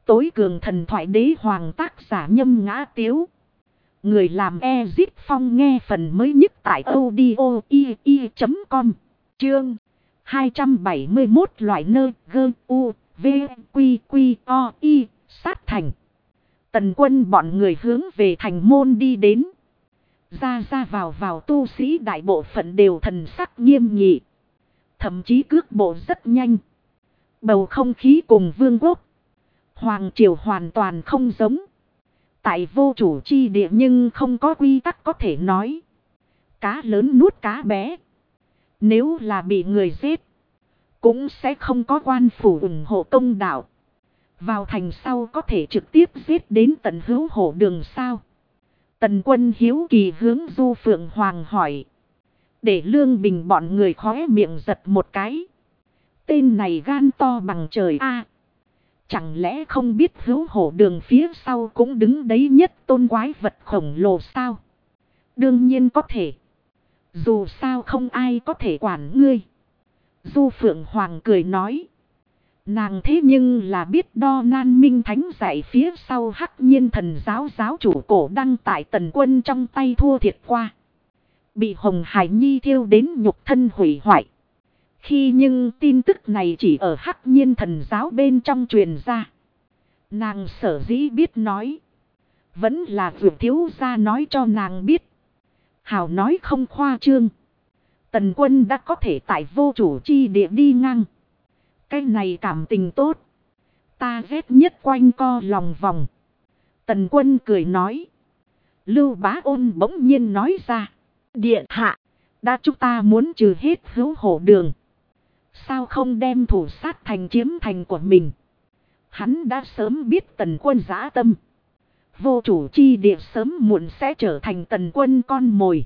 tối cường thần thoại đế hoàng tác giả Nhâm Ngã Tiếu. Người làm Ezip Phong nghe phần mới nhất tại audio.com. Chương 271 loại nơi gơ u v q q o y sát thành. Tần Quân bọn người hướng về thành môn đi đến. Ra vào tu sĩ đại bộ phận đều thần sắc nghiêm nghị. Thậm chí cước bộ rất nhanh. Bầu không khí cùng vương quốc, hoàng triều hoàn toàn không giống. Tại vô chủ chi địa nhưng không có quy tắc có thể nói. Cá lớn nuốt cá bé. Nếu là bị người giết, cũng sẽ không có quan phủ ủng hộ công đạo. Vào thành sau có thể trực tiếp giết đến tận hữu hổ đường sao? Tần Quân hiếu kỳ hướng Du Phượng Hoàng hỏi. Để Lương Bình bọn người khóe miệng giật một cái. Tên này gan to bằng trời a. Chẳng lẽ không biết hữu hổ đường phía sau cũng đứng đấy nhất tôn quái vật khổng lồ sao? Đương nhiên có thể. Dù sao không ai có thể quản ngươi. Du Phượng Hoàng cười nói. Nàng thế nhưng là biết đo nan minh thánh dạy phía sau Hắc Nhiên thần giáo giáo chủ cổ đăng tại Tần Quân trong tay thua thiệt qua. Bị Hồng Hải Nhi thiêu đến nhục thân hủy hoại. Khi nhưng tin tức này chỉ ở Hắc Nhiên thần giáo bên trong truyền ra. Nàng sở dĩ biết nói. Vẫn là vượt thiếu gia nói cho nàng biết. Hào nói không khoa trương. Tần Quân đã có thể tại vô chủ chi địa đi ngang. Cái này cảm tình tốt. Ta ghét nhất quanh co lòng vòng. Tần Quân cười nói. Lưu Bá Ôn bỗng nhiên nói ra. Điện hạ. Đã chúng ta muốn trừ hết hữu hổ đường. Sao không đem thủ sát thành chiếm thành của mình? Hắn đã sớm biết Tần Quân dã tâm. Vô chủ chi địa sớm muộn sẽ trở thành Tần Quân con mồi.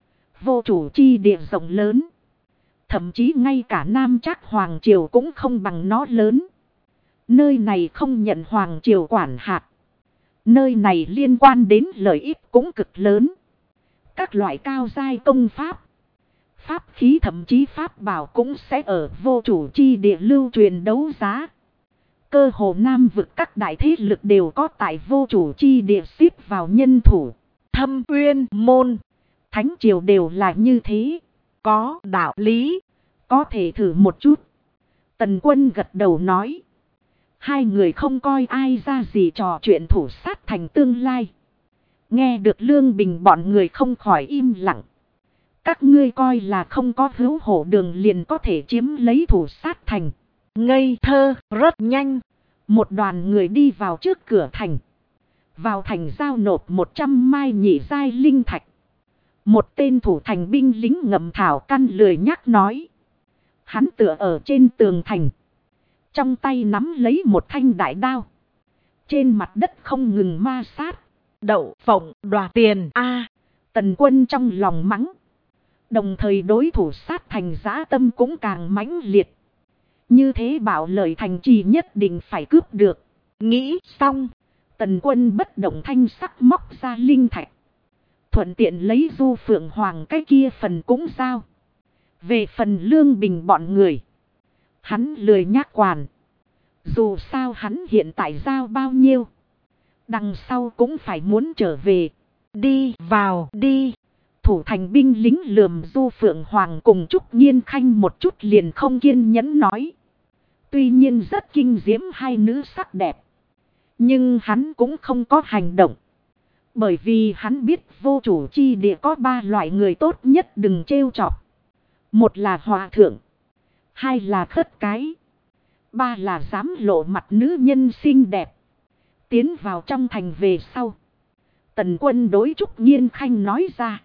Vô chủ chi địa rộng lớn. Thậm chí ngay cả Nam Trác Hoàng Triều cũng không bằng nó lớn. Nơi này không nhận Hoàng Triều quản hạt. Nơi này liên quan đến lợi ích cũng cực lớn. Các loại cao giai công pháp, pháp khí thậm chí pháp bảo cũng sẽ ở vô chủ chi địa lưu truyền đấu giá. Cơ hồ Nam vực các đại thế lực đều có tại vô chủ chi địa xếp vào nhân thủ. Thâm Uyên Môn, Thánh Triều đều là như thế. Có đạo lý. Có thể thử một chút. Tần Quân gật đầu nói. Hai người không coi ai ra gì trò chuyện thủ sát thành tương lai. Nghe được Lương Bình bọn người không khỏi im lặng. Các ngươi coi là không có hữu hổ đường liền có thể chiếm lấy thủ sát thành. Ngây thơ, rất nhanh. Một đoàn người đi vào trước cửa thành. Vào thành giao nộp 100 mai nhị giai linh thạch. Một tên thủ thành binh lính ngậm thảo căn lười nhắc nói. Hắn tựa ở trên tường thành. Trong tay nắm lấy một thanh đại đao. Trên mặt đất không ngừng ma sát. Đậu phộng đoạt tiền a. Tần Quân trong lòng mắng. Đồng thời đối thủ sát thành dã tâm cũng càng mãnh liệt. Như thế bảo lợi thành trì nhất định phải cướp được. Nghĩ xong. Tần Quân bất động thanh sắc móc ra linh thạch. Thuận tiện lấy Du Phượng Hoàng cái kia phần cũng giao. Về phần Lương Bình bọn người. Hắn lười nhác quản. Dù sao hắn hiện tại giao bao nhiêu. Đằng sau cũng phải muốn trở về. Đi vào đi. Thủ thành binh lính lườm Du Phượng Hoàng cùng Trúc Nhiên Khanh một chút liền không kiên nhẫn nói. Tuy nhiên rất kinh diễm hai nữ sắc đẹp. Nhưng hắn cũng không có hành động. Bởi vì hắn biết vô chủ chi địa có ba loại người tốt nhất đừng trêu chọc. Một là hòa thượng. Hai là khất cái. Ba là dám lộ mặt nữ nhân xinh đẹp. Tiến vào trong thành về sau. Tần Quân đối Trúc Nhiên Khanh nói ra.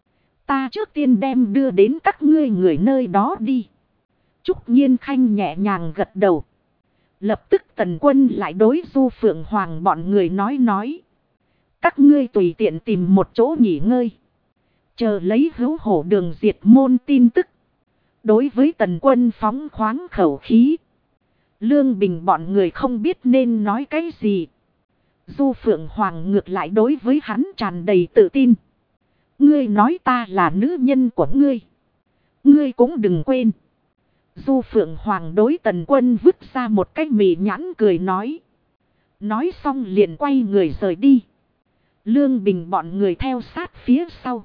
Ta trước tiên đem đưa đến các ngươi người nơi đó đi. Trúc Nhiên Khanh nhẹ nhàng gật đầu. Lập tức Tần Quân lại đối Du Phượng Hoàng bọn người nói. Các ngươi tùy tiện tìm một chỗ nghỉ ngơi. Chờ lấy hữu hổ đường diệt môn tin tức. Đối với Tần Quân phóng khoáng khẩu khí. Lương Bình bọn người không biết nên nói cái gì. Du Phượng Hoàng ngược lại đối với hắn tràn đầy tự tin. Ngươi nói ta là nữ nhân của ngươi. Ngươi cũng đừng quên. Du Phượng Hoàng đối Tần Quân vứt ra một cái mì nhãn cười nói. Nói xong liền quay người rời đi. Lương Bình bọn người theo sát phía sau.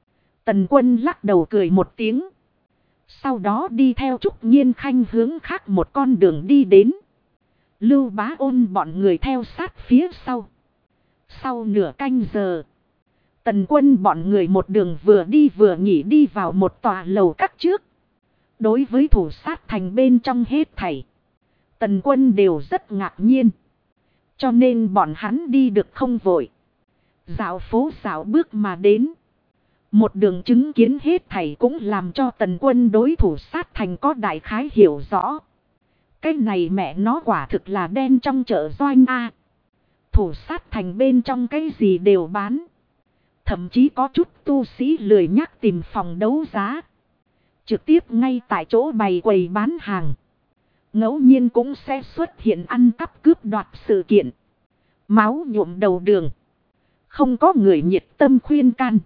Tần Quân lắc đầu cười một tiếng. Sau đó đi theo Trúc Nhiên Khanh hướng khác một con đường đi đến. Lưu Bá Ôn bọn người theo sát phía sau. Sau nửa canh giờ. Tần Quân bọn người một đường vừa đi vừa nghỉ đi vào một tòa lầu các trước. Đối với thủ sát thành bên trong hết thảy. Tần Quân đều rất ngạc nhiên. Cho nên bọn hắn đi được không vội. Dạo phố dạo bước mà đến. Một đường chứng kiến hết thảy cũng làm cho Tần Quân đối thủ sát thành có đại khái hiểu rõ. Cái này mẹ nó quả thực là đen trong chợ doanh A. Thủ sát thành bên trong cái gì đều bán. Thậm chí có chút tu sĩ lười nhắc tìm phòng đấu giá. Trực tiếp ngay tại chỗ bày quầy bán hàng. Ngẫu nhiên cũng sẽ xuất hiện ăn cắp cướp đoạt sự kiện. Máu nhuộm đầu đường. Không có người nhiệt tâm khuyên can.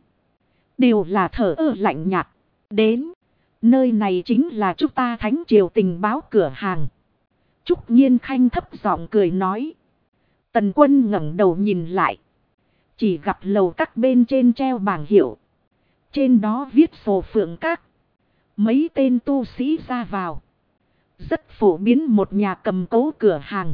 Đều là thở ơ lạnh nhạt. Đến. Nơi này chính là chúng ta Thánh Triều tình báo cửa hàng. Trúc Nhiên Khanh thấp giọng cười nói. Tần Quân ngẩng đầu nhìn lại. Chỉ gặp lầu các bên trên treo bảng hiệu. Trên đó viết Sổ Phượng Các. Mấy tên tu sĩ ra vào. Rất phổ biến một nhà cầm cố cửa hàng.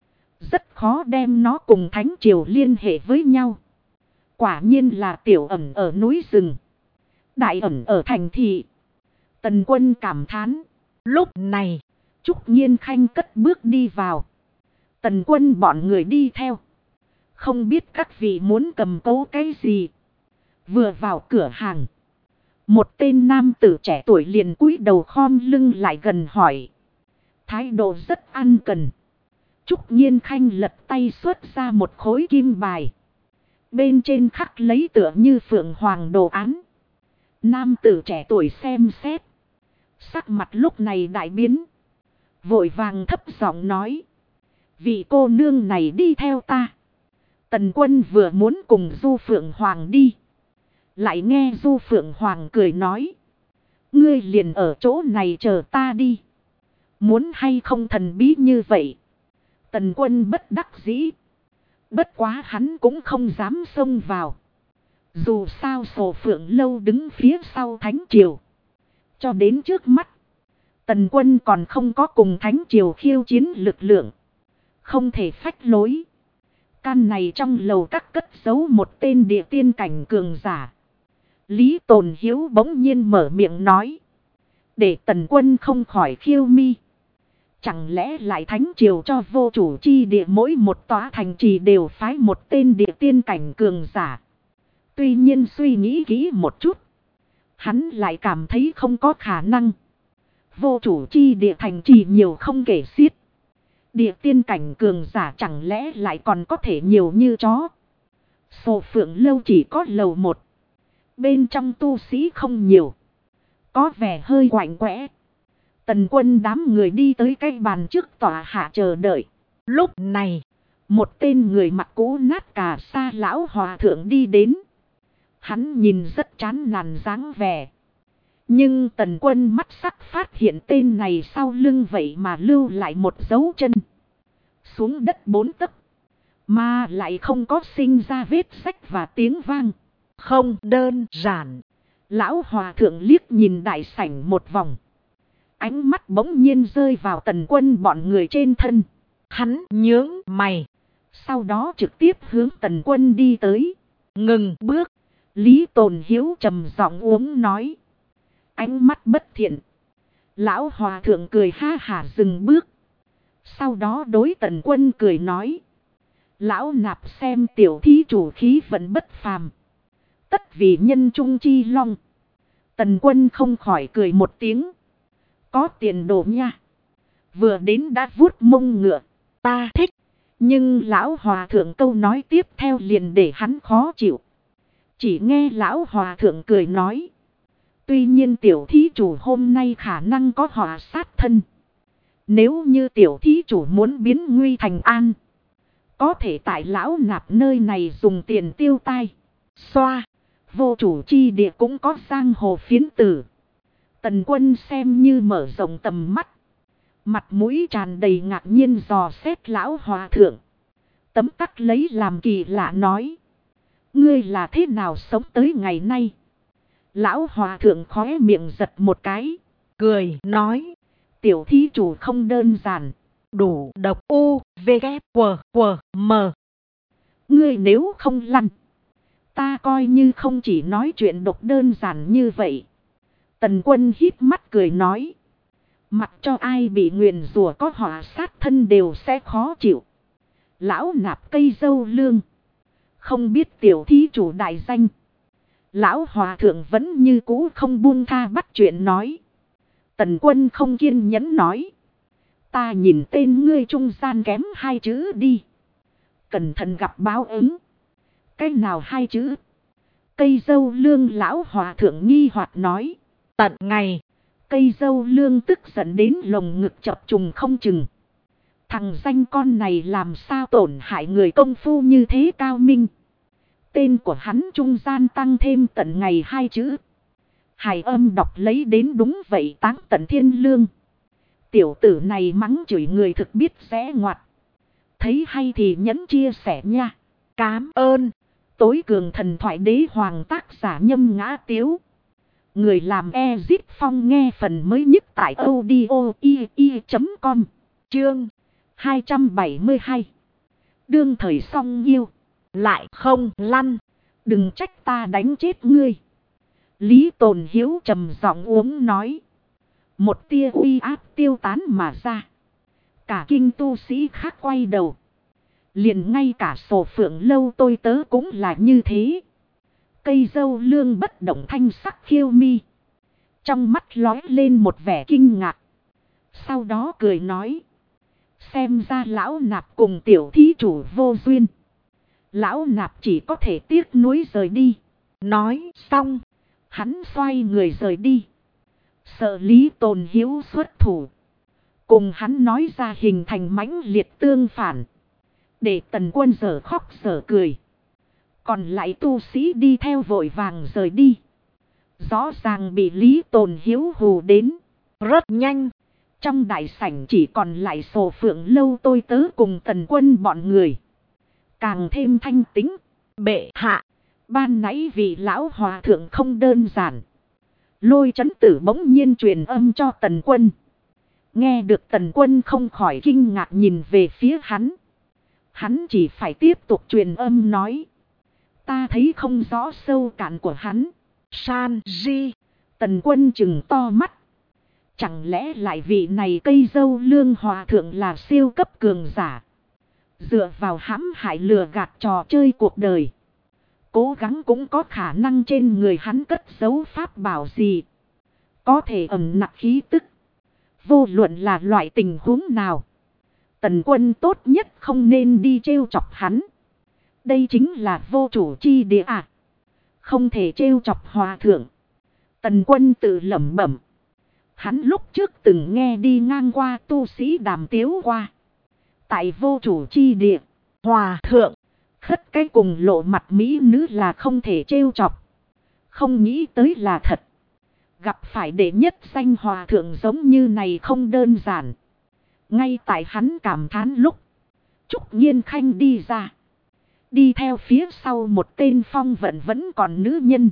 Rất khó đem nó cùng Thánh Triều liên hệ với nhau. Quả nhiên là tiểu ẩn ở núi rừng. Đại ẩn ở thành thị. Tần Quân cảm thán. Lúc này, Trúc Nhiên Khanh cất bước đi vào. Tần Quân bọn người đi theo. Không biết các vị muốn cầm cố cái gì. Vừa vào cửa hàng. Một tên nam tử trẻ tuổi liền cúi đầu khom lưng lại gần hỏi. Thái độ rất ân cần. Trúc Nhiên Khanh lật tay xuất ra một khối kim bài. Bên trên khắc lấy tựa như phượng hoàng đồ án. Nam tử trẻ tuổi xem xét. Sắc mặt lúc này đại biến. Vội vàng thấp giọng nói. Vị cô nương này đi theo ta. Tần Quân vừa muốn cùng Du Phượng Hoàng đi. Lại nghe Du Phượng Hoàng cười nói. Ngươi liền ở chỗ này chờ ta đi. Muốn hay không thần bí như vậy. Tần Quân bất đắc dĩ. Bất quá hắn cũng không dám xông vào. Dù sao Sổ Phượng Lâu đứng phía sau Thánh Triều. Cho đến trước mắt. Tần Quân còn không có cùng Thánh Triều khiêu chiến lực lượng. Không thể phách lối. Căn này trong lầu các cất giấu một tên địa tiên cảnh cường giả. Lý Tồn Hiếu bỗng nhiên mở miệng nói. Để Tần Quân không khỏi khiêu mi. Chẳng lẽ lại Thánh Triều cho vô chủ chi địa mỗi một tòa thành trì đều phái một tên địa tiên cảnh cường giả. Tuy nhiên suy nghĩ kỹ một chút. Hắn lại cảm thấy không có khả năng. Vô chủ chi địa thành trì nhiều không kể xiết. Địa tiên cảnh cường giả chẳng lẽ lại còn có thể nhiều như chó. Sổ Phượng Lâu chỉ có lầu một. Bên trong tu sĩ không nhiều. Có vẻ hơi quạnh quẽ. Tần Quân đám người đi tới cái bàn trước tòa hạ chờ đợi. Lúc này, một tên người mặc cũ nát cà sa lão hòa thượng đi đến. Hắn nhìn rất chán nản dáng vẻ. Nhưng Tần Quân mắt sắc phát hiện tên này sau lưng vậy mà lưu lại một dấu chân. Xuống đất 4 tấc. Mà lại không có sinh ra vết rách và tiếng vang. Không đơn giản. Lão hòa thượng liếc nhìn đại sảnh một vòng. Ánh mắt bỗng nhiên rơi vào Tần Quân bọn người trên thân. Hắn nhướng mày. Sau đó trực tiếp hướng Tần Quân đi tới. Ngừng bước. Lý Tồn Hiếu trầm giọng uống nói. Ánh mắt bất thiện. Lão hòa thượng cười ha hả dừng bước. Sau đó đối Tần Quân cười nói. Lão nạp xem tiểu thí chủ khí vận bất phàm. Tất vì nhân trung chi long. Tần Quân không khỏi cười một tiếng. Có tiền đồ nha. Vừa đến đã vuốt mông ngựa. Ta thích. Nhưng lão hòa thượng câu nói tiếp theo liền để hắn khó chịu. Chỉ nghe lão hòa thượng cười nói. Tuy nhiên tiểu thí chủ hôm nay khả năng có họa sát thân. Nếu như tiểu thí chủ muốn biến nguy thành an. Có thể tại lão nạp nơi này dùng tiền tiêu tai. Xoa. Vô chủ chi địa cũng có giang hồ phiến tử. Tần Quân xem như mở rộng tầm mắt. Mặt mũi tràn đầy ngạc nhiên dò xét lão hòa thượng. Tấm tắc lấy làm kỳ lạ nói. Ngươi là thế nào sống tới ngày nay? Lão hòa thượng khóe miệng giật một cái. Cười nói. Tiểu thí chủ không đơn giản. Đủ độc u, v, k, w, m. Ngươi nếu không lăn. Ta coi như không chỉ nói chuyện độc đơn giản như vậy. Tần Quân híp mắt cười nói. Mặc cho ai bị nguyền rủa có họa sát thân đều sẽ khó chịu. Lão nạp cây dâu lương. Không biết tiểu thí chủ đại danh. Lão hòa thượng vẫn như cũ không buông tha bắt chuyện nói. Tần Quân không kiên nhẫn nói. Ta nhìn tên ngươi trung gian kém 2 chữ đi. Cẩn thận gặp báo ứng. Cái nào 2 chữ? Cây dâu lương lão hòa thượng nghi hoặc nói. Tận ngày. Cây dâu lương tức giận đến lồng ngực chập trùng không chừng. Thằng danh con này làm sao tổn hại người công phu như thế cao minh. Tên của hắn trung gian tăng thêm tận ngày 2 chữ. Hài âm đọc lấy đến đúng vậy táng tận thiên lương. Tiểu tử này mắng chửi người thực biết xé ngoặt. Thấy hay thì nhẫn chia sẻ nha. Cám ơn. Tối cường thần thoại đế hoàng tác giả Nhâm Ngã Tiếu. Người làm Ezip Phong nghe phần mới nhất tại audio.com. Chương 272. Đương thời song yêu. Lại không lăn. Đừng trách ta đánh chết ngươi. Lý Tồn Hiếu trầm giọng uống nói. Một tia uy áp tiêu tán mà ra. Cả kinh tu sĩ khác quay đầu. Liền ngay cả sổ phượng lâu tôi tớ cũng là như thế. Cây dâu lương bất động thanh sắc khiêu mi. Trong mắt lóe lên một vẻ kinh ngạc. Sau đó cười nói. Xem ra lão nạp cùng tiểu thí chủ vô duyên. Lão nạp chỉ có thể tiếc nuối rời đi. Nói xong. Hắn xoay người rời đi. Sợ Lý Tồn Hiếu xuất thủ. Cùng hắn nói ra hình thành mãnh liệt tương phản. Để Tần Quân dở khóc dở cười. Còn lại tu sĩ đi theo vội vàng rời đi. Rõ ràng bị Lý Tồn Hiếu hù đến. Rất nhanh. Trong đại sảnh chỉ còn lại sổ phượng lâu tôi tớ cùng Tần Quân bọn người. Càng thêm thanh tính. Bệ hạ. Ban nãy vị lão hòa thượng không đơn giản. Lôi chấn tử bỗng nhiên truyền âm cho Tần Quân. Nghe được Tần Quân không khỏi kinh ngạc nhìn về phía hắn. Hắn chỉ phải tiếp tục truyền âm nói. Ta thấy không rõ sâu cạn của hắn. San Di. Tần Quân chừng to mắt. Chẳng lẽ lại vị này cây dâu lương hòa thượng là siêu cấp cường giả. Dựa vào hãm hại lừa gạt trò chơi cuộc đời. Cố gắng cũng có khả năng trên người hắn cất giấu pháp bảo gì. Có thể ẩn nặc khí tức. Vô luận là loại tình huống nào. Tần Quân tốt nhất không nên đi trêu chọc hắn. Đây chính là vô chủ chi địa à. Không thể trêu chọc hòa thượng. Tần Quân tự lẩm bẩm. Hắn lúc trước từng nghe đi ngang qua tu sĩ đàm tiếu qua. Tại vô chủ chi địa. Hòa thượng. Khất cái cùng lộ mặt mỹ nữ là không thể trêu chọc. Không nghĩ tới là thật. Gặp phải đệ nhất danh hòa thượng giống như này không đơn giản. Ngay tại hắn cảm thán lúc. Trúc Nhiên Khanh đi ra. Đi theo phía sau một tên phong vận vẫn còn nữ nhân.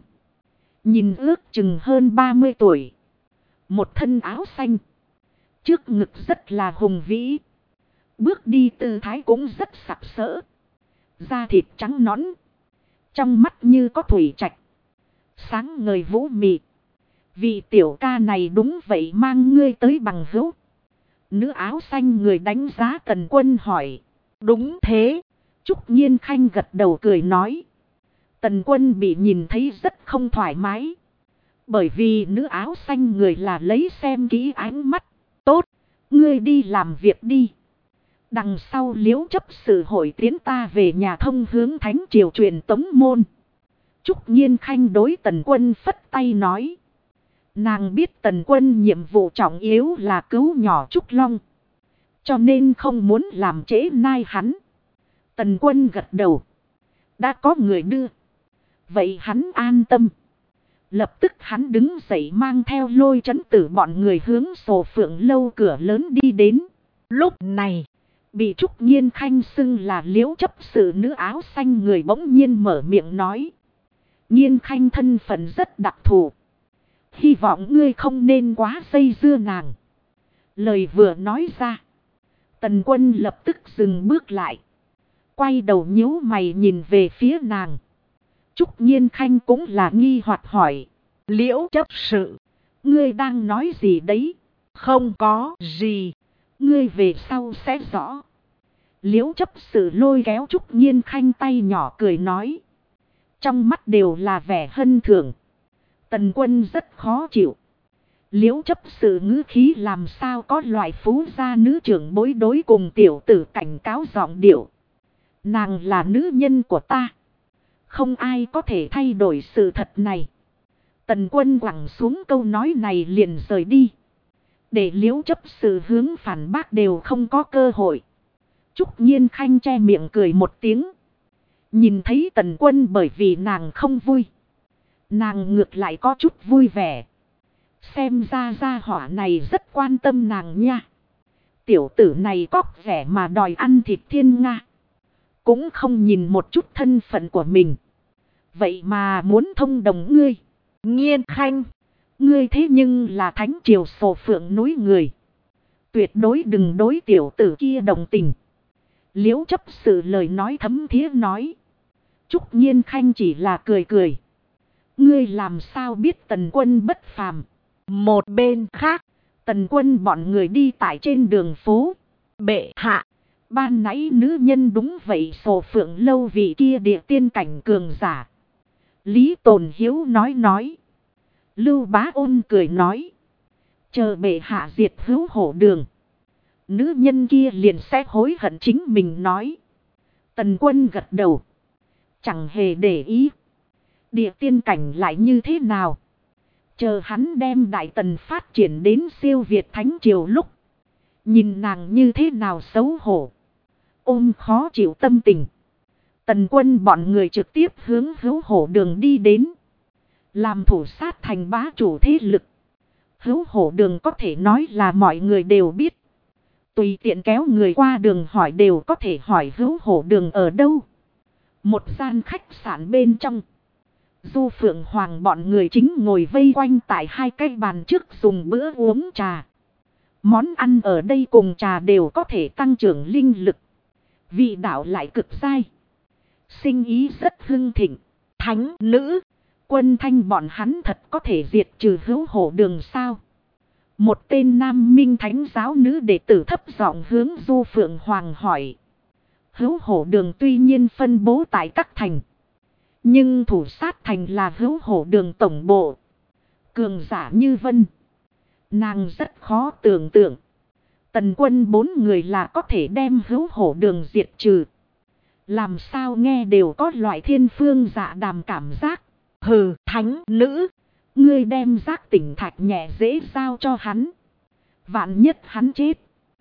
Nhìn ước chừng hơn 30 tuổi. Một thân áo xanh. Trước ngực rất là hùng vĩ. Bước đi tư thái cũng rất sặc sỡ. Da thịt trắng nõn. Trong mắt như có thủy trạch. Sáng ngời vũ mị. Vị tiểu ca này đúng vậy mang ngươi tới bằng hữu. Nữ áo xanh người đánh giá Tần Quân hỏi. Đúng thế. Trúc Nhiên Khanh gật đầu cười nói. Tần Quân bị nhìn thấy rất không thoải mái. Bởi vì nữ áo xanh người là lấy xem kỹ ánh mắt. Tốt. Ngươi đi làm việc đi. Đằng sau Liễu chấp sự hội tiến ta về nhà thông hướng thánh triều truyền tống môn. Trúc Nhiên Khanh đối Tần Quân phất tay nói. Nàng biết Tần Quân nhiệm vụ trọng yếu là cứu nhỏ Trúc Long. Cho nên không muốn làm trễ nai hắn. Tần Quân gật đầu. Đã có người đưa. Vậy hắn an tâm. Lập tức hắn đứng dậy mang theo Lôi Chấn Tử bọn người hướng Sổ Phượng lâu cửa lớn đi đến. Lúc này, Bị Trúc Nhiên Khanh xưng là Liễu chấp sự nữ áo xanh người bỗng nhiên mở miệng nói. Nhiên Khanh thân phận rất đặc thù. Hy vọng ngươi không nên quá dây dưa nàng. Lời vừa nói ra. Tần Quân lập tức dừng bước lại. Quay đầu nhíu mày nhìn về phía nàng. Trúc Nhiên Khanh cũng là nghi hoặc hỏi. Liễu chấp sự. Ngươi đang nói gì đấy? Không có gì. Ngươi về sau sẽ rõ. Liễu chấp sự lôi kéo Trúc Nhiên Khanh tay nhỏ cười nói. Trong mắt đều là vẻ hân thưởng. Tần Quân rất khó chịu. Liễu chấp sự ngữ khí làm sao có loại phú gia nữ trưởng bối đối cùng tiểu tử cảnh cáo giọng điệu. Nàng là nữ nhân của ta. Không ai có thể thay đổi sự thật này. Tần Quân quẳng xuống câu nói này liền rời đi. Để Liễu chấp sự hướng phản bác đều không có cơ hội. Trúc Nhiên Khanh che miệng cười một tiếng. Nhìn thấy Tần Quân bởi vì nàng không vui. Nàng ngược lại có chút vui vẻ. Xem ra gia hỏa này rất quan tâm nàng nha. Tiểu tử này có vẻ mà đòi ăn thịt thiên nga. Cũng không nhìn một chút thân phận của mình. Vậy mà muốn thông đồng ngươi. Nhiên Khanh. Ngươi thế nhưng là thánh triều Sổ Phượng núi người. Tuyệt đối đừng đối tiểu tử kia đồng tình. Liễu chấp sự lời nói thấm thía nói. Trúc Nhiên Khanh chỉ là cười cười. Ngươi làm sao biết Tần Quân bất phàm. Một bên khác. Tần Quân bọn người đi tại trên đường phố. Bệ hạ. Ban nãy nữ nhân đúng vậy Sổ Phượng lâu vị kia địa tiên cảnh cường giả. Lý Tồn Hiếu nói. Lưu Bá Ôn cười nói. Chờ bệ hạ diệt Hữu Hổ Đường. Nữ nhân kia liền sẽ hối hận chính mình nói. Tần Quân gật đầu. Chẳng hề để ý. Địa tiên cảnh lại như thế nào? Chờ hắn đem Đại Tần phát triển đến siêu Việt Thánh Triều lúc. Nhìn nàng như thế nào xấu hổ. Ôm khó chịu tâm tình. Tần Quân bọn người trực tiếp hướng Hữu Hổ Đường đi đến. Làm thủ sát thành bá chủ thế lực. Hữu Hổ Đường có thể nói là mọi người đều biết. Tùy tiện kéo người qua đường hỏi đều có thể hỏi Hữu Hổ Đường ở đâu. Một gian khách sạn bên trong. Du Phượng Hoàng bọn người chính ngồi vây quanh tại hai cái bàn trước dùng bữa uống trà. Món ăn ở đây cùng trà đều có thể tăng trưởng linh lực. Vị đạo lại cực dai. Sinh ý rất hưng thịnh. Thánh nữ. Quân Thanh bọn hắn thật có thể diệt trừ Hữu Hổ Đường sao? Một tên nam minh thánh giáo nữ đệ tử thấp giọng hướng Du Phượng Hoàng hỏi. Hữu Hổ Đường tuy nhiên phân bố tại các thành. Nhưng thủ sát thành là Hữu Hổ Đường tổng bộ. Cường giả như vân. Nàng rất khó tưởng tượng. Tần Quân 4 người là có thể đem Hữu Hổ Đường diệt trừ. Làm sao nghe đều có loại thiên phương dạ đàm cảm giác. Hừ, thánh nữ. Ngươi đem giác tỉnh thạch nhẹ dễ giao cho hắn. Vạn nhất hắn chết.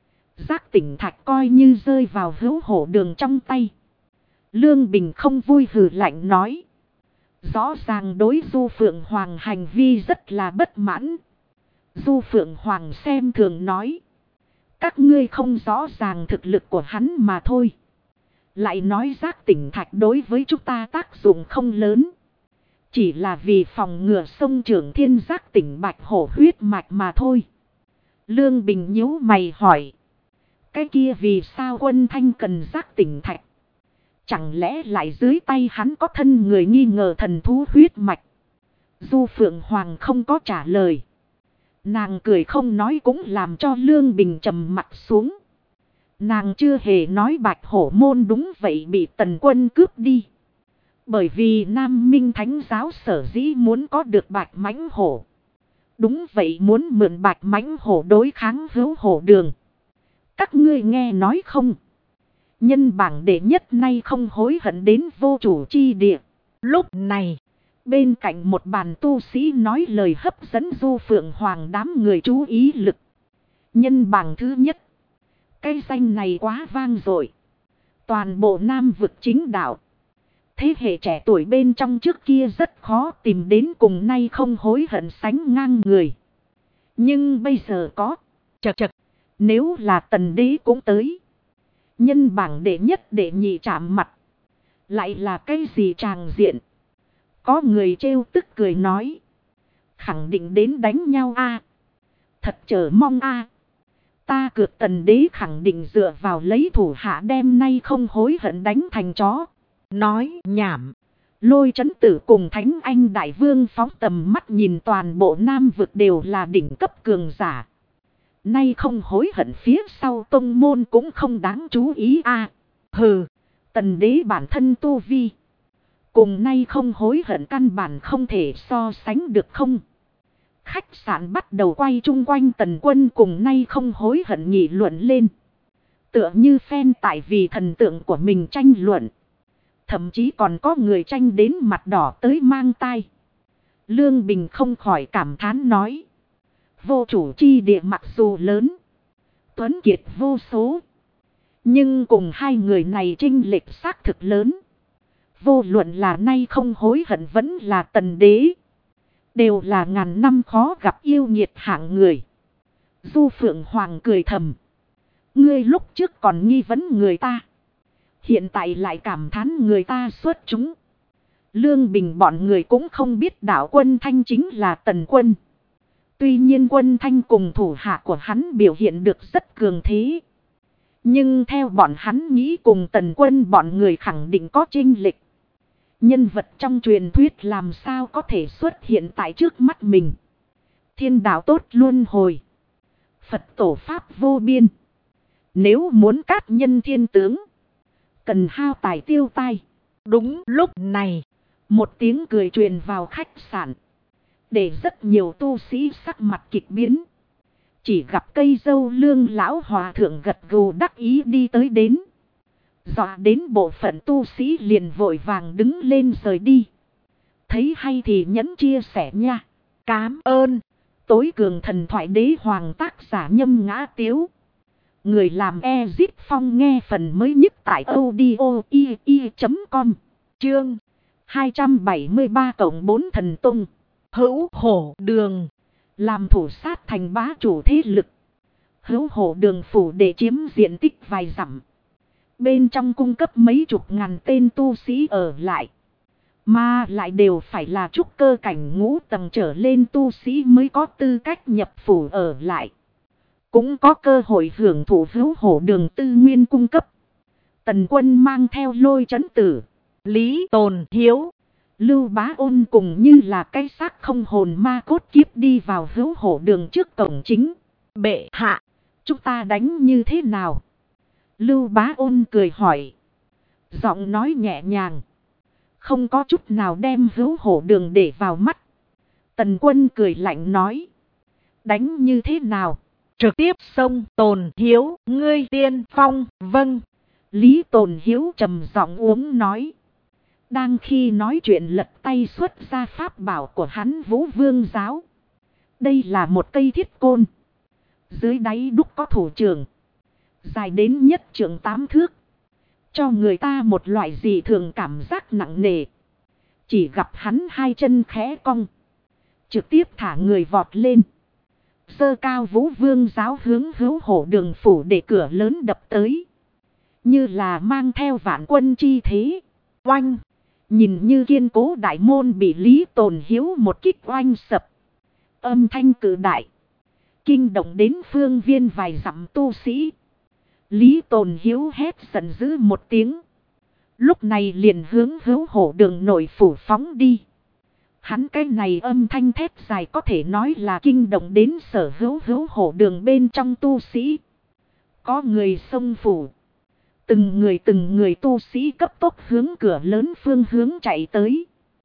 Giác tỉnh thạch coi như rơi vào Hữu Hổ Đường trong tay. Lương Bình không vui hừ lạnh nói. Rõ ràng đối Du Phượng Hoàng hành vi rất là bất mãn. Du Phượng Hoàng xem thường nói. Các ngươi không rõ ràng thực lực của hắn mà thôi. Lại nói giác tỉnh thạch đối với chúng ta tác dụng không lớn. Chỉ là vì phòng ngừa sông Trưởng Thiên giác tỉnh bạch hổ huyết mạch mà thôi. Lương Bình nhíu mày hỏi. Cái kia vì sao Quân Thanh cần giác tỉnh thạch? Chẳng lẽ lại dưới tay hắn có thân người nghi ngờ thần thú huyết mạch? Du Phượng Hoàng không có trả lời. Nàng cười không nói cũng làm cho Lương Bình trầm mặt xuống. Nàng chưa hề nói bạch hổ môn đúng vậy bị Tần Quân cướp đi. Bởi vì Nam Minh Thánh giáo sở dĩ muốn có được bạch mãnh hổ. Đúng vậy muốn mượn bạch mãnh hổ đối kháng Hữu Hổ Đường. Các ngươi nghe nói không? Nhân bảng đệ nhất nay không hối hận đến vô chủ chi địa. Lúc này, bên cạnh một bàn tu sĩ nói lời hấp dẫn Du Phượng Hoàng đám người chú ý lực. Nhân bảng thứ nhất. Cái danh này quá vang dội. Toàn bộ Nam vực chính đạo. Thế hệ trẻ tuổi bên trong trước kia rất khó tìm đến cùng nay không hối hận sánh ngang người. Nhưng bây giờ có. Chật. Nếu là Tần Đế cũng tới. Nhân bảng đệ nhất đệ nhị chạm mặt. Lại là cái gì tràng diện? Có người trêu tức cười nói. Khẳng định đến đánh nhau a. Thật chờ mong a. Ta cược Tần đế khẳng định dựa vào lấy thủ hạ đem nay không hối hận đánh thành chó. Nói nhảm. Lôi Chấn Tử cùng Thánh Anh Đại Vương phóng tầm mắt nhìn toàn bộ Nam vực đều là đỉnh cấp cường giả. Nay không hối hận phía sau tông môn cũng không đáng chú ý a. Hừ, Tần đế bản thân tu vi. Cùng nay không hối hận căn bản không thể so sánh được không. Khách sạn bắt đầu quay chung quanh Tần Quân cùng nay không hối hận nghị luận lên. Tựa như fan tại vì thần tượng của mình tranh luận. Thậm chí còn có người tranh đến mặt đỏ tới mang tai. Lương Bình không khỏi cảm thán nói. Vô chủ chi địa mặc dù lớn. Tuấn kiệt vô số. Nhưng cùng hai người này chênh lệch xác thực lớn. Vô luận là nay không hối hận vẫn là Tần đế. Đều là ngàn năm khó gặp yêu nghiệt hạng người. Du Phượng Hoàng cười thầm. Ngươi lúc trước còn nghi vấn người ta. Hiện tại lại cảm thán người ta xuất chúng. Lương Bình bọn người cũng không biết đảo Quân Thanh chính là Tần Quân. Tuy nhiên Quân Thanh cùng thủ hạ của hắn biểu hiện được rất cường thế. Nhưng theo bọn hắn nghĩ cùng Tần Quân bọn người khẳng định có chênh lệch. Nhân vật trong truyền thuyết làm sao có thể xuất hiện tại trước mắt mình. Thiên đạo tốt luân hồi. Phật tổ pháp vô biên. Nếu muốn cát nhân thiên tướng. Cần hao tài tiêu tai. Đúng lúc này. Một tiếng cười truyền vào khách sạn. Để rất nhiều tu sĩ sắc mặt kịch biến. Chỉ gặp cây dâu Lương lão hòa thượng gật gù đắc ý đi tới đến. Dọa đến bộ phận tu sĩ liền vội vàng đứng lên rời đi. Thấy hay thì nhẫn chia sẻ nha. Cám ơn. Tối cường thần thoại đế hoàng tác giả Nhâm Ngã Tiếu. Người làm Ezit Phong nghe phần mới nhất tại audio.com. Chương 273-4 thần tung. Hữu hổ đường. Làm thủ sát thành bá chủ thế lực. Hữu hổ đường phủ để chiếm diện tích vài dặm. Bên trong cung cấp mấy chục ngàn tên tu sĩ ở lại. Mà lại đều phải là trúc cơ cảnh ngũ tầng trở lên tu sĩ mới có tư cách nhập phủ ở lại. Cũng có cơ hội hưởng thụ hữu hổ đường tư nguyên cung cấp. Tần Quân mang theo Lôi Chấn Tử, Lý Tồn Hiếu, Lưu Bá Ôn cùng như là cái xác không hồn ma cốt kiếp đi vào hữu hổ đường trước cổng chính. Bệ hạ, chúng ta đánh như thế nào? Lưu Bá Ôn cười hỏi. Giọng nói nhẹ nhàng. Không có chút nào đem hữu hổ đường để vào mắt. Tần Quân cười lạnh nói. Đánh như thế nào? Trực tiếp xông Tồn Hiếu, ngươi tiên phong, vâng. Lý Tồn Hiếu trầm giọng uống nói. Đang khi nói chuyện lật tay xuất ra pháp bảo của hắn Vũ Vương Giáo. Đây là một cây thiết côn. Dưới đáy đúc có thủ trưởng. Dài đến nhất trưởng 8 thước. Cho người ta một loại dị thường cảm giác nặng nề. Chỉ gặp hắn hai chân khẽ cong. Trực tiếp thả người vọt lên. Sơ cao Vũ Vương Giáo hướng hữu hổ đường phủ để cửa lớn đập tới. Như là mang theo vạn quân chi thế. Oanh. Nhìn như kiên cố đại môn bị Lý Tồn Hiếu một kích oanh sập. Âm thanh cự đại. Kinh động đến phương viên vài dặm tu sĩ. Lý Tồn Hiếu hét giận dữ một tiếng. Lúc này liền hướng hữu hổ đường nội phủ phóng đi. Hắn cái này âm thanh thét dài có thể nói là kinh động đến sở hữu hổ đường bên trong tu sĩ. Có người xông phủ. Từng người tu sĩ cấp tốc hướng cửa lớn phương hướng chạy tới.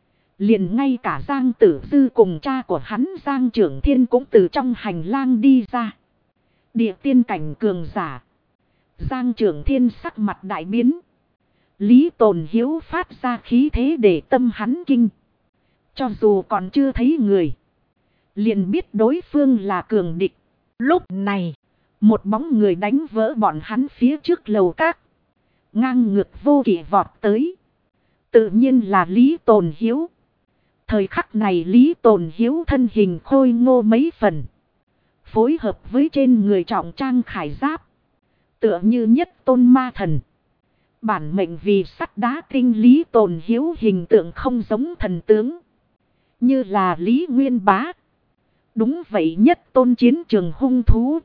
Liền ngay cả Giang Tử Dư cùng cha của hắn Giang Trưởng Thiên cũng từ trong hành lang đi ra. Địa tiên cảnh cường giả. Giang Trưởng Thiên sắc mặt đại biến. Lý Tồn Hiếu phát ra khí thế để tâm hắn kinh. Cho dù còn chưa thấy người. Liền biết đối phương là cường địch. Lúc này. Một bóng người đánh vỡ bọn hắn phía trước lầu các. Ngang ngược vô kỵ vọt tới. Tự nhiên là Lý Tồn Hiếu. Thời khắc này Lý Tồn Hiếu thân hình khôi ngô mấy phần. Phối hợp với trên người trọng trang khải giáp. Tựa như nhất tôn ma thần. Bản mệnh vì sắt đá tinh Lý Tồn Hiếu hình tượng không giống thần tướng. Như là Lý Nguyên Bá. Đúng vậy, nhất tôn chiến trường hung thú.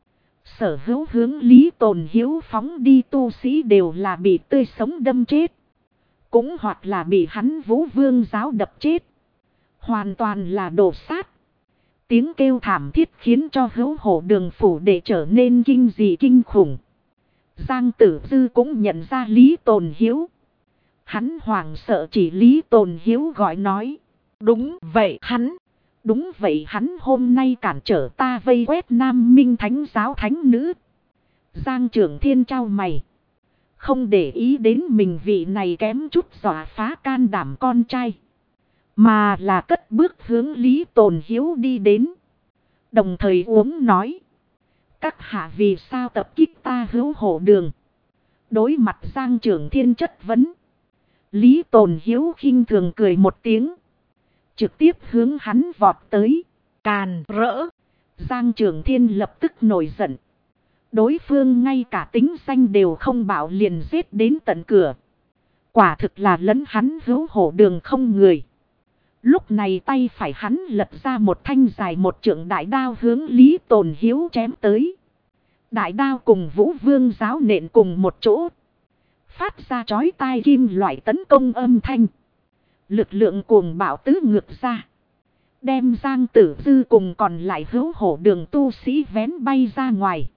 Sở hữu hướng Lý Tồn Hiếu phóng đi tu sĩ đều là bị tươi sống đâm chết. Cũng hoặc là bị hắn Vũ Vương giáo đập chết. Hoàn toàn là đổ sát. Tiếng kêu thảm thiết khiến cho hữu hổ đường phủ để trở nên kinh dị kinh khủng. Giang Tử Dư cũng nhận ra Lý Tồn Hiếu. Hắn hoảng sợ chỉ Lý Tồn Hiếu gọi nói. Đúng vậy hắn. Đúng vậy hắn hôm nay cản trở ta vây quét Nam Minh Thánh giáo thánh nữ. Giang Trưởng Thiên trao mày. Không để ý đến mình vị này kém chút dọa phá can đảm con trai. Mà là cất bước hướng Lý Tồn Hiếu đi đến. Đồng thời uống nói. Các hạ vì sao tập kích ta hữu hổ đường. Đối mặt Giang Trưởng Thiên chất vấn. Lý Tồn Hiếu khinh thường cười một tiếng. Trực tiếp hướng hắn vọt tới. Càn rỡ. Giang Trưởng Thiên lập tức nổi giận. Đối phương ngay cả tính danh đều không bảo liền giết đến tận cửa. Quả thực là lấn hắn hữu hổ đường không người. Lúc này tay phải hắn lật ra một thanh dài một trượng đại đao hướng Lý Tồn Hiếu chém tới. Đại đao cùng Vũ Vương giáo nện cùng một chỗ. Phát ra chói tai kim loại tấn công âm thanh. Lực lượng cuồng bạo tứ ngược ra. Đem Giang Tử Dư cùng còn lại hữu hổ đường tu sĩ vén bay ra ngoài.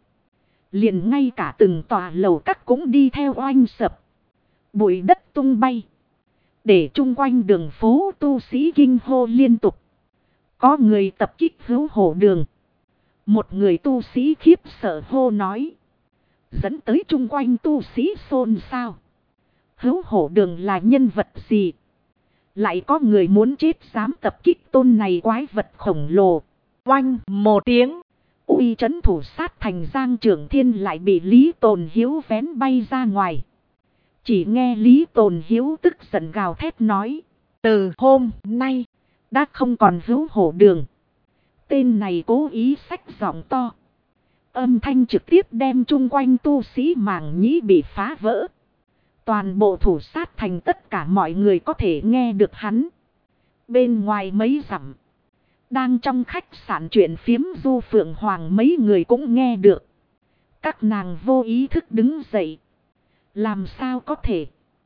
Liền ngay cả từng tòa lầu các cũng đi theo oanh sập. Bụi đất tung bay. Để chung quanh đường phố tu sĩ kinh hô liên tục. Có người tập kích hữu hổ đường. Một người tu sĩ khiếp sợ hô nói. Dẫn tới chung quanh tu sĩ xôn xao. Hữu hổ đường là nhân vật gì? Lại có người muốn chết dám tập kích tôn này quái vật khổng lồ. Oanh một tiếng. Uy trấn thủ sát thành Giang Trưởng Thiên lại bị Lý Tồn Hiếu vén bay ra ngoài. Chỉ nghe Lý Tồn Hiếu tức giận gào thét nói. Từ hôm nay đã không còn hữu hổ đường. Tên này cố ý xách giọng to. Âm thanh trực tiếp đem chung quanh tu sĩ màng nhĩ bị phá vỡ. Toàn bộ thủ sát thành tất cả mọi người có thể nghe được hắn. Bên ngoài mấy dặm. Đang trong khách sạn chuyện phiếm Du Phượng Hoàng mấy người cũng nghe được. Các nàng vô ý thức đứng dậy. Làm sao có thể?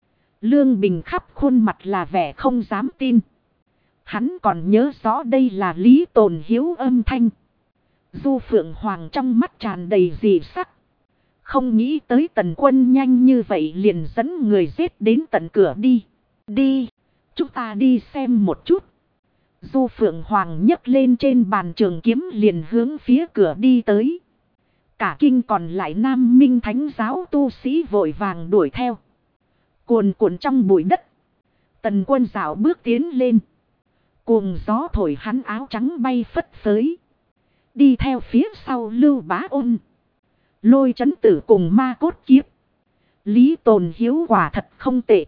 Lương Bình khắp khuôn mặt là vẻ không dám tin. Hắn còn nhớ rõ đây là Lý Tồn Hiếu âm thanh. Du Phượng Hoàng trong mắt tràn đầy dị sắc. Không nghĩ tới Tần Quân nhanh như vậy liền dẫn người giết đến tận cửa đi. Đi, chúng ta đi xem một chút. Du Phượng Hoàng nhấc lên trên bàn trường kiếm liền hướng phía cửa đi tới. Cả kinh còn lại Nam Minh Thánh giáo tu sĩ vội vàng đuổi theo. Cuồn cuộn trong bụi đất. Tần Quân dạo bước tiến lên. Cuồng gió thổi hắn áo trắng bay phất phới. Đi theo phía sau Lưu Bá Ôn. Lôi Chấn Tử cùng Ma Cốt Kiếp. Lý Tồn Hiếu quả thật không tệ.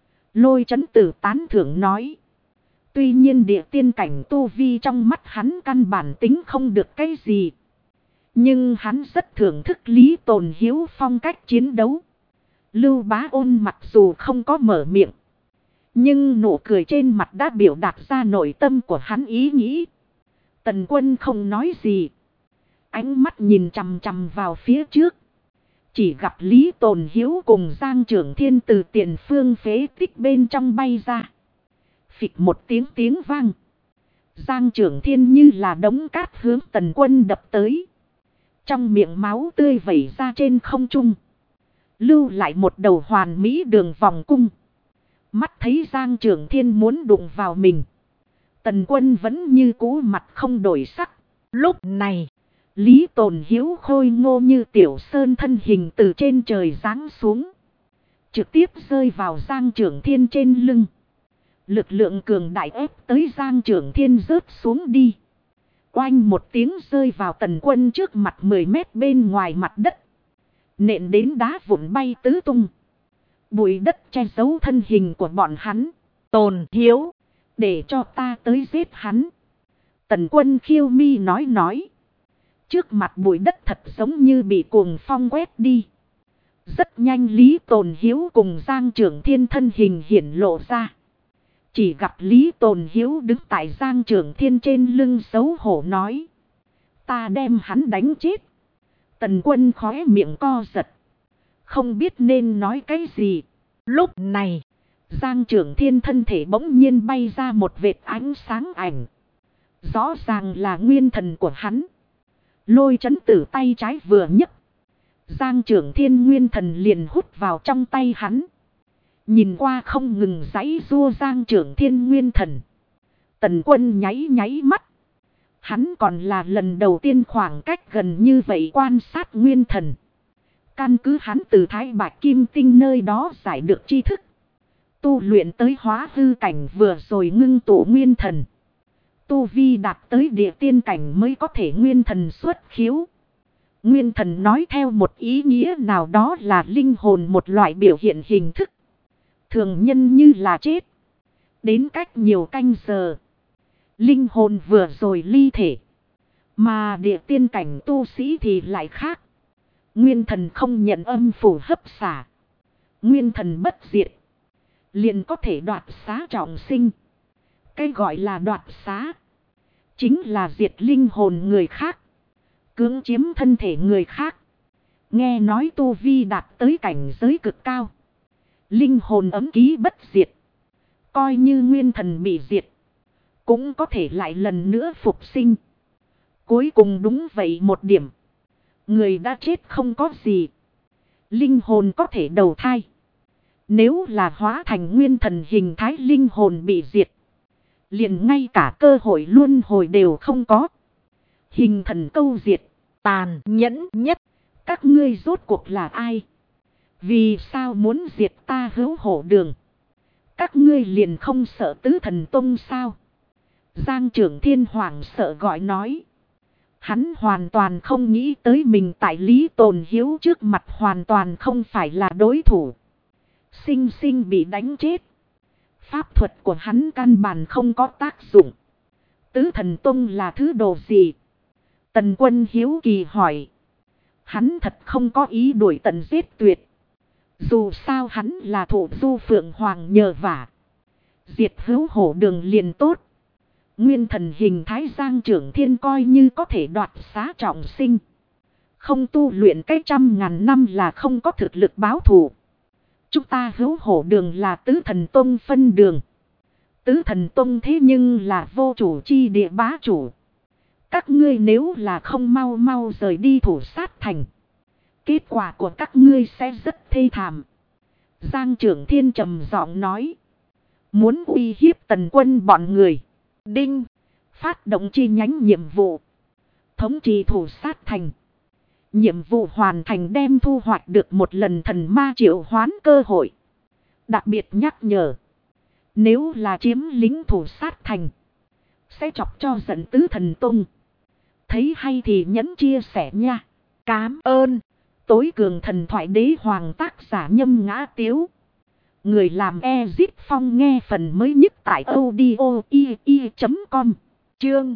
Lôi Chấn Tử tán thưởng nói. Tuy nhiên địa tiên cảnh tu vi trong mắt hắn căn bản tính không được cái gì. Nhưng hắn rất thưởng thức Lý Tồn Hiếu phong cách chiến đấu. Lưu Bá Ôn mặc dù không có mở miệng. Nhưng nụ cười trên mặt đã biểu đạt ra nội tâm của hắn ý nghĩ. Tần Quân không nói gì. Ánh mắt nhìn chằm chằm vào phía trước. Chỉ gặp Lý Tồn Hiếu cùng Giang Trưởng Thiên từ tiền phương phế tích bên trong bay ra. Phịch một tiếng vang. Giang Trưởng Thiên như là đống cát hướng Tần Quân đập tới. Trong miệng máu tươi vẩy ra trên không trung. Lưu lại một đầu hoàn mỹ đường vòng cung. Mắt thấy Giang Trưởng Thiên muốn đụng vào mình. Tần Quân vẫn như cũ mặt không đổi sắc. Lúc này, Lý Tồn Hiếu khôi ngô như tiểu sơn thân hình từ trên trời giáng xuống. Trực tiếp rơi vào Giang Trưởng Thiên trên lưng. Lực lượng cường đại ép tới Giang Trưởng Thiên rớt xuống đi. Oanh một tiếng rơi vào Tần Quân trước mặt 10 mét bên ngoài mặt đất. Nện đến đá vụn bay tứ tung. Bụi đất che giấu thân hình của bọn hắn. Tồn Hiếu, để cho ta tới giết hắn. Tần Quân khiêu mi nói. Trước mặt bụi đất thật giống như bị cuồng phong quét đi. Rất nhanh Lý Tồn Hiếu cùng Giang Trưởng Thiên thân hình hiển lộ ra. Chỉ gặp Lý Tồn Hiếu đứng tại Giang Trưởng Thiên trên lưng xấu hổ nói. Ta đem hắn đánh chết. Tần Quân khóe miệng co giật. Không biết nên nói cái gì. Lúc này, Giang Trưởng Thiên thân thể bỗng nhiên bay ra một vệt ánh sáng ảnh. Rõ ràng là nguyên thần của hắn. Lôi chấn tử tay trái vừa nhấc. Giang Trưởng Thiên nguyên thần liền hút vào trong tay hắn. Nhìn qua không ngừng giãy giụa Giang Trưởng Thiên nguyên thần. Tần Quân nháy nháy mắt. Hắn còn là lần đầu tiên khoảng cách gần như vậy quan sát nguyên thần. Căn cứ hắn từ Thái Bạch Kim Tinh nơi đó giải được tri thức. Tu luyện tới hóa hư cảnh vừa rồi ngưng tụ nguyên thần. Tu vi đạt tới địa tiên cảnh mới có thể nguyên thần xuất khiếu. Nguyên thần nói theo một ý nghĩa nào đó là linh hồn một loại biểu hiện hình thức. Thường nhân như là chết. Đến cách nhiều canh giờ. Linh hồn vừa rồi ly thể. Mà địa tiên cảnh tu sĩ thì lại khác. Nguyên thần không nhận âm phủ hấp xả. Nguyên thần bất diệt. Liền có thể đoạt xá trọng sinh. Cái gọi là đoạt xá. Chính là diệt linh hồn người khác. Cưỡng chiếm thân thể người khác. Nghe nói tu vi đạt tới cảnh giới cực cao. Linh hồn ấm ký bất diệt. Coi như nguyên thần bị diệt. Cũng có thể lại lần nữa phục sinh. Cuối cùng đúng vậy một điểm. Người đã chết không có gì. Linh hồn có thể đầu thai. Nếu là hóa thành nguyên thần hình thái linh hồn bị diệt. Liền ngay cả cơ hội luân hồi đều không có. Hình thần câu diệt. Tàn nhẫn nhất. Các ngươi rốt cuộc là ai? Vì sao muốn diệt ta Hữu Hổ Đường? Các ngươi liền không sợ Tứ Thần Tông sao? Giang Trưởng Thiên hoảng sợ gọi nói. Hắn hoàn toàn không nghĩ tới mình tại Lý Tồn Hiếu trước mặt hoàn toàn không phải là đối thủ. Sinh sinh bị đánh chết. Pháp thuật của hắn căn bản không có tác dụng. Tứ Thần Tông là thứ đồ gì? Tần Quân hiếu kỳ hỏi. Hắn thật không có ý đuổi tận giết tuyệt. Dù sao hắn là thổ du Phượng Hoàng nhờ vả. Diệt Hữu Hổ Đường liền tốt. Nguyên thần hình thái Giang Trưởng Thiên coi như có thể đoạt xá trọng sinh. Không tu luyện cái 100.000 năm là không có thực lực báo thù. Chúng ta Hữu Hổ Đường là Tứ Thần Tông phân đường. Tứ Thần Tông thế nhưng là vô chủ chi địa bá chủ. Các ngươi nếu là không mau mau rời đi thủ sát thành. Kết quả của các ngươi sẽ rất thê thảm. Giang Trưởng Thiên trầm giọng nói. Muốn uy hiếp Tần Quân bọn người. Đinh. Phát động chi nhánh nhiệm vụ. Thống trị thủ sát thành. Nhiệm vụ hoàn thành đem thu hoạch được một lần thần ma triệu hoán cơ hội. Đặc biệt nhắc nhở. Nếu là chiếm lính thủ sát thành. Sẽ chọc cho giận Tứ Thần Tông. Thấy hay thì nhấn chia sẻ nha. Cám ơn. Tối cường thần thoại đế hoàng tác giả Nhâm Ngã Tiếu. Người làm Ezit Phong nghe phần mới nhất tại audio.com. Chương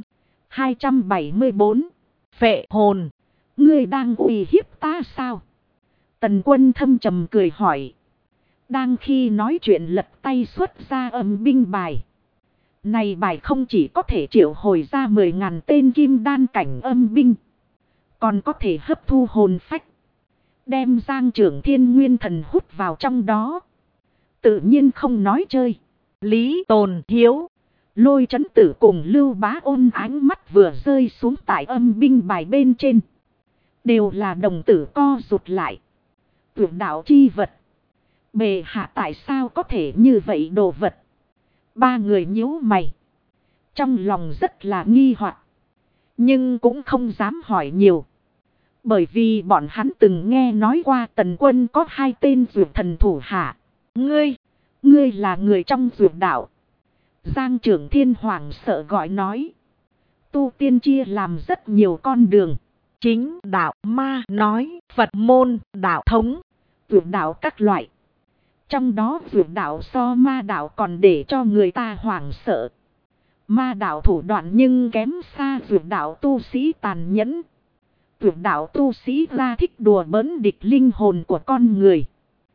274. Phệ hồn. Ngươi đang uy hiếp ta sao? Tần Quân thâm trầm cười hỏi. Đang khi nói chuyện lật tay xuất ra âm binh bài. Này bài không chỉ có thể triệu hồi ra 10.000 tên kim đan cảnh âm binh. Còn có thể hấp thu hồn phách. Đem Giang Trưởng Thiên nguyên thần hút vào trong đó. Tự nhiên không nói chơi. Lý Tồn Hiếu. Lôi Chấn Tử cùng Lưu Bá Ôn ánh mắt vừa rơi xuống tại âm binh bài bên trên. Đều là đồng tử co rụt lại. Tuyệt đạo chi vật. Bề hạ tại sao có thể như vậy đồ vật? Ba người nhíu mày. Trong lòng rất là nghi hoặc. Nhưng cũng không dám hỏi nhiều. Bởi vì bọn hắn từng nghe nói qua Tần Quân có 2 tên dược thần thủ hạ. Ngươi là người trong dược đạo. Giang Trưởng Thiên hoảng sợ gọi nói. Tu tiên chia làm rất nhiều con đường. Chính đạo, ma nói, Phật môn, đạo thống, dược đạo các loại. Trong đó dược đạo so ma đạo còn để cho người ta hoảng sợ. Ma đạo thủ đoạn nhưng kém xa dược đạo tu sĩ tàn nhẫn. Tuyệt đạo tu sĩ ra thích đùa bỡn địch linh hồn của con người.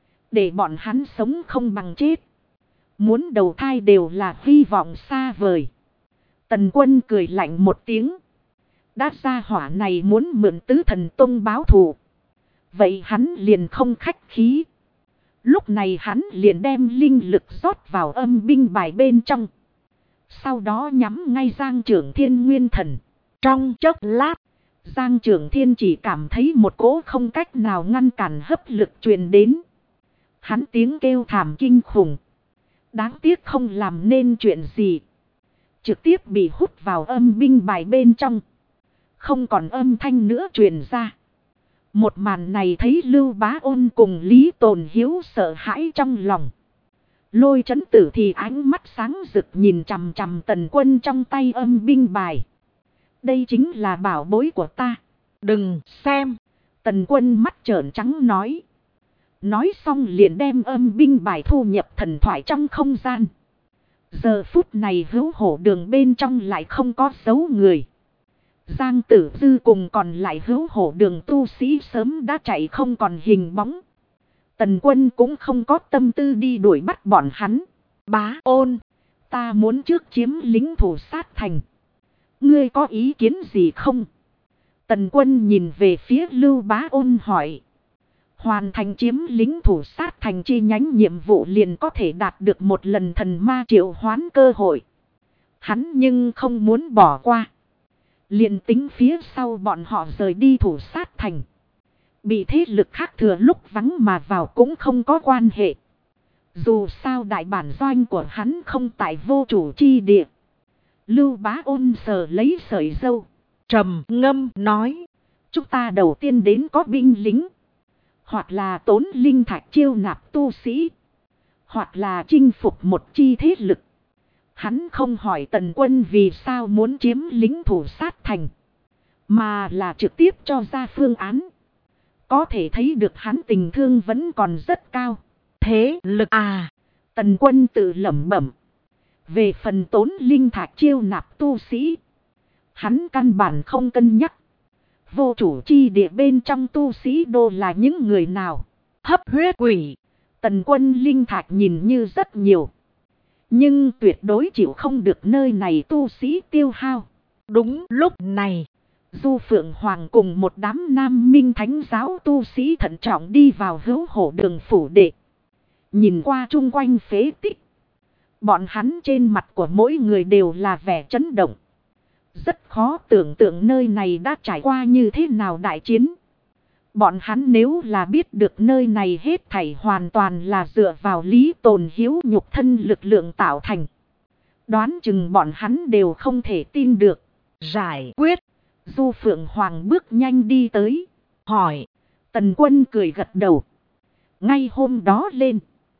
Để bọn hắn sống không bằng chết. Muốn đầu thai đều là hy vọng xa vời. Tần Quân cười lạnh một tiếng. Đã ra hỏa này muốn mượn Tứ Thần Tông báo thù. Vậy hắn liền không khách khí. Lúc này hắn liền đem linh lực rót vào âm binh bài bên trong. Sau đó nhắm ngay Giang Trưởng Thiên nguyên thần. Trong chốc lát, Giang Trưởng Thiên chỉ cảm thấy một cỗ không cách nào ngăn cản hấp lực truyền đến. Hắn tiếng kêu thảm kinh khủng. Đáng tiếc không làm nên chuyện gì. Trực tiếp bị hút vào âm binh bài bên trong. Không còn âm thanh nữa truyền ra. Một màn này thấy Lưu Bá Ôn cùng Lý Tồn Hiếu sợ hãi trong lòng. Lôi Chấn Tử thì ánh mắt sáng rực nhìn chằm chằm Tần Quân trong tay âm binh bài. Đây chính là bảo bối của ta. Đừng xem. Tần Quân mắt trợn trắng nói. Nói xong liền đem âm binh bài thu nhập thần thoại trong không gian. Giờ phút này Hữu Hổ Đường bên trong lại không có dấu người. Giang Tử Dư cùng còn lại Hữu Hổ Đường tu sĩ sớm đã chạy không còn hình bóng. Tần Quân cũng không có tâm tư đi đuổi bắt bọn hắn. Bá Ôn, ta muốn trước chiếm lính thủ sát thành. Ngươi có ý kiến gì không? Tần Quân nhìn về phía Lưu Bá Ôn hỏi. Hoàn thành chiếm lính thủ sát thành chi nhánh nhiệm vụ liền có thể đạt được một lần thần ma triệu hoán cơ hội. Hắn nhưng không muốn bỏ qua. Liền tính phía sau bọn họ rời đi thủ sát thành. Bị thế lực khác thừa lúc vắng mà vào cũng không có quan hệ. Dù sao đại bản doanh của hắn không tại vô chủ chi địa. Lưu Bá Ôn sờ lấy sợi dâu. Trầm ngâm nói. Chúng ta đầu tiên đến có binh lính. Hoặc là tốn linh thạch chiêu nạp tu sĩ. Hoặc là chinh phục một chi thế lực. Hắn không hỏi Tần Quân vì sao muốn chiếm lính thủ sát thành. Mà là trực tiếp cho ra phương án. Có thể thấy được hắn tình thương vẫn còn rất cao. Thế lực à. Tần Quân tự lẩm bẩm. Về phần tốn linh thạch chiêu nạp tu sĩ. Hắn căn bản không cân nhắc. Vô chủ chi địa bên trong tu sĩ đô là những người nào? Hấp huyết quỷ. Tần Quân linh thạch nhìn như rất nhiều. Nhưng tuyệt đối chịu không được nơi này tu sĩ tiêu hao. Đúng lúc này. Du Phượng Hoàng cùng một đám nam minh thánh giáo tu sĩ thận trọng đi vào Hữu Hổ Đường phủ đệ. Nhìn qua chung quanh phế tích. Bọn hắn trên mặt của mỗi người đều là vẻ chấn động. Rất khó tưởng tượng nơi này đã trải qua như thế nào đại chiến. Bọn hắn nếu là biết được nơi này hết thảy hoàn toàn là dựa vào Lý Tồn Hiếu nhục thân lực lượng tạo thành. Đoán chừng bọn hắn đều không thể tin được. Giải quyết. Du Phượng Hoàng bước nhanh đi tới. Hỏi. Tần Quân cười gật đầu. Ngay hôm đó lên.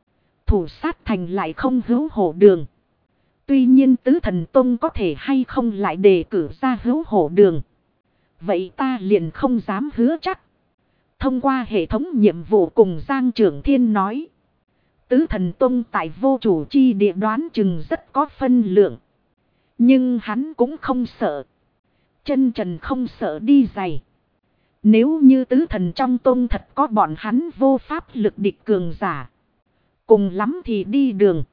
Thủ sát thành lại không Hữu Hổ Đường. Tuy nhiên Tứ Thần Tông có thể hay không lại đề cử ra Hữu Hổ Đường. Vậy ta liền không dám hứa chắc. Thông qua hệ thống nhiệm vụ cùng Giang Trưởng Thiên nói. Tứ Thần Tông tại vô chủ chi địa đoán chừng rất có phân lượng. Nhưng hắn cũng không sợ. Chân trần không sợ đi giày. Nếu như Tứ Thần trong Tông thật có bọn hắn vô pháp lực địch cường giả. Cùng lắm thì đi đường.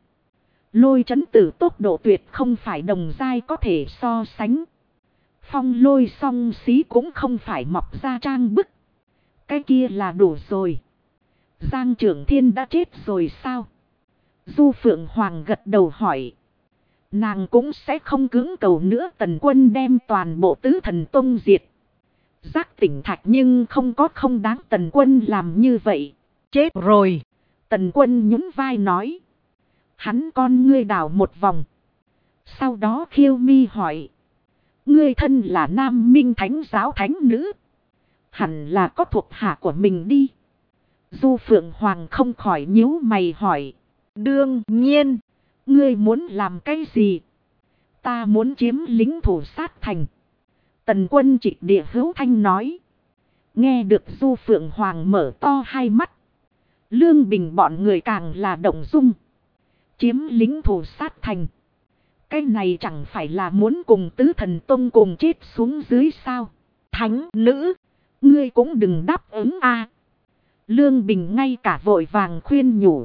Lôi Chấn Tử tốc độ tuyệt không phải đồng giai có thể so sánh. Phong Lôi song xí cũng không phải mọc ra trang bức. Cái kia là đủ rồi. Giang Trưởng Thiên đã chết rồi sao? Du Phượng Hoàng gật đầu hỏi. Nàng cũng sẽ không cưỡng cầu nữa. Tần Quân đem toàn bộ Tứ Thần Tông diệt. Giác tỉnh thạch nhưng không đáng Tần Quân làm như vậy. Chết rồi. Tần Quân nhún vai nói. Hắn con ngươi đảo một vòng. Sau đó khiêu mi hỏi. Ngươi thân là Nam Minh Thánh giáo thánh nữ. Hẳn là có thuộc hạ của mình đi. Du Phượng Hoàng không khỏi nhíu mày hỏi. Đương nhiên. Ngươi muốn làm cái gì? Ta muốn chiếm lính thủ sát thành. Tần Quân trịch địa hữu thanh nói. Nghe được Du Phượng Hoàng mở to hai mắt. Lương Bình bọn người càng là động dung. Chiếm lính thủ sát thành. Cái này chẳng phải là muốn cùng Tứ Thần Tông cùng chết xuống dưới sao? Thánh nữ. Ngươi cũng đừng đáp ứng a. Lương Bình ngay cả vội vàng khuyên nhủ.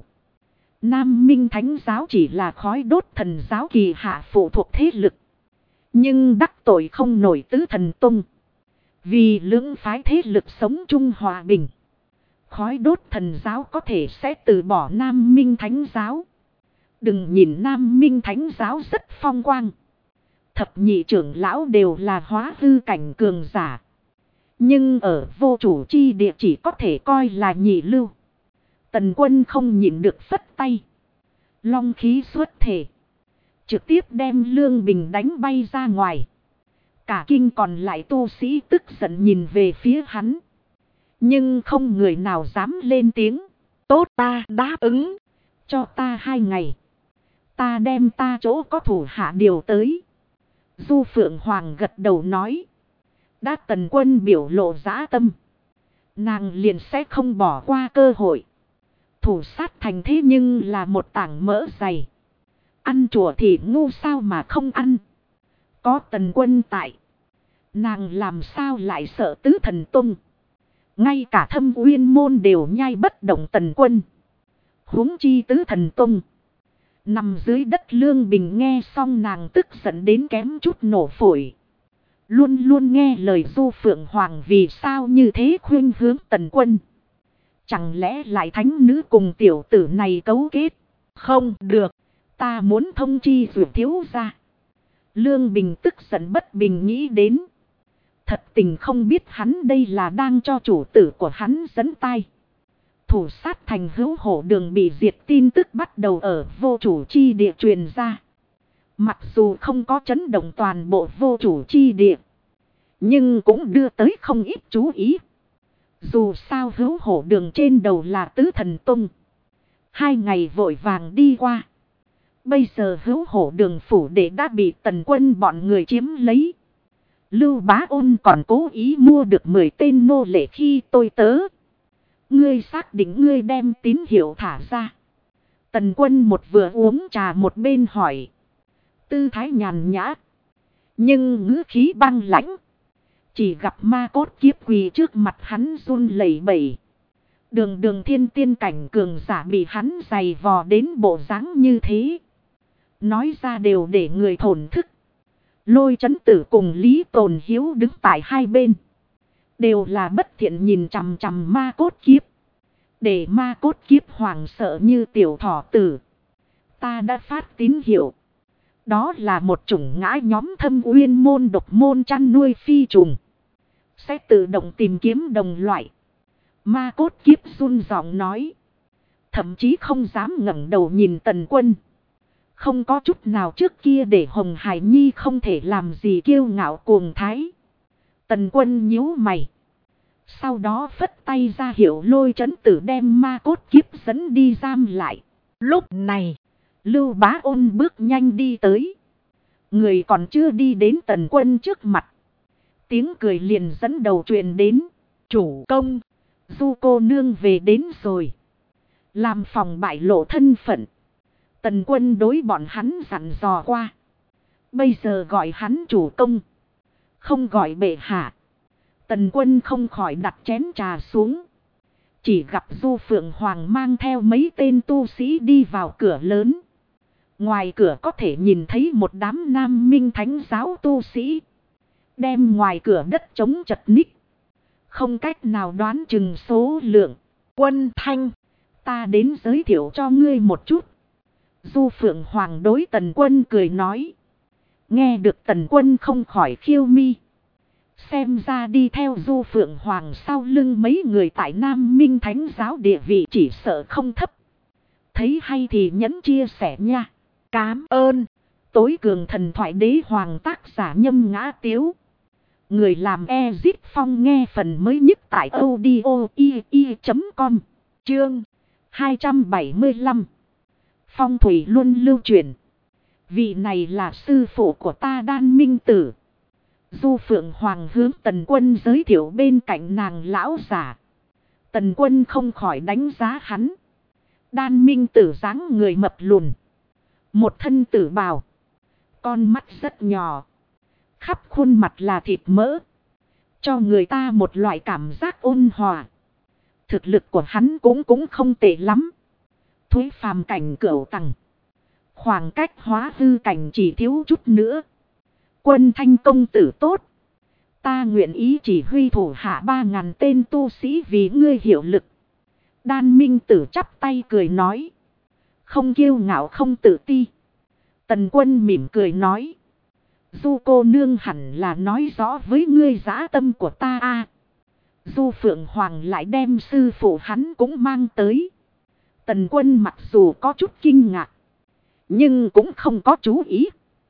Nam Minh Thánh giáo chỉ là khói đốt thần giáo kỳ hạ phụ thuộc thế lực. Nhưng đắc tội không nổi tứ thần tung. Vì lưỡng phái thế lực sống chung hòa bình. Khói đốt thần giáo có thể sẽ từ bỏ Nam Minh Thánh giáo. Đừng nhìn Nam Minh Thánh giáo rất phong quang. Thập nhị trưởng lão đều là hóa hư cảnh cường giả. Nhưng ở vô chủ chi địa chỉ có thể coi là nhị lưu. Tần Quân không nhịn được phất tay. Long khí xuất thể. Trực tiếp đem Lương Bình đánh bay ra ngoài. Cả kinh còn lại tu sĩ tức giận nhìn về phía hắn. Nhưng không người nào dám lên tiếng. Tốt, ta đáp ứng. Cho ta 2 ngày. Ta đem ta chỗ có thủ hạ điều tới. Du Phượng Hoàng gật đầu nói. Đã Tần Quân biểu lộ dã tâm. Nàng liền sẽ không bỏ qua cơ hội. Thủ sát thành thế nhưng là một tảng mỡ dày. Ăn chùa thì ngu sao mà không ăn. Có Tần Quân tại. Nàng làm sao lại sợ tứ thần tung. Ngay cả Thâm Uyên môn đều nhai bất động Tần Quân. Huống chi tứ thần tung. Nằm dưới đất Lương Bình nghe xong nàng tức giận đến kém chút nổ phổi. Luôn luôn nghe lời Du Phượng Hoàng vì sao như thế khuyên hướng Tần Quân. Chẳng lẽ lại thánh nữ cùng tiểu tử này cấu kết? Không được, ta muốn thông chi dù thiếu ra. Lương Bình tức giận bất bình nghĩ đến. Thật tình không biết hắn đây là đang cho chủ tử của hắn dẫn tay. Thủ sát thành Hữu Hổ Đường bị diệt tin tức bắt đầu ở vô chủ chi địa truyền ra. Mặc dù không có chấn động toàn bộ vô chủ chi địa. Nhưng cũng đưa tới không ít chú ý. Dù sao Hữu Hổ Đường trên đầu là tứ thần tung. 2 ngày vội vàng đi qua. Bây giờ Hữu Hổ Đường phủ đệ đã bị Tần Quân bọn người chiếm lấy. Lưu Bá Ôn còn cố ý mua được 10 tên nô lệ khi tôi tớ. Ngươi xác định ngươi đem tín hiệu thả ra. Tần Quân một vừa uống trà một bên hỏi. Tư thái nhàn nhã. Nhưng ngữ khí băng lãnh. Chỉ gặp ma cốt kiếp quỳ trước mặt hắn run lẩy bẩy. Đường thiên tiên cảnh cường giả bị hắn giày vò đến bộ dáng như thế. Nói ra đều để người thổn thức. Lôi Chấn Tử cùng Lý Tồn Hiếu đứng tại hai bên. Đều là bất thiện nhìn chằm chằm ma cốt kiếp. Để ma cốt kiếp hoảng sợ như tiểu thỏ tử. Ta đã phát tín hiệu. Đó là một chủng ngã nhóm Thâm Uyên môn độc môn chăn nuôi phi trùng. Sẽ tự động tìm kiếm đồng loại. Ma cốt kiếp run giọng nói. Thậm chí không dám ngẩng đầu nhìn Tần Quân. Không có chút nào trước kia để Hồng Hải Nhi không thể làm gì kiêu ngạo cuồng thái. Tần Quân nhíu mày. Sau đó phất tay ra hiệu Lôi Chấn Tử đem ma cốt kiếp dẫn đi giam lại. Lúc này, Lưu Bá Ôn bước nhanh đi tới. Người còn chưa đi đến Tần Quân trước mặt. Tiếng cười liền dẫn đầu truyền đến. Chủ công, Du cô nương về đến rồi. Làm phòng bại lộ thân phận. Tần Quân đối bọn hắn dặn dò qua. Bây giờ gọi hắn chủ công. Không gọi bệ hạ. Tần Quân không khỏi đặt chén trà xuống. Chỉ gặp Du Phượng Hoàng mang theo mấy tên tu sĩ đi vào cửa lớn. Ngoài cửa có thể nhìn thấy một đám Nam Minh Thánh giáo tu sĩ. Đem ngoài cửa đất trống chật ních. Không cách nào đoán chừng số lượng. Quân Thanh, ta đến giới thiệu cho ngươi một chút. Du Phượng Hoàng đối Tần Quân cười nói. Nghe được Tần Quân không khỏi khiêu mi. Xem ra đi theo Du Phượng Hoàng sau lưng mấy người tại Nam Minh Thánh giáo địa vị chỉ sợ không thấp. Thấy hay thì nhấn chia sẻ nha. Cám ơn. Tối cường thần thoại đế hoàng tác giả Nhâm Ngã Tiếu. Người làm Ezip Phong nghe phần mới nhất tại audio.com. Chương 275. Phong thủy luân lưu truyền. Vị này là sư phụ của ta Đan Minh Tử. Du Phượng Hoàng hướng Tần Quân giới thiệu bên cạnh nàng lão giả. Tần Quân không khỏi đánh giá hắn. Đan Minh Tử dáng người mập lùn. Một thân tử bào. Con mắt rất nhỏ. Khắp khuôn mặt là thịt mỡ. Cho người ta một loại cảm giác ôn hòa. Thực lực của hắn cũng không tệ lắm. Thuế phàm cảnh cửu tầng. Khoảng cách hóa hư cảnh chỉ thiếu chút nữa. Quân Thanh công tử tốt. Ta nguyện ý chỉ huy thủ hạ 3.000 tên tu sĩ vì ngươi hiệu lực. Đan Minh Tử chắp tay cười nói. Không kiêu ngạo không tự ti. Tần Quân mỉm cười nói. Du cô nương hẳn là nói rõ với ngươi dã tâm của ta a. Du Phượng Hoàng lại đem sư phụ hắn cũng mang tới. Tần Quân mặc dù có chút kinh ngạc. Nhưng cũng không có chú ý.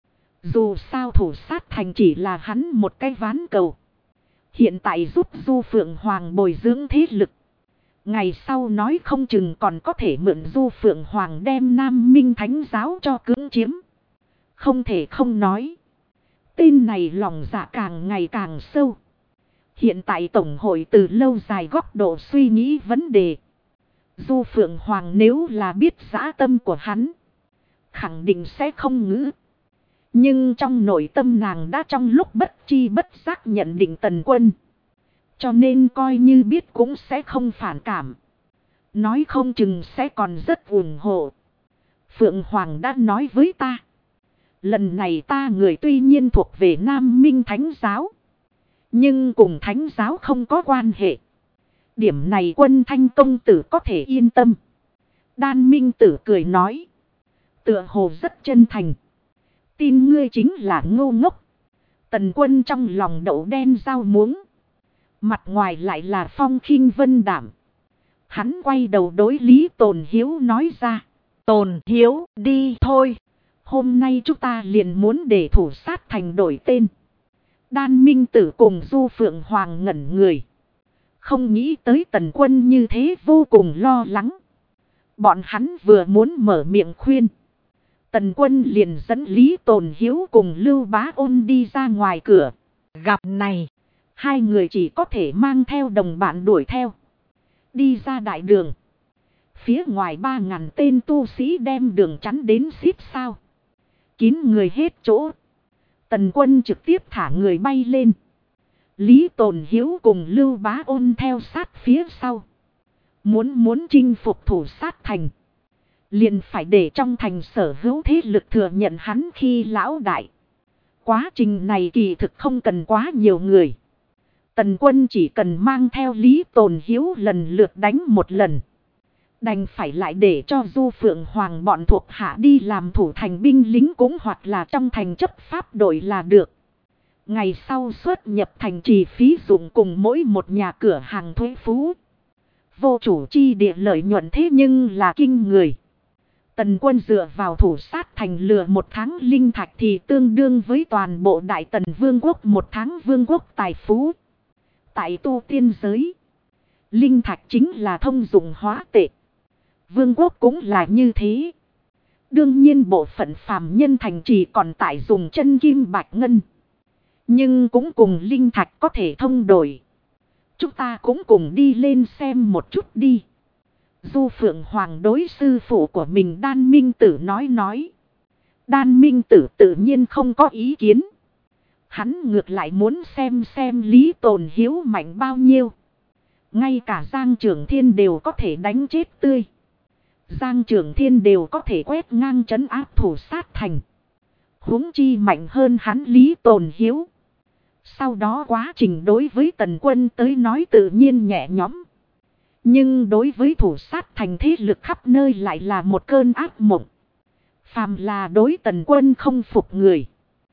Dù sao thủ sát thành chỉ là hắn một cái ván cầu. Hiện tại giúp Du Phượng Hoàng bồi dưỡng thế lực. Ngày sau nói không chừng còn có thể mượn Du Phượng Hoàng đem Nam Minh Thánh Giáo cho cưỡng chiếm. Không thể không nói. Tên này lòng dạ càng ngày càng sâu. Hiện tại Tổng hội từ lâu dài góc độ suy nghĩ vấn đề. Du Phượng Hoàng nếu là biết dã tâm của hắn, khẳng định sẽ không ngữ. Nhưng trong nội tâm nàng đã trong lúc bất chi bất giác nhận định Tần Quân. Cho nên coi như biết cũng sẽ không phản cảm. Nói không chừng sẽ còn rất ủng hộ. Phượng Hoàng đã nói với ta. Lần này ta người tuy nhiên thuộc về Nam Minh Thánh Giáo. Nhưng cùng Thánh Giáo không có quan hệ. Điểm này Quân Thanh công tử có thể yên tâm. Đan Minh Tử cười nói. Tựa hồ rất chân thành. Tin ngươi chính là ngô ngốc. Tần Quân trong lòng đậu đen rau muống. Mặt ngoài lại là phong khinh vân đảm. Hắn quay đầu đối Lý Tồn Hiếu nói ra. Tồn Hiếu đi thôi. Hôm nay chúng ta liền muốn để thủ sát thành đổi tên. Đan Minh Tử cùng Du Phượng Hoàng ngẩn người. Không nghĩ tới Tần Quân như thế vô cùng lo lắng. Bọn hắn vừa muốn mở miệng khuyên. Tần Quân liền dẫn Lý Tồn Hiếu cùng Lưu Bá Ôn đi ra ngoài cửa. Gặp này, hai người chỉ có thể mang theo đồng bạn đuổi theo. Đi ra đại đường. Phía ngoài 3.000 tên tu sĩ đem đường chắn đến xít sao. Kín người hết chỗ. Tần Quân trực tiếp thả người bay lên. Lý Tồn Hiếu cùng Lưu Bá Ôn theo sát phía sau. Muốn chinh phục thủ sát thành. Liền phải để trong thành sở hữu thế lực thừa nhận hắn khi lão đại. Quá trình này kỳ thực không cần quá nhiều người. Tần Quân chỉ cần mang theo Lý Tồn Hiếu lần lượt đánh một lần. Đành phải lại để cho Du Phượng Hoàng bọn thuộc hạ đi làm thủ thành binh lính cũng hoặc là trong thành chấp pháp đội là được. Ngày sau xuất nhập thành trì phí dụng cùng mỗi một nhà cửa hàng thuế phú. Vô chủ chi địa lợi nhuận thế nhưng là kinh người. Tần Quân dựa vào thủ sát thành lừa một tháng linh thạch thì tương đương với toàn bộ Đại Tần Vương quốc một tháng vương quốc tài phú. Tại tu tiên giới, linh thạch chính là thông dụng hóa tệ. Vương quốc cũng là như thế. Đương nhiên bộ phận phàm nhân thành trì còn tại dùng chân kim bạch ngân. Nhưng cũng cùng linh thạch có thể thông đổi. Chúng ta cũng cùng đi lên xem một chút đi. Du Phượng Hoàng đối sư phụ của mình Đan Minh Tử nói. Đan Minh Tử tự nhiên không có ý kiến. Hắn ngược lại muốn xem Lý Tồn Hiếu mạnh bao nhiêu. Ngay cả Giang Trưởng Thiên đều có thể đánh chết tươi. Giang Trưởng Thiên đều có thể quét ngang trấn áp thủ sát thành. Huống chi mạnh hơn hắn Lý Tồn Hiếu. Sau đó quá trình đối với Tần Quân tới nói tự nhiên nhẹ nhõm. Nhưng đối với thủ sát thành thế lực khắp nơi lại là một cơn ác mộng. Phàm là đối Tần Quân không phục người.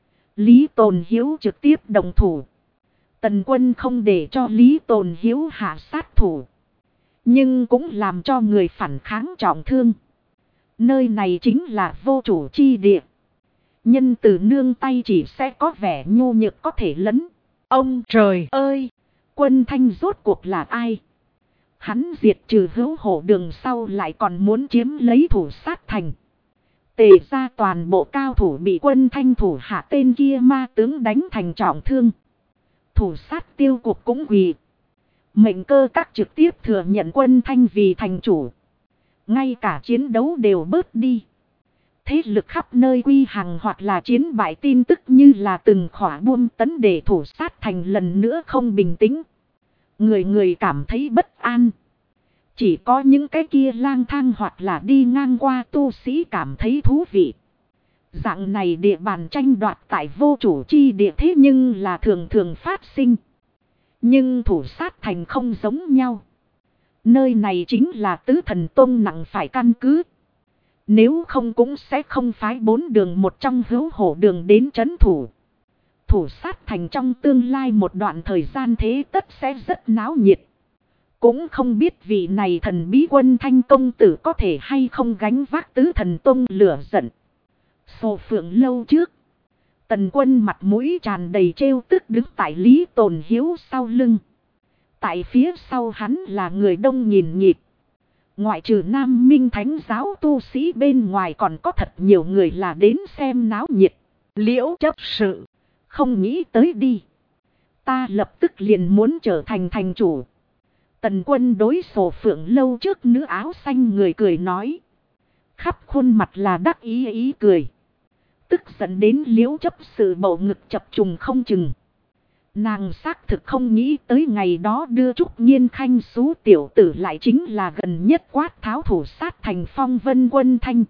Lý Tồn Hiếu trực tiếp đồng thủ. Tần Quân không để cho Lý Tồn Hiếu hạ sát thủ. Nhưng cũng làm cho người phản kháng trọng thương. Nơi này chính là vô chủ chi địa. Nhân từ nương tay chỉ sẽ có vẻ nhu nhược có thể lấn. Ông trời ơi! Quân Thanh rốt cuộc là ai? Hắn diệt trừ hữu hổ đường sau lại còn muốn chiếm lấy thủ sát thành. Tề ra toàn bộ cao thủ bị Quân Thanh thủ hạ tên kia ma tướng đánh thành trọng thương. Thủ sát tiêu cục cũng quỳ. Mệnh cơ các trực tiếp thừa nhận Quân Thanh vì thành chủ. Ngay cả chiến đấu đều bớt đi. thế lực khắp nơi quy hàng hoặc là chiến bại tin tức như là từng khỏa buông tấn để thủ sát thành lần nữa không bình tĩnh. Người người cảm thấy bất an. Chỉ có những cái kia lang thang hoặc là đi ngang qua tu sĩ cảm thấy thú vị. Dạng này địa bàn tranh đoạt tại vô chủ chi địa thế nhưng là thường thường phát sinh. Nhưng thủ sát thành không giống nhau. Nơi này chính là tứ thần tông nặng phải căn cứ. Nếu không cũng sẽ không phái 4 đường một trong hữu hổ đường đến trấn thủ. Thủ sát thành trong tương lai một đoạn thời gian thế tất sẽ rất náo nhiệt. Cũng không biết vị này thần bí quân Thanh công tử có thể hay không gánh vác tứ thần tông lửa giận. Sổ Phượng lâu trước. Tần Quân mặt mũi tràn đầy trêu tức đứng tại Lý Tồn Hiếu sau lưng. Tại phía sau hắn là người đông nhìn nhịp. Ngoại trừ Nam Minh Thánh giáo tu sĩ bên ngoài còn có thật nhiều người là đến xem náo nhiệt. Liễu chấp sự. Không nghĩ tới đi. Ta lập tức liền muốn trở thành thành chủ. Tần Quân đối Sổ Phượng lâu trước nữ áo xanh người cười nói. Khắp khuôn mặt là đắc ý cười. Tức giận đến Liễu chấp sự bầu ngực chập trùng không chừng. Nàng xác thực không nghĩ tới ngày đó đưa Trúc Nhiên Khanh xú tiểu tử lại chính là gần nhất quát tháo thủ sát thành Phong Vân Quân Thanh.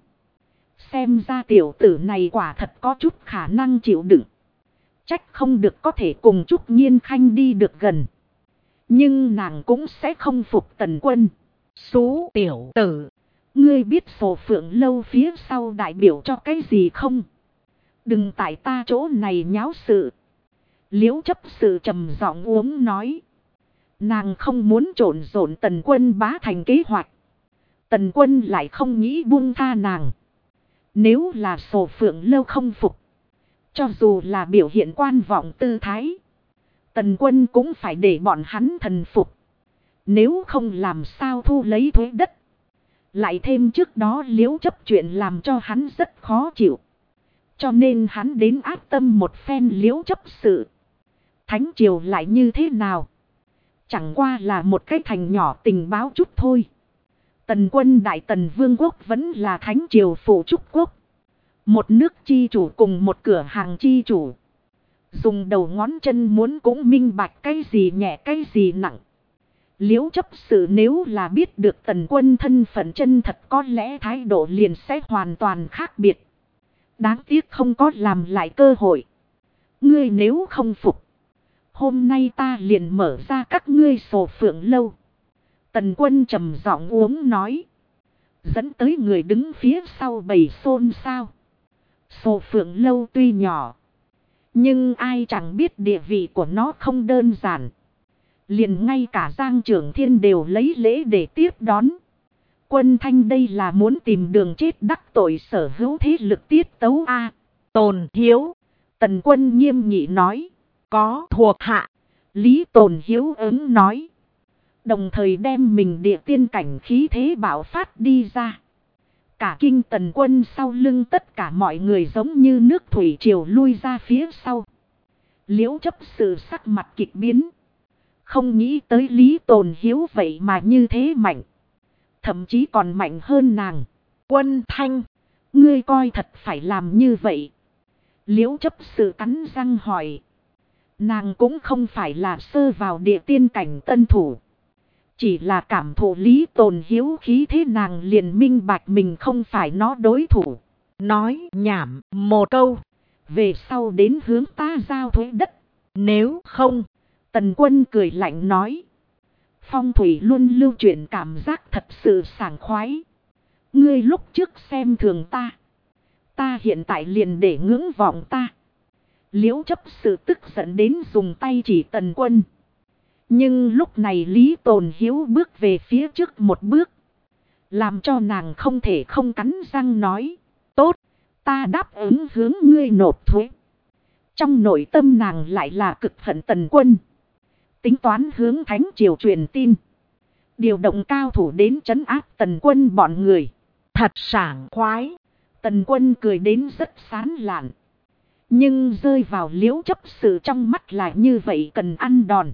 Xem ra tiểu tử này quả thật có chút khả năng chịu đựng. Trách không được có thể cùng Trúc Nhiên Khanh đi được gần. Nhưng nàng cũng sẽ không phục Tần Quân. Xú tiểu tử. Ngươi biết Sổ Phượng lâu phía sau đại biểu cho cái gì không? Đừng tại ta chỗ này nháo sự. Liễu chấp sự trầm giọng uống nói. Nàng không muốn trộn rộn Tần Quân bá thành kế hoạch. Tần Quân lại không nghĩ buông tha nàng. Nếu là Sổ Phượng lâu không phục. Cho dù là biểu hiện quan vọng tư thái. Tần Quân cũng phải để bọn hắn thần phục. Nếu không làm sao thu lấy thuế đất. Lại thêm trước đó Liễu chấp chuyện làm cho hắn rất khó chịu. Cho nên hắn đến ác tâm một phen Liễu chấp sự. Thánh triều lại như thế nào? Chẳng qua là một cái thành nhỏ tình báo chút thôi. Tần Quân Đại Tần Vương quốc vẫn là thánh triều phụ trúc quốc. Một nước chi chủ cùng một cửa hàng chi chủ. Dùng đầu ngón chân muốn cũng minh bạch cái gì nhẹ cái gì nặng. Liễu chấp sự nếu là biết được Tần Quân thân phận chân thật có lẽ thái độ liền sẽ hoàn toàn khác biệt. Đáng tiếc không có làm lại cơ hội. Ngươi nếu không phục. Hôm nay ta liền mở ra các ngươi Sổ Phượng lâu. Tần Quân trầm giọng uống nói. Dẫn tới người đứng phía sau bầy xôn xao. Sổ Phượng lâu tuy nhỏ. Nhưng ai chẳng biết địa vị của nó không đơn giản. Liền ngay cả Giang Trưởng Thiên đều lấy lễ để tiếp đón. Quân Thanh đây là muốn tìm đường chết đắc tội sở hữu thế lực tiết tấu A. Tồn Hiếu. Tần Quân nghiêm nghị nói. Có thuộc hạ. Lý Tồn Hiếu ứng nói. Đồng thời đem mình địa tiên cảnh khí thế bạo phát đi ra. Cả kinh Tần Quân sau lưng tất cả mọi người giống như nước thủy triều lui ra phía sau. Liễu chấp sự sắc mặt kịch biến. Không nghĩ tới Lý Tồn Hiếu vậy mà như thế mạnh. Thậm chí còn mạnh hơn nàng. Quân Thanh. Ngươi coi thật phải làm như vậy. Liễu chấp sự cắn răng hỏi. Nàng cũng không phải là sơ vào địa tiên cảnh tân thủ. Chỉ là cảm thụ Lý Tồn Hiếu khí thế nàng liền minh bạch mình không phải nó đối thủ. Nói nhảm một câu. Về sau đến hướng ta giao thuế đất. Nếu không. Tần Quân cười lạnh nói. Phong thủy luôn lưu chuyển cảm giác thật sự sảng khoái. Ngươi lúc trước xem thường ta. Ta hiện tại liền để ngưỡng vọng ta. Liễu chấp sự tức giận đến dùng tay chỉ Tần Quân. Nhưng lúc này Lý Tồn Hiếu bước về phía trước một bước. Làm cho nàng không thể không cắn răng nói. Tốt, ta đáp ứng hướng ngươi nộp thuế. Trong nội tâm nàng lại là cực hận Tần Quân. Tính toán hướng thánh triều truyền tin. Điều động cao thủ đến trấn áp Tần Quân bọn người. Thật sảng khoái. Tần Quân cười đến rất sán lạn. Nhưng rơi vào Liễu chấp sự trong mắt là như vậy cần ăn đòn.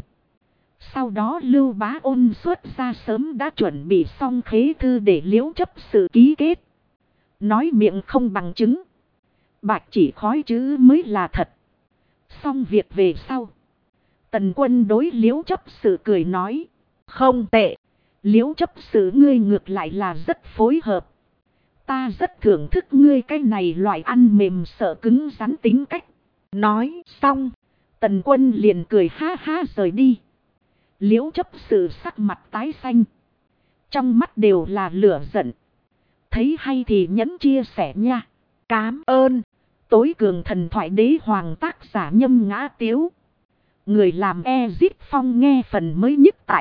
Sau đó Lưu Bá Ôn xuất ra sớm đã chuẩn bị xong khế thư để Liễu chấp sự ký kết. Nói miệng không bằng chứng. Bạch chỉ khói chứ mới là thật. Xong việc về sau. Tần Quân đối Liễu Chấp Sự cười nói. Không tệ. Liễu Chấp Sự ngươi ngược lại là rất phối hợp. Ta rất thưởng thức ngươi cái này loại ăn mềm sợ cứng rắn tính cách. Nói xong. Tần Quân liền cười ha ha rời đi. Liễu Chấp Sự sắc mặt tái xanh. Trong mắt đều là lửa giận. Thấy hay thì nhẫn chia sẻ nha. Cám ơn. Tối cường thần thoại đế hoàng tác giả Nhâm Ngã Tiếu. Người làm Ezit Phong nghe phần mới nhất tại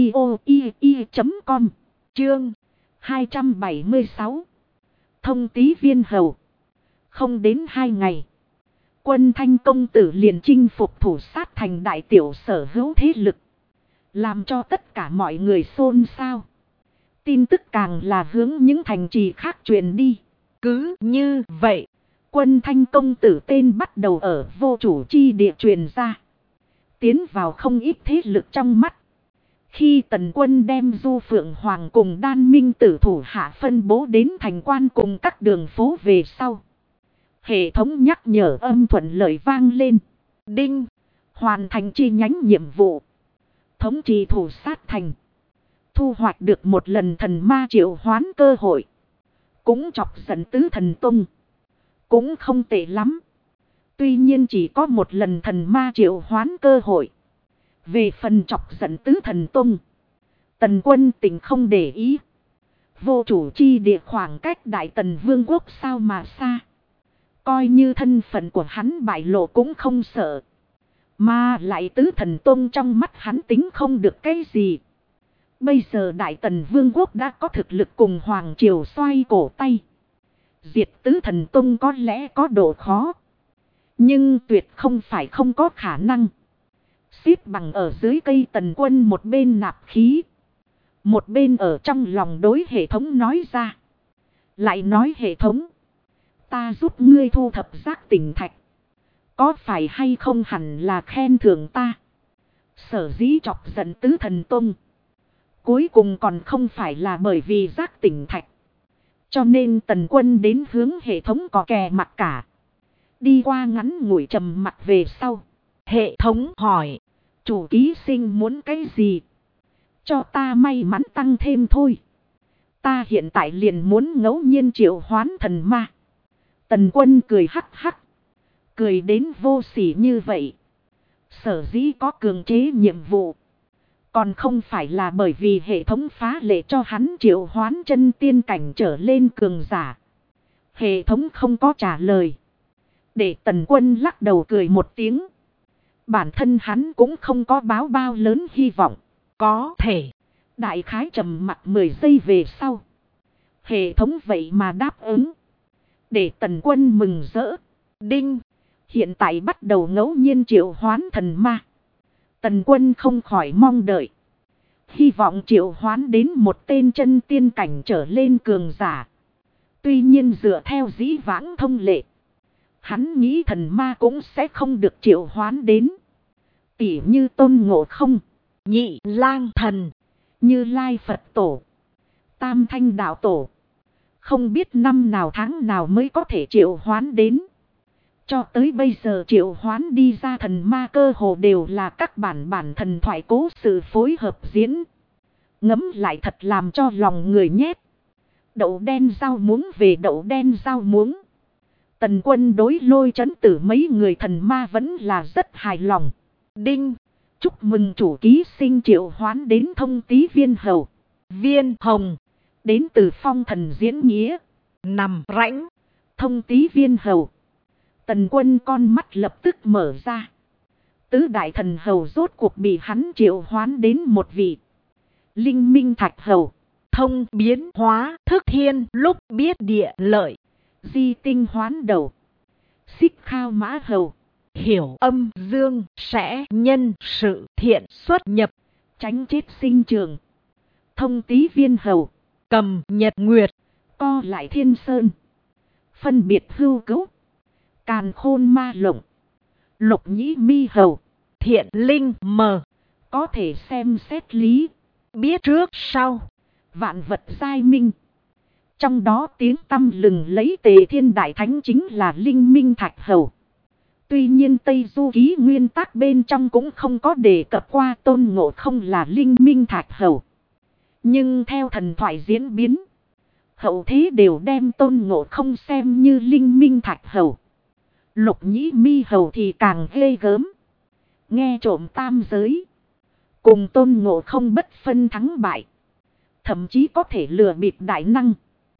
audio.com. Chương 276. Thông Tý Viên Hầu. Không đến 2 ngày. Quân Thanh công tử liền chinh phục thủ sát thành đại tiểu sở hữu thế lực. Làm cho tất cả mọi người xôn xao. Tin tức càng là hướng những thành trì khác truyền đi. Cứ như vậy, Quân Thanh công tử tên bắt đầu ở vô chủ chi địa truyền ra. Tiến vào không ít thế lực trong mắt. Khi Tần Quân đem Du Phượng Hoàng cùng Đan Minh tử thủ hạ phân bố đến thành quan cùng các đường phố về sau. Hệ thống nhắc nhở âm thuận lợi vang lên. Đinh, hoàn thành chi nhánh nhiệm vụ. Thống trì thủ sát thành. Thu hoạch được một lần thần ma triệu hoán cơ hội. Cũng chọc giận tứ thần tung. Cũng không tệ lắm. Tuy nhiên chỉ có một lần thần ma triệu hoán cơ hội. Về phần chọc giận tứ thần tung. Tần Quân tình không để ý. Vô chủ chi địa khoảng cách Đại Tần Vương quốc sao mà xa. Coi như thân phận của hắn bại lộ cũng không sợ. Mà lại tứ thần tung trong mắt hắn tính không được cái gì. Bây giờ Đại Tần Vương quốc đã có thực lực cùng Hoàng Triều xoay cổ tay. Diệt tứ thần tung có lẽ có độ khó. Nhưng tuyệt không phải không có khả năng. Xếp bằng ở dưới cây Tần Quân một bên nạp khí. Một bên ở trong lòng đối hệ thống nói ra. Lại nói hệ thống. Ta giúp ngươi thu thập giác tỉnh thạch. Có phải hay không hẳn là khen thưởng ta. Sở dĩ chọc giận tứ thần tung. Cuối cùng còn không phải là bởi vì giác tỉnh thạch. Cho nên Tần Quân đến hướng hệ thống có kè mặt cả. Đi qua ngắn ngủi trầm mặt về sau. Hệ thống hỏi. Chủ ký sinh muốn cái gì? Cho ta may mắn tăng thêm thôi. Ta hiện tại liền muốn ngẫu nhiên triệu hoán thần ma. Tần Quân cười hắc hắc. Cười đến vô sỉ như vậy. Sở dĩ có cường chế nhiệm vụ. Còn không phải là bởi vì hệ thống phá lệ cho hắn triệu hoán chân tiên cảnh trở lên cường giả. Hệ thống không có trả lời. Để Tần Quân lắc đầu cười một tiếng. Bản thân hắn cũng không có báo bao lớn hy vọng. Có thể. Đại khái trầm mặc 10 giây về sau. Hệ thống vậy mà đáp ứng. Để Tần Quân mừng rỡ. Đinh. Hiện tại bắt đầu ngẫu nhiên triệu hoán thần ma. Tần Quân không khỏi mong đợi. Hy vọng triệu hoán đến một tên chân tiên cảnh trở lên cường giả. Tuy nhiên dựa theo dĩ vãng thông lệ. Hắn nghĩ thần ma cũng sẽ không được triệu hoán đến. Tỉ như Tôn Ngộ Không, Nhị Lang Thần, Như Lai Phật Tổ, Tam Thanh Đạo Tổ. Không biết năm nào tháng nào mới có thể triệu hoán đến. Cho tới bây giờ triệu hoán đi ra thần ma cơ hồ đều là các bản thần thoại cố sự phối hợp diễn. Ngấm lại thật làm cho lòng người nhét. Đậu đen rau muống về đậu đen rau muống. Tần Quân đối Lôi Trấn Tử mấy người thần ma vẫn là rất hài lòng. Đinh. Chúc mừng chủ ký sinh triệu hoán đến Thông Tý Viên Hầu. Viên Hồng. Đến từ Phong Thần diễn nghĩa. Nằm rãnh. Thông Tý Viên Hầu. Tần Quân con mắt lập tức mở ra. Tứ đại thần hầu rốt cuộc bị hắn triệu hoán đến một vị. Linh Minh Thạch Hầu. Thông biến hóa thức thiên lúc biết địa lợi. Di tinh hoán đầu. Xích khao mã hầu. Hiểu âm dương sẽ nhân sự thiện xuất nhập. Tránh chết sinh trường. Thông Tý Viên Hầu. Cầm nhật nguyệt. Co lại thiên sơn. Phân biệt hưu cứu. Càn khôn ma lộng. Lục nhĩ mi hầu. Thiện linh mờ. Có thể xem xét lý. Biết trước sau. Vạn vật giai minh. Trong đó tiếng tăm lừng lấy Tề Thiên Đại Thánh chính là Linh Minh Thạch Hầu. Tuy nhiên Tây Du Ký nguyên tắc bên trong cũng không có đề cập qua Tôn Ngộ Không là Linh Minh Thạch Hầu. Nhưng theo thần thoại diễn biến, hậu thế đều đem Tôn Ngộ Không xem như Linh Minh Thạch Hầu. Lục Nhĩ Mi Hầu thì càng ghê gớm. Nghe trộm tam giới. Cùng Tôn Ngộ Không bất phân thắng bại. Thậm chí có thể lừa bịp đại năng.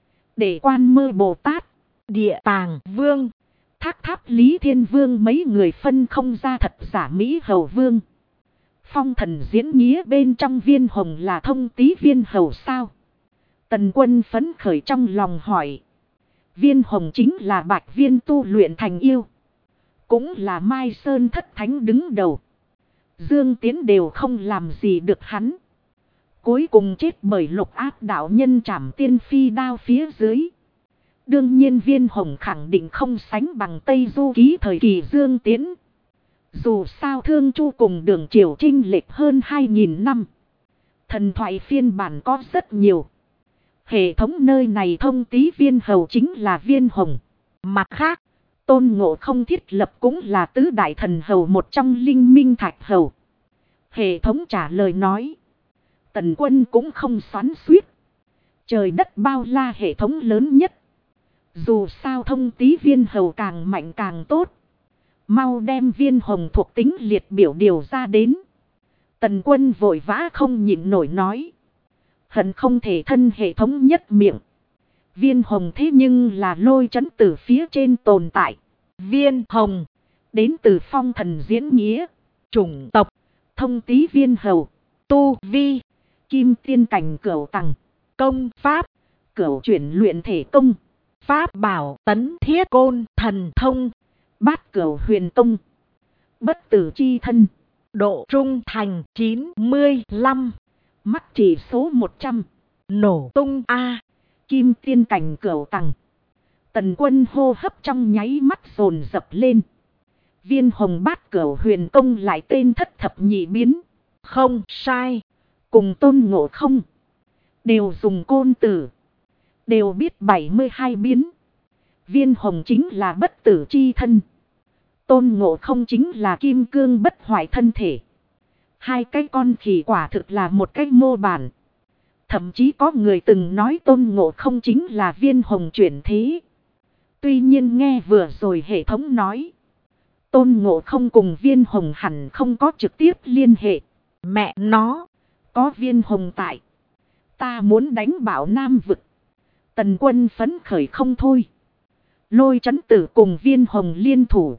Để Quan Mơ Bồ Tát, Địa Tàng Vương, Thác Tháp Lý Thiên Vương mấy người phân không ra thật giả Mỹ Hầu Vương. Phong Thần diễn nghĩa bên trong Viên Hồng là thông tí Viên Hầu sao? Tần Quân phấn khởi trong lòng hỏi. Viên Hồng chính là Bạch Viên tu luyện thành yêu. Cũng là Mai Sơn Thất Thánh đứng đầu. Dương Tiến đều không làm gì được hắn. Cuối cùng chết bởi Lục Áp đạo nhân trảm tiên phi đao phía dưới. Đương nhiên Viên Hồng khẳng định không sánh bằng Tây Du Ký thời kỳ Dương Tiến. Dù sao Thương Chu cùng Đường Triều chênh lệch hơn 2.000 năm. Thần thoại phiên bản có rất nhiều. Hệ thống nơi này thông tí Viên Hầu chính là Viên Hồng. Mặt khác, Tôn Ngộ Không thiết lập cũng là tứ đại thần hầu một trong Linh Minh Thạch Hầu. Hệ thống trả lời nói. Tần Quân cũng không xoắn xuýt. Trời đất bao la hệ thống lớn nhất. Dù sao thông tí Viên Hầu càng mạnh càng tốt. Mau đem Viên Hồng thuộc tính liệt biểu điều ra đến. Tần Quân vội vã không nhịn nổi nói. Hận không thể thân hệ thống nhất miệng. Viên Hồng thế nhưng là Lôi Trấn Tử phía trên tồn tại. Viên Hồng đến từ Phong Thần diễn nghĩa. Chủng tộc thông tí Viên Hầu. Tu vi Kim Tiên cảnh cửu tầng. Công pháp Cửu chuyển luyện thể công. Pháp bảo Tấn Thiết Côn Thần Thông. Bát Cửu huyền công. Bất tử chi thân. Độ trung thành 95. Mắt chỉ số 100. Nổ tung A. Kim Tiên cảnh cửu tầng. Tần Quân hô hấp trong nháy mắt dồn dập lên. Viên Hồng Bát Cửu huyền công lại tên thất thập nhị biến. Không sai. Cùng Tôn Ngộ Không đều dùng côn tử. Đều biết 72 biến. Viên Hồng chính là bất tử chi thân. Tôn Ngộ Không chính là kim cương bất hoại thân thể. Hai cái con khỉ quả thực là một cái mô bản. Thậm chí có người từng nói Tôn Ngộ Không chính là Viên Hồng chuyển thế. Tuy nhiên nghe vừa rồi hệ thống nói. Tôn Ngộ Không cùng Viên Hồng hẳn không có trực tiếp liên hệ. Mẹ nó, có Viên Hồng tại. Ta muốn đánh Bảo Nam vực. Tần Quân phấn khởi không thôi. Lôi Trấn Tử cùng Viên Hồng liên thủ.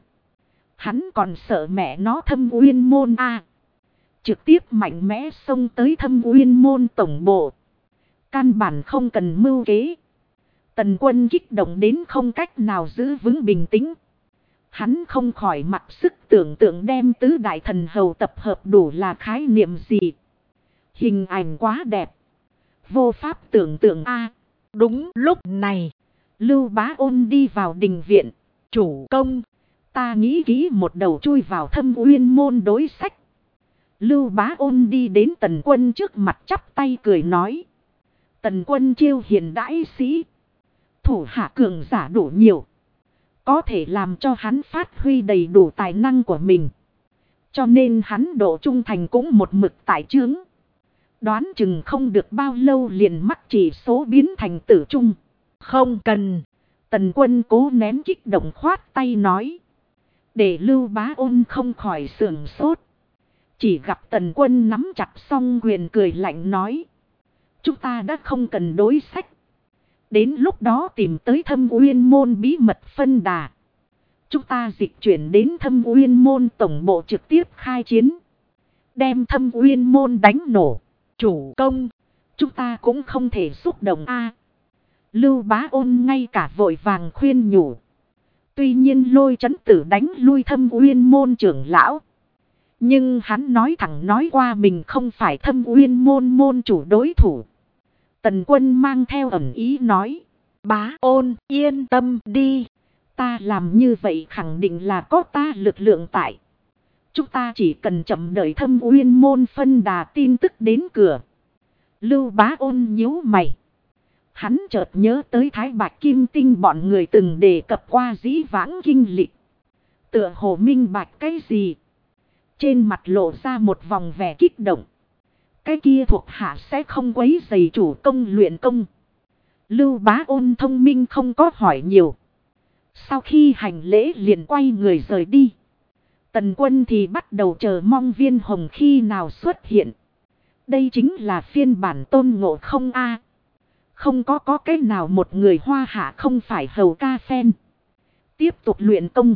Hắn còn sợ mẹ nó Thâm Uyên Môn a. Trực tiếp mạnh mẽ xông tới Thâm Uyên Môn tổng bộ. Căn bản không cần mưu kế. Tần Quân kích động đến không cách nào giữ vững bình tĩnh. Hắn không khỏi mặc sức tưởng tượng đem tứ đại thần hầu tập hợp đủ là khái niệm gì. Hình ảnh quá đẹp. Vô pháp tưởng tượng a. Đúng lúc này, Lưu Bá Ôn đi vào đình viện. Chủ công, ta nghĩ kỹ một đầu chui vào Thâm Uyên Môn đối sách. Lưu Bá Ôn đi đến Tần Quân trước mặt chắp tay cười nói. Tần Quân chiêu hiền đãi sĩ. Thủ hạ cường giả đủ nhiều. Có thể làm cho hắn phát huy đầy đủ tài năng của mình. Cho nên hắn độ trung thành cũng một mực tại chướng. Đoán chừng không được bao lâu liền mắc chỉ số biến thành tử trung. Không cần. Tần Quân cố nén kích động khoát tay nói. Để Lưu Bá Ôn không khỏi sưởng sốt. Chỉ gặp Tần Quân nắm chặt song quyền cười lạnh nói. Chúng ta đã không cần đối sách. Đến lúc đó tìm tới Thâm Uyên Môn bí mật phân đà. Chúng ta dịch chuyển đến Thâm Uyên Môn tổng bộ trực tiếp khai chiến. Đem Thâm Uyên Môn đánh nổ. Chủ công, chúng ta cũng không thể xúc động a. Lưu Bá Ôn ngay cả vội vàng khuyên nhủ. Tuy nhiên Lôi Trấn Tử đánh lui Thâm Uyên Môn trưởng lão. Nhưng hắn nói thẳng nói qua mình không phải Thâm Uyên Môn môn chủ đối thủ. Tần Quân mang theo ẩn ý nói. Bá Ôn yên tâm đi. Ta làm như vậy khẳng định là có ta lực lượng tại. Chúng ta chỉ cần chậm đợi Thâm Uyên Môn phân đà tin tức đến cửa. Lưu Bá Ôn nhíu mày. Hắn chợt nhớ tới Thái Bạch Kim Tinh bọn người từng đề cập qua dĩ vãng kinh lịch. Tựa hồ minh bạch cái gì? Trên mặt lộ ra một vòng vẻ kích động. Cái kia thuộc hạ sẽ không quấy rầy chủ công luyện công. Lưu Bá Ôn thông minh không có hỏi nhiều. Sau khi hành lễ liền quay người rời đi. Tần Quân thì bắt đầu chờ mong Viên Hồng khi nào xuất hiện. Đây chính là phiên bản Tôn Ngộ Không a. Không có cái nào một người hoa hạ không phải hầu ca phen. Tiếp tục luyện công.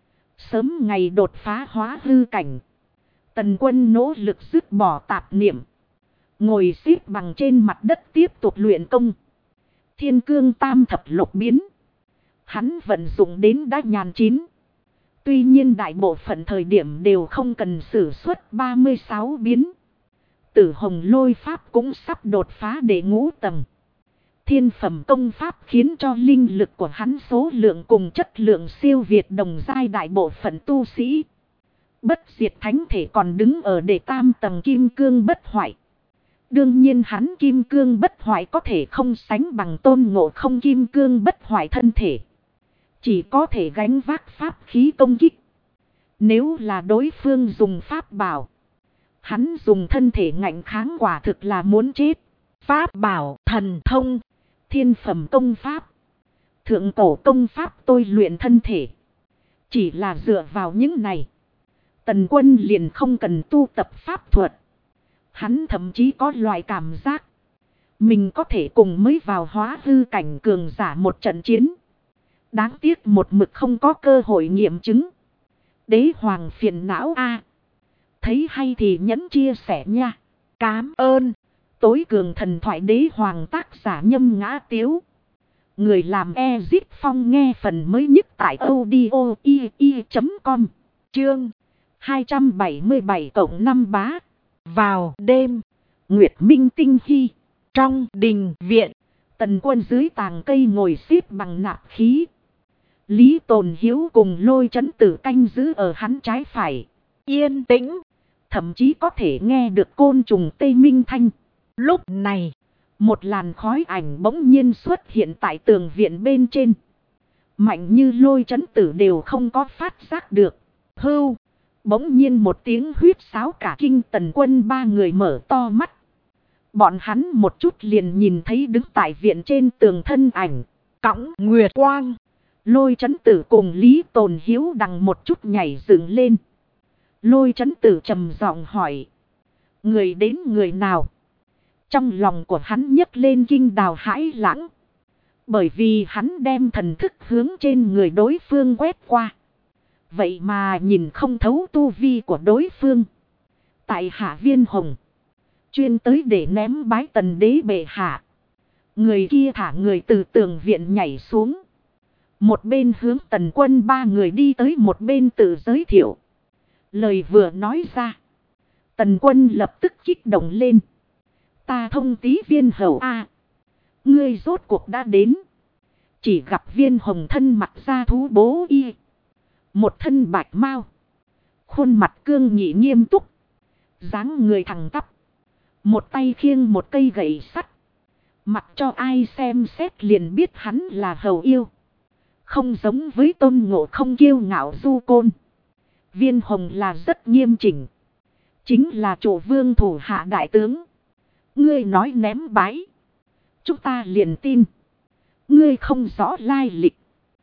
Sớm ngày đột phá hóa hư cảnh. Tần Quân nỗ lực dứt bỏ tạp niệm. Ngồi xếp bằng trên mặt đất tiếp tục luyện công. Thiên cương tam thập lục biến. Hắn vận dụng đến đã nhàn chín. Tuy nhiên đại bộ phận thời điểm đều không cần sử xuất 36 biến. Tử hồng lôi pháp cũng sắp đột phá để ngũ tầng. Thiên phẩm công pháp khiến cho linh lực của hắn số lượng cùng chất lượng siêu việt đồng giai đại bộ phận tu sĩ. Bất diệt thánh thể còn đứng ở đệ tam tầng kim cương bất hoại. Đương nhiên hắn kim cương bất hoại có thể không sánh bằng Tôn Ngộ Không kim cương bất hoại thân thể. Chỉ có thể gánh vác pháp khí công kích. Nếu là đối phương dùng pháp bảo, hắn dùng thân thể ngạnh kháng quả thực là muốn chết. Pháp bảo, thần thông, thiên phẩm công pháp, thượng cổ công pháp tôi luyện thân thể. Chỉ là dựa vào những này, Tần Quân liền không cần tu tập pháp thuật. Hắn thậm chí có loại cảm giác mình có thể cùng mới vào hóa hư cảnh cường giả một trận chiến. Đáng tiếc một mực không có cơ hội nghiệm chứng. Đế hoàng phiền não a. Thấy hay thì nhấn chia sẻ nha. Cám ơn. Tối cường thần thoại đế hoàng tác giả Nhâm Ngã Tiếu. Người làm Ezit Phong nghe phần mới nhất tại audio.com. Chương 277-5 bá. Vào đêm, Nguyệt Minh tinh hy. Trong đình viện, Tần Quân dưới tàng cây ngồi xếp bằng nạp khí. Lý Tồn Hiếu cùng Lôi Chấn Tử canh giữ ở hắn trái phải. Yên tĩnh, thậm chí có thể nghe được côn trùng tê minh thanh. Lúc này, một làn khói ảnh bỗng nhiên xuất hiện tại tường viện bên trên. Mạnh như Lôi Chấn Tử đều không có phát giác được. Hưu, bỗng nhiên một tiếng huýt sáo cả kinh Tần Quân ba người mở to mắt. Bọn hắn một chút liền nhìn thấy đứng tại viện trên tường thân ảnh. Cõng Nguyệt Quang. Lôi Chấn Tử cùng Lý Tồn Hiếu đằng một chút nhảy dựng lên. Lôi Chấn Tử trầm giọng hỏi. Người đến người nào? Trong lòng của hắn nhấc lên kinh đào hãi lãng. Bởi vì hắn đem thần thức hướng trên người đối phương quét qua. Vậy mà nhìn không thấu tu vi của đối phương. Tại hạ Viên Hồng. Chuyên tới để ném bái Tần đế bệ hạ. Người kia thả người từ tường viện nhảy xuống. Một bên hướng Tần Quân ba người đi tới, một bên tự giới thiệu. Lời vừa nói ra, Tần Quân lập tức kích động lên. Ta thông tí Viên hầu a, ngươi rốt cuộc đã đến. Chỉ gặp Viên Hồng thân mặt da thú bố y, một thân bạch mau, khuôn mặt cương nghị nghiêm túc, dáng người thẳng tắp, một tay khiêng một cây gậy sắt. Mặc cho ai xem xét liền biết hắn là hầu yêu. Không giống với Tôn Ngộ Không kiêu ngạo du côn. Viên Hồng là rất nghiêm chỉnh. Chính là chủ vương thủ hạ đại tướng. Ngươi nói ném bái, chúng ta liền tin. Ngươi không rõ lai lịch,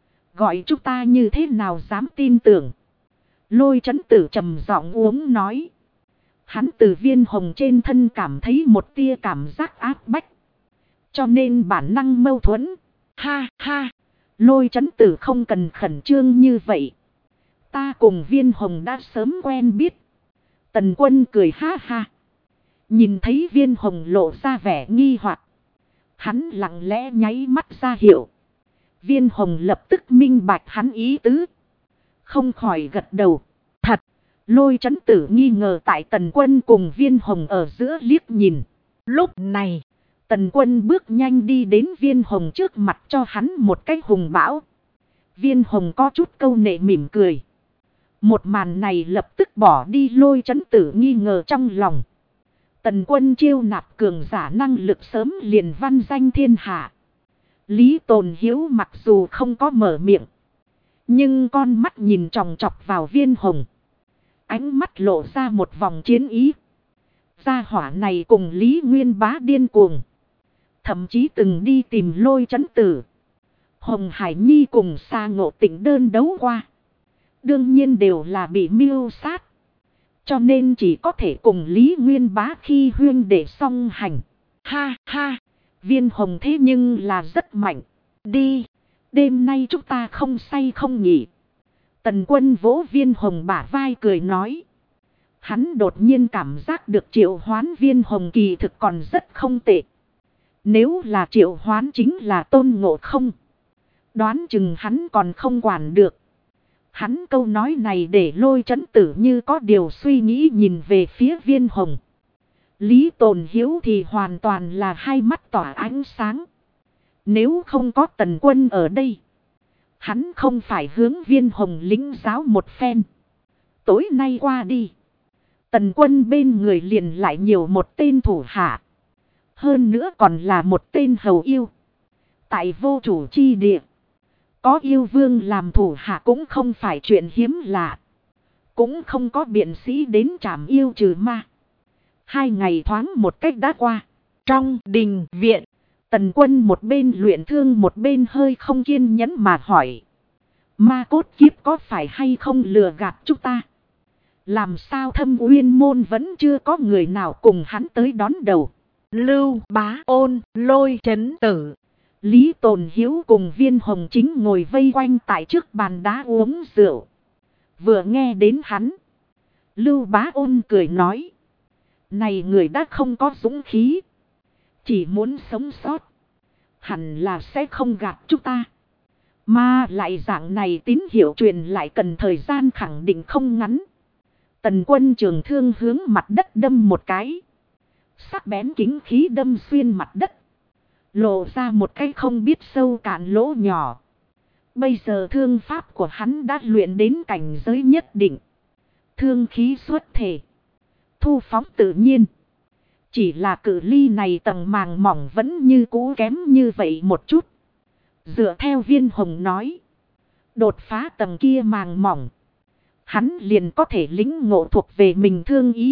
gọi chúng ta như thế nào dám tin tưởng. Lôi Chấn Tử trầm giọng uống nói. Hắn từ Viên Hồng trên thân cảm thấy một tia cảm giác áp bách. Cho nên bản năng mâu thuẫn. Ha ha. Lôi Chấn Tử không cần khẩn trương như vậy. Ta cùng Viên Hồng đã sớm quen biết. Tần Quân cười ha ha. Nhìn thấy Viên Hồng lộ ra vẻ nghi hoặc, hắn lặng lẽ nháy mắt ra hiệu. Viên Hồng lập tức minh bạch hắn ý tứ, không khỏi gật đầu. Thật. Lôi Chấn Tử nghi ngờ tại Tần Quân cùng Viên Hồng ở giữa liếc nhìn. Lúc này, Tần Quân bước nhanh đi đến Viên Hồng trước mặt cho hắn một cái hùng bão. Viên Hồng có chút câu nệ mỉm cười. Một màn này lập tức bỏ đi Lôi Chấn Tử nghi ngờ trong lòng. Tần Quân chiêu nạp cường giả năng lực sớm liền văn danh thiên hạ. Lý Tồn Hiếu mặc dù không có mở miệng, nhưng con mắt nhìn chòng chọc vào Viên Hồng. Ánh mắt lộ ra một vòng chiến ý. Gia hỏa này cùng Lý Nguyên Bá điên cuồng. Thậm chí từng đi tìm Lôi Chấn Tử. Hồng Hải Nhi cùng Sa Ngộ Tịnh đơn đấu qua. Đương nhiên đều là bị mưu sát. Cho nên chỉ có thể cùng Lý Nguyên Bá khi huyên để song hành. Ha ha, Viên Hồng thế nhưng là rất mạnh. Đi, đêm nay chúng ta không say không nghỉ. Tần Quân vỗ Viên Hồng bả vai cười nói. Hắn đột nhiên cảm giác được triệu hoán Viên Hồng kỳ thực còn rất không tệ. Nếu là triệu hoán chính là Tôn Ngộ Không, đoán chừng hắn còn không quản được. Hắn câu nói này để Lôi Chấn Tử như có điều suy nghĩ nhìn về phía Viên Hồng. Lý Tồn Hiếu thì hoàn toàn là hai mắt tỏa ánh sáng. Nếu không có Tần Quân ở đây, hắn không phải hướng Viên Hồng lĩnh giáo một phen. Tối nay qua đi, Tần Quân bên người liền lại nhiều một tên thủ hạ. Hơn nữa còn là một tên hầu yêu. Tại vô chủ chi địa, có yêu vương làm thủ hạ cũng không phải chuyện hiếm lạ. Cũng không có biện sĩ đến trảm yêu trừ ma. 2 ngày thoáng một cách đã qua. Trong đình viện, Tần Quân một bên luyện thương một bên hơi không kiên nhẫn mà hỏi. Ma cốt kiếp có phải hay không lừa gạt chúng ta? Làm sao Thâm Uyên môn vẫn chưa có người nào cùng hắn tới đón đầu? Lưu Bá Ôn, Lôi Chấn Tử, Lý Tồn Hiếu cùng Viên Hồng chính ngồi vây quanh tại trước bàn đá uống rượu. Vừa nghe đến hắn, Lưu Bá Ôn cười nói. Này người đã không có dũng khí, chỉ muốn sống sót, hẳn là sẽ không gạt chúng ta. Mà lại dạng này tín hiệu truyền lại cần thời gian khẳng định không ngắn. Tần Quân trường thương hướng mặt đất đâm một cái. Sắc bén kính khí đâm xuyên mặt đất, lộ ra một cái không biết sâu cạn lỗ nhỏ. Bây giờ thương pháp của hắn đã luyện đến cảnh giới nhất định. Thương khí xuất thể, thu phóng tự nhiên. Chỉ là cự ly này tầng màng mỏng vẫn như cũ kém như vậy một chút. Dựa theo Viên Hồng nói, đột phá tầng kia màng mỏng, hắn liền có thể lĩnh ngộ thuộc về mình thương ý.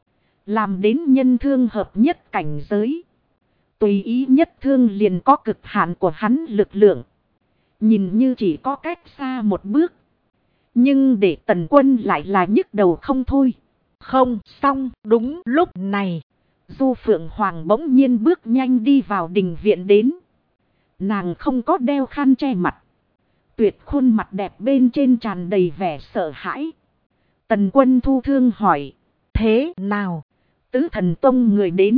Làm đến nhân thương hợp nhất cảnh giới, tùy ý nhất thương liền có cực hạn của hắn lực lượng. Nhìn như chỉ có cách xa một bước, nhưng để Tần Quân lại là nhức đầu không thôi. Không xong, đúng lúc này, Du Phượng Hoàng bỗng nhiên bước nhanh đi vào đình viện đến. Nàng không có đeo khăn che mặt, tuyệt khuôn mặt đẹp bên trên tràn đầy vẻ sợ hãi. Tần Quân thu thương hỏi. Thế nào? Tứ Thần Tông người đến.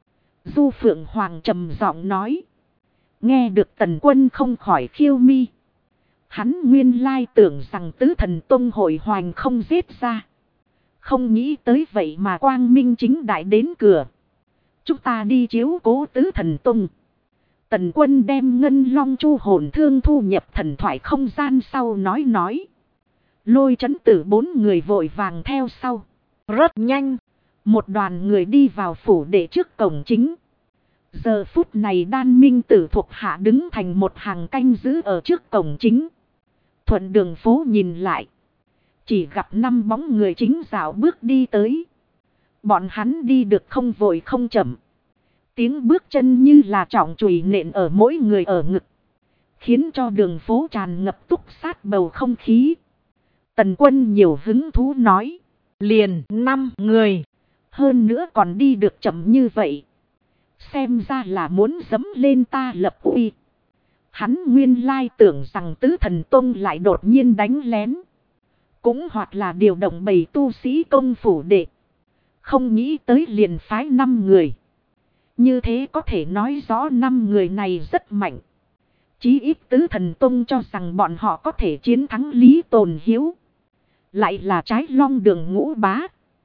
Du Phượng Hoàng trầm giọng nói. Nghe được Tần Quân không khỏi khiêu mi. Hắn nguyên lai tưởng rằng Tứ Thần Tông hội hoành không giết ra. Không nghĩ tới vậy mà quang minh chính đại đến cửa. Chúng ta đi chiếu cố Tứ Thần Tông. Tần Quân đem Ngân Long Chu hồn thương thu nhập thần thoại không gian sau nói. Lôi Chấn Tử 4 người vội vàng theo sau. Rất nhanh, một đoàn người đi vào phủ đệ trước cổng chính. Giờ phút này Đan Minh Tử thuộc hạ đứng thành một hàng canh giữ ở trước cổng chính. Thuận đường phố nhìn lại, chỉ gặp 5 bóng người chính dạo bước đi tới. Bọn hắn đi được không vội không chậm. Tiếng bước chân như là trọng chùy nện ở mỗi người ở ngực, khiến cho đường phố tràn ngập túc sát bầu không khí. Tần Quân nhiều hứng thú nói. Liền 5 người. Hơn nữa còn đi được chậm như vậy. Xem ra là muốn dẫm lên ta lập uy. Hắn nguyên lai tưởng rằng Tứ Thần Tông lại đột nhiên đánh lén. Cũng hoặc là điều động bầy tu sĩ công phủ đệ. Không nghĩ tới liền phái 5 người. Như thế có thể nói rõ 5 người này rất mạnh. Chí ít Tứ Thần Tông cho rằng bọn họ có thể chiến thắng Lý Tồn Hiếu. Lại là Trái Long Đường Ngũ Bá.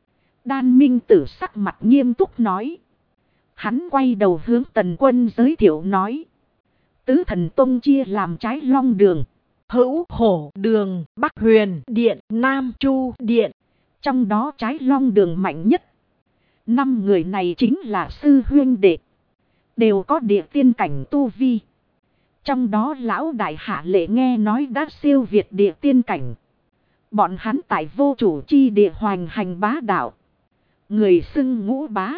Đan Minh Tử sắc mặt nghiêm túc nói. Hắn quay đầu hướng Tần Quân giới thiệu nói. Tứ Thần Tông chia làm Trái Long Đường, Hữu Hổ Đường, Bắc Huyền Điện, Nam Chu Điện. Trong đó Trái Long Đường mạnh nhất. 5 người này chính là sư huynh đệ, đều có địa tiên cảnh tu vi. Trong đó lão đại hạ lệ nghe nói đã siêu việt địa tiên cảnh. Bọn hắn tại vô chủ chi địa hoành hành bá đạo. Người xưng Ngũ Bá.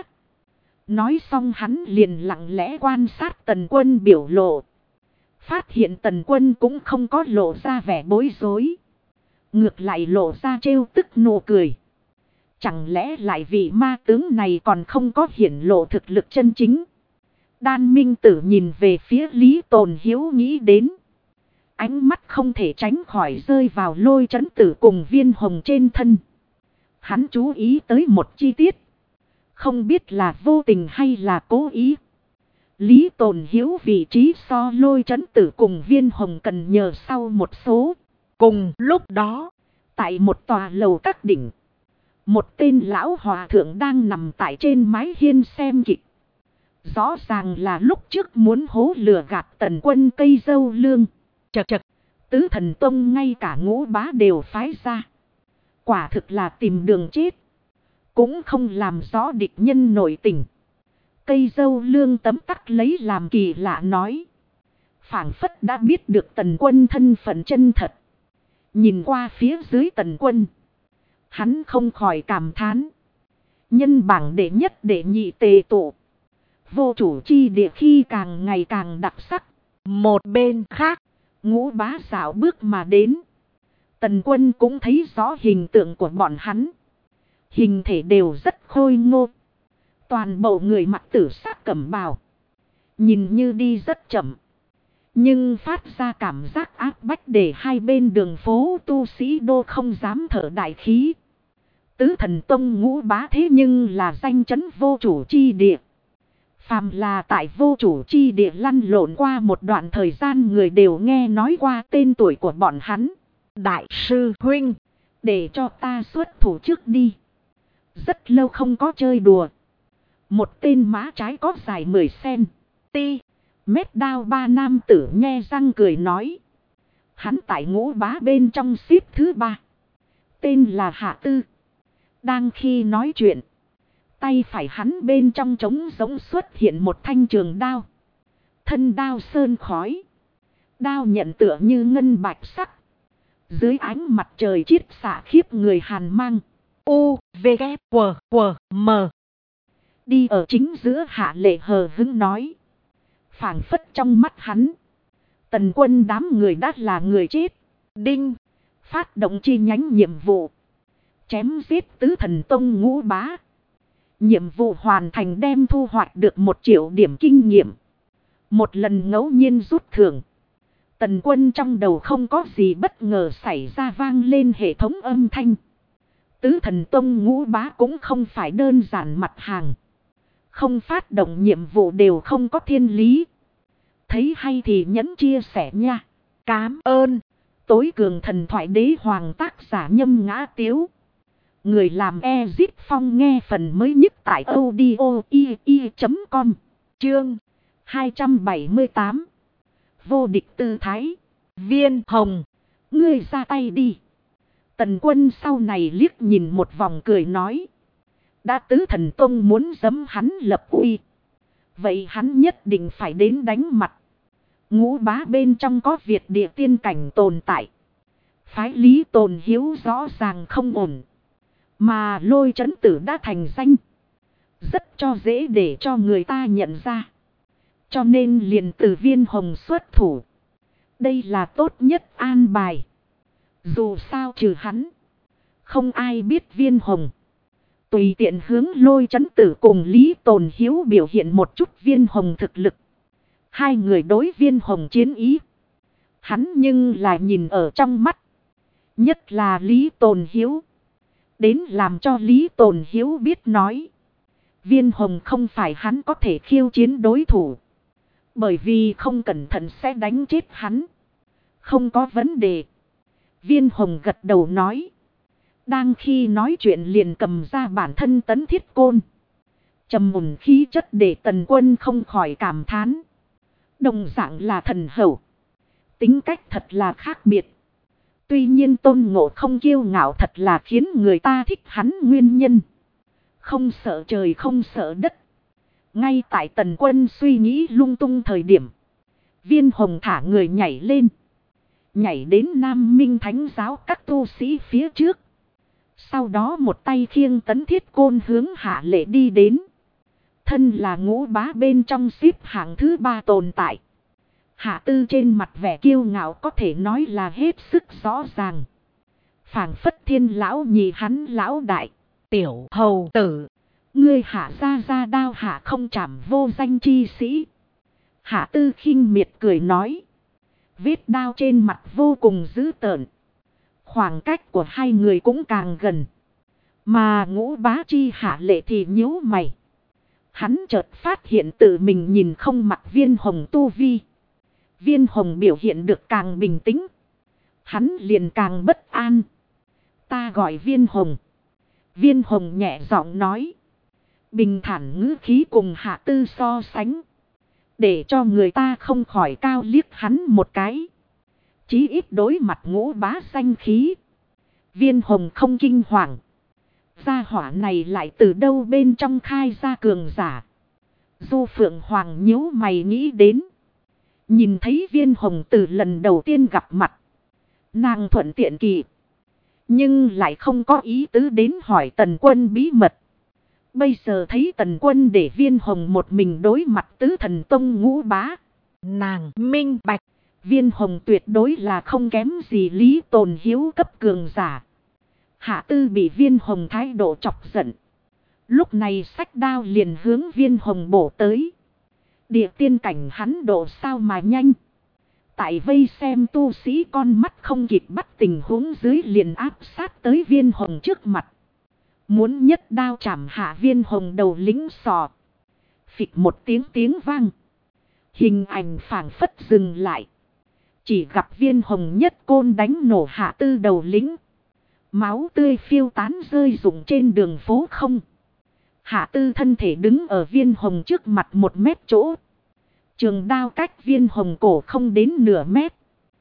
Nói xong hắn liền lặng lẽ quan sát Tần Quân biểu lộ. Phát hiện Tần Quân cũng không có lộ ra vẻ bối rối. Ngược lại lộ ra trêu tức nụ cười. Chẳng lẽ lại vị ma tướng này còn không có hiển lộ thực lực chân chính. Đan Minh Tử nhìn về phía Lý Tồn Hiếu nghĩ đến. Ánh mắt không thể tránh khỏi rơi vào Lôi Chấn Tử cùng Viên Hồng trên thân. Hắn chú ý tới một chi tiết. Không biết là vô tình hay là cố ý. Lý Tồn Hiếu vị trí so Lôi Chấn Tử cùng Viên Hồng cần nhờ sau một số. Cùng lúc đó, tại một tòa lầu các đỉnh. Một tên lão hòa thượng đang nằm tại trên mái hiên xem kịch. Rõ ràng là lúc trước muốn hố lừa gạt Tần Quân cây dâu lương. Chật chật, Tứ Thần Tông ngay cả Ngũ Bá đều phái ra. Quả thực là tìm đường chết. Cũng không làm rõ địch nhân nội tình. Cây dâu lương tấm tắc lấy làm kỳ lạ nói. Phảng phất đã biết được Tần Quân thân phận chân thật. Nhìn qua phía dưới Tần Quân. Hắn không khỏi cảm thán. Nhân bảng đệ nhất đệ nhị tề tụ. Vô chủ chi địa khi càng ngày càng đặc sắc. Một bên khác, Ngũ Bá dạo bước mà đến. Tần Quân cũng thấy rõ hình tượng của bọn hắn. Hình thể đều rất khôi ngô. Toàn bộ người mặc tử sắc cẩm bào. Nhìn như đi rất chậm. Nhưng phát ra cảm giác áp bách để hai bên đường phố tu sĩ đô không dám thở đại khí. Tứ Thần Tông Ngũ Bá thế nhưng là danh chấn vô chủ chi địa. Phàm là tại vô chủ chi địa lăn lộn qua một đoạn thời gian người đều nghe nói qua tên tuổi của bọn hắn. Đại sư huynh, để cho ta xuất thủ trước đi. Rất lâu không có chơi đùa. Một tên mã trái có dài 10 cm đao ba nam tử nhe răng cười nói. Hắn tại Ngũ Bá bên trong xếp thứ 3. Tên là Hạ Tư. Đang khi nói chuyện. Tay phải hắn bên trong trống giống xuất hiện một thanh trường đao. Thân đao sơn khói. Đao nhận tựa như ngân bạch sắc. Dưới ánh mặt trời chiết xạ khiếp người hàn mang. U, V, K, W, W, M. Đi ở chính giữa Hạ Lệ hờ hững nói. Phảng phất trong mắt hắn. Tần Quân đám người đã là người chết. Đinh. Phát động chi nhánh nhiệm vụ. Chém giết Tứ Thần Tông Ngũ Bá. Nhiệm vụ hoàn thành đem thu hoạch được 1 triệu điểm kinh nghiệm. Một lần ngẫu nhiên rút thưởng. Tần Quân trong đầu không có gì bất ngờ xảy ra vang lên hệ thống âm thanh. Tứ Thần Tông Ngũ Bá cũng không phải đơn giản mặt hàng. Không phát động nhiệm vụ đều không có thiên lý. Thấy hay thì nhấn chia sẻ nha. Cám ơn. Tối cường thần thoại đế hoàng tác giả Nhâm Ngã Tiếu. Người làm Ezip Phong nghe phần mới nhất tại audio.com. Chương 278. Vô địch tư thái. Viên Hồng. Ngươi ra tay đi. Tần Quân sau này liếc nhìn một vòng cười nói. Đã Tứ Thần Tông muốn giẫm hắn lập uy. Vậy hắn nhất định phải đến đánh mặt. Ngũ Bá bên trong có Việt địa tiên cảnh tồn tại. Phái Lý Tồn Hiếu rõ ràng không ổn. Mà Lôi Chấn Tử đã thành danh. Rất cho dễ để cho người ta nhận ra. Cho nên liền từ Viên Hồng xuất thủ. Đây là tốt nhất an bài. Dù sao trừ hắn. Không ai biết Viên Hồng. Tùy tiện hướng Lôi Chấn Tử cùng Lý Tồn Hiếu biểu hiện một chút Viên Hồng thực lực. Hai người đối Viên Hồng chiến ý. Hắn nhưng là nhìn ở trong mắt. Nhất là Lý Tồn Hiếu. Đến làm cho Lý Tồn Hiếu biết nói. Viên Hồng không phải hắn có thể khiêu chiến đối thủ. Bởi vì không cẩn thận sẽ đánh chết hắn. Không có vấn đề. Viên Hồng gật đầu nói. Đang khi nói chuyện liền cầm ra bản thân Tấn Thiết Côn. Trầm mùn khí chất để Tần Quân không khỏi cảm thán. Đồng dạng là thần hậu. Tính cách thật là khác biệt. Tuy nhiên Tôn Ngộ không kiêu ngạo thật là khiến người ta thích hắn nguyên nhân. Không sợ trời không sợ đất. Ngay tại Tần Quân suy nghĩ lung tung thời điểm. Viên Hồng thả người nhảy lên. Nhảy đến Nam Minh Thánh giáo các tu sĩ phía trước. Sau đó một tay khiêng tấn thiết côn hướng Hạ Lệ đi đến. Thân là Ngũ Bá bên trong xếp hạng thứ 3 tồn tại. Hạ Tư trên mặt vẻ kiêu ngạo có thể nói là hết sức rõ ràng. Phảng phất Thiên lão nhị hắn lão đại. Tiểu hầu tử. Ngươi hạ ra đao hạ không chạm vô danh chi sĩ. Hạ Tư khinh miệt cười nói. Vết đao trên mặt vô cùng dữ tợn. Khoảng cách của hai người cũng càng gần. Mà Ngũ Bá chi Hạ Lệ thì nhíu mày. Hắn chợt phát hiện tự mình nhìn không mặt Viên Hồng tu vi. Viên Hồng biểu hiện được càng bình tĩnh. Hắn liền càng bất an. Ta gọi Viên Hồng. Viên Hồng nhẹ giọng nói. Bình thản ngữ khí cùng Hạ Tư so sánh. Để cho người ta không khỏi cao liếc hắn một cái. Chí ít đối mặt Ngũ Bá danh khí. Viên Hồng không kinh hoàng. Gia hỏa này lại từ đâu bên trong khai ra cường giả. Du Phượng Hoàng nhíu mày nghĩ đến. Nhìn thấy Viên Hồng từ lần đầu tiên gặp mặt. Nàng thuận tiện kỳ. Nhưng lại không có ý tứ đến hỏi Tần Quân bí mật. Bây giờ thấy Tần Quân để Viên Hồng một mình đối mặt Tứ Thần Tông Ngũ Bá. Nàng minh bạch. Viên Hồng tuyệt đối là không kém gì Lý Tồn Hiếu cấp cường giả. Hạ Tư bị Viên Hồng thái độ chọc giận. Lúc này xách đao liền hướng Viên Hồng bổ tới. Địa tiên cảnh hắn độ sao mà nhanh. Tại vây xem tu sĩ con mắt không kịp bắt tình huống dưới liền áp sát tới Viên Hồng trước mặt. Muốn nhất đao chạm hạ Viên Hồng đầu lính sọ. Phịch một tiếng vang. Hình ảnh phảng phất dừng lại. Chỉ gặp Viên Hồng nhất côn đánh nổ Hạ Tư đầu lính. Máu tươi phiêu tán rơi rụng trên đường phố không. Hạ Tư thân thể đứng ở Viên Hồng trước mặt 1 mét chỗ. Trường đao cách Viên Hồng cổ không đến nửa mét.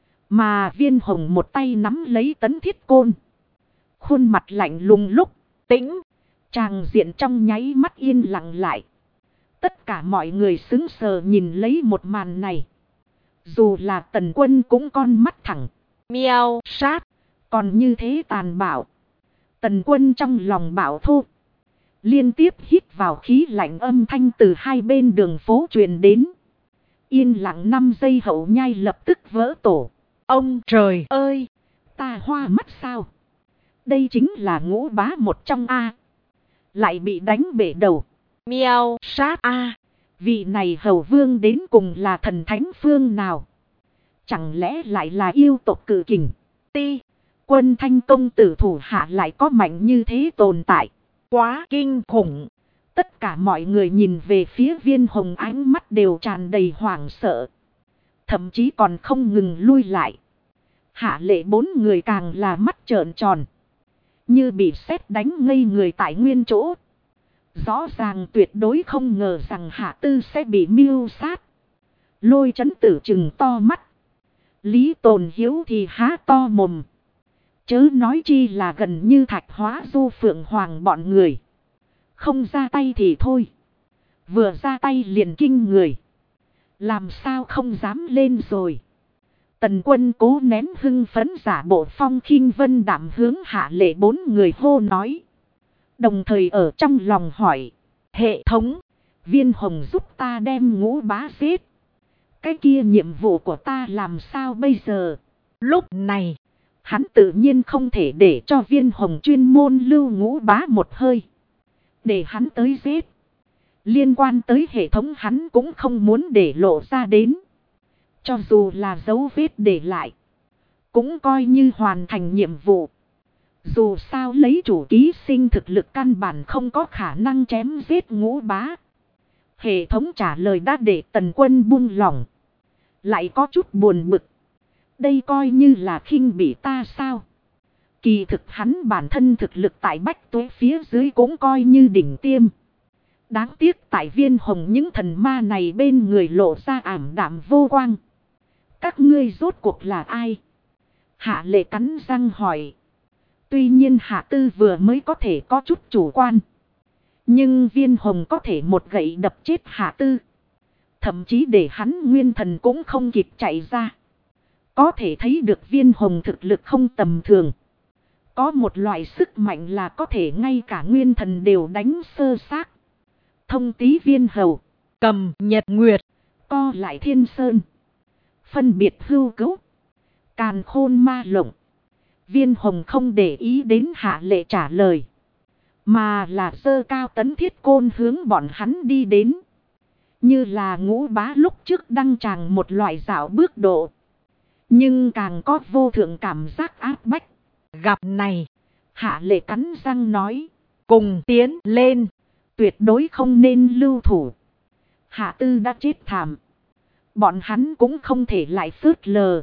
Mà Viên Hồng một tay nắm lấy tấn thiết côn. Khuôn mặt lạnh lùng lúc tĩnh. Tràng diện trong nháy mắt yên lặng lại. Tất cả mọi người sững sờ nhìn lấy một màn này. Dù là Tần Quân cũng con mắt thẳng. Miao sát. Còn như thế tàn bạo. Tần Quân trong lòng bạo thô. Liên tiếp hít vào khí lạnh âm thanh từ hai bên đường phố truyền đến. Yên lặng 5 giây hậu nhai lập tức vỡ tổ. Ông trời ơi! Ta hoa mắt sao? Đây chính là Ngũ Bá một trong A. Lại bị đánh bể đầu. Miao sát A. Vị này hầu vương đến cùng là thần thánh phương nào? Chẳng lẽ lại là yêu tộc cử kình? Ti. Quân Thanh công tử thủ hạ lại có mạnh như thế tồn tại. Quá kinh khủng. Tất cả mọi người nhìn về phía Viên Hồng ánh mắt đều tràn đầy hoảng sợ. Thậm chí còn không ngừng lui lại. Hạ Lệ 4 người càng là mắt trợn tròn. Như bị sét đánh ngây người tại nguyên chỗ. Rõ ràng tuyệt đối không ngờ rằng Hạ Tư sẽ bị mưu sát. Lôi Chấn Tử trừng to mắt. Lý Tồn Hiếu thì há to mồm. Chớ nói chi là gần như Thạch Hóa Du Phượng Hoàng bọn người. Không ra tay thì thôi. Vừa ra tay liền kinh người. Làm sao không dám lên rồi. Tần Quân cố nén hưng phấn giả bộ phong khinh vân đạm hướng Hạ Lệ 4 người hô nói. Đồng thời ở trong lòng hỏi. Hệ thống. Viên Hồng giúp ta đem Ngũ Bá giết. Cái kia nhiệm vụ của ta làm sao bây giờ? Lúc này. Hắn tự nhiên không thể để cho Viên Hồng chuyên môn lưu Ngũ Bá một hơi. Để hắn tới giết. Liên quan tới hệ thống hắn cũng không muốn để lộ ra đến. Cho dù là dấu vết để lại. Cũng coi như hoàn thành nhiệm vụ. Dù sao lấy chủ ký sinh thực lực căn bản không có khả năng chém giết Ngũ Bá. Hệ thống trả lời đã để Tần Quân buông lỏng. Lại có chút buồn bực. Đây coi như là khinh bỉ ta sao? Kỳ thực hắn bản thân thực lực tại Bách Tuế phía dưới cũng coi như đỉnh tiêm. Đáng tiếc tại Viên Hồng những thần ma này bên người lộ ra ảm đạm vô quang. Các ngươi rốt cuộc là ai? Hạ Lệ cắn răng hỏi. Tuy nhiên Hạ Tư vừa mới có thể có chút chủ quan. Nhưng Viên Hồng có thể một gậy đập chết Hạ Tư. Thậm chí để hắn nguyên thần cũng không kịp chạy ra. Có thể thấy được Viên Hồng thực lực không tầm thường. Có một loại sức mạnh là có thể ngay cả nguyên thần đều đánh sơ xác. Thông tí viên hầu. Cầm nhật nguyệt. Co lại thiên sơn. Phân biệt hưu cấu. Càn khôn ma lộng. Viên Hồng không để ý đến Hạ Lệ trả lời. Mà là giơ cao tấn thiết côn hướng bọn hắn đi đến. Như là Ngũ Bá lúc trước đăng tràng một loại dạo bước độ. Nhưng càng có vô thượng cảm giác áp bách. Gặp này. Hạ Lệ cắn răng nói. Cùng tiến lên. Tuyệt đối không nên lưu thủ. Hạ Tư đã chết thảm. Bọn hắn cũng không thể lại phớt lờ.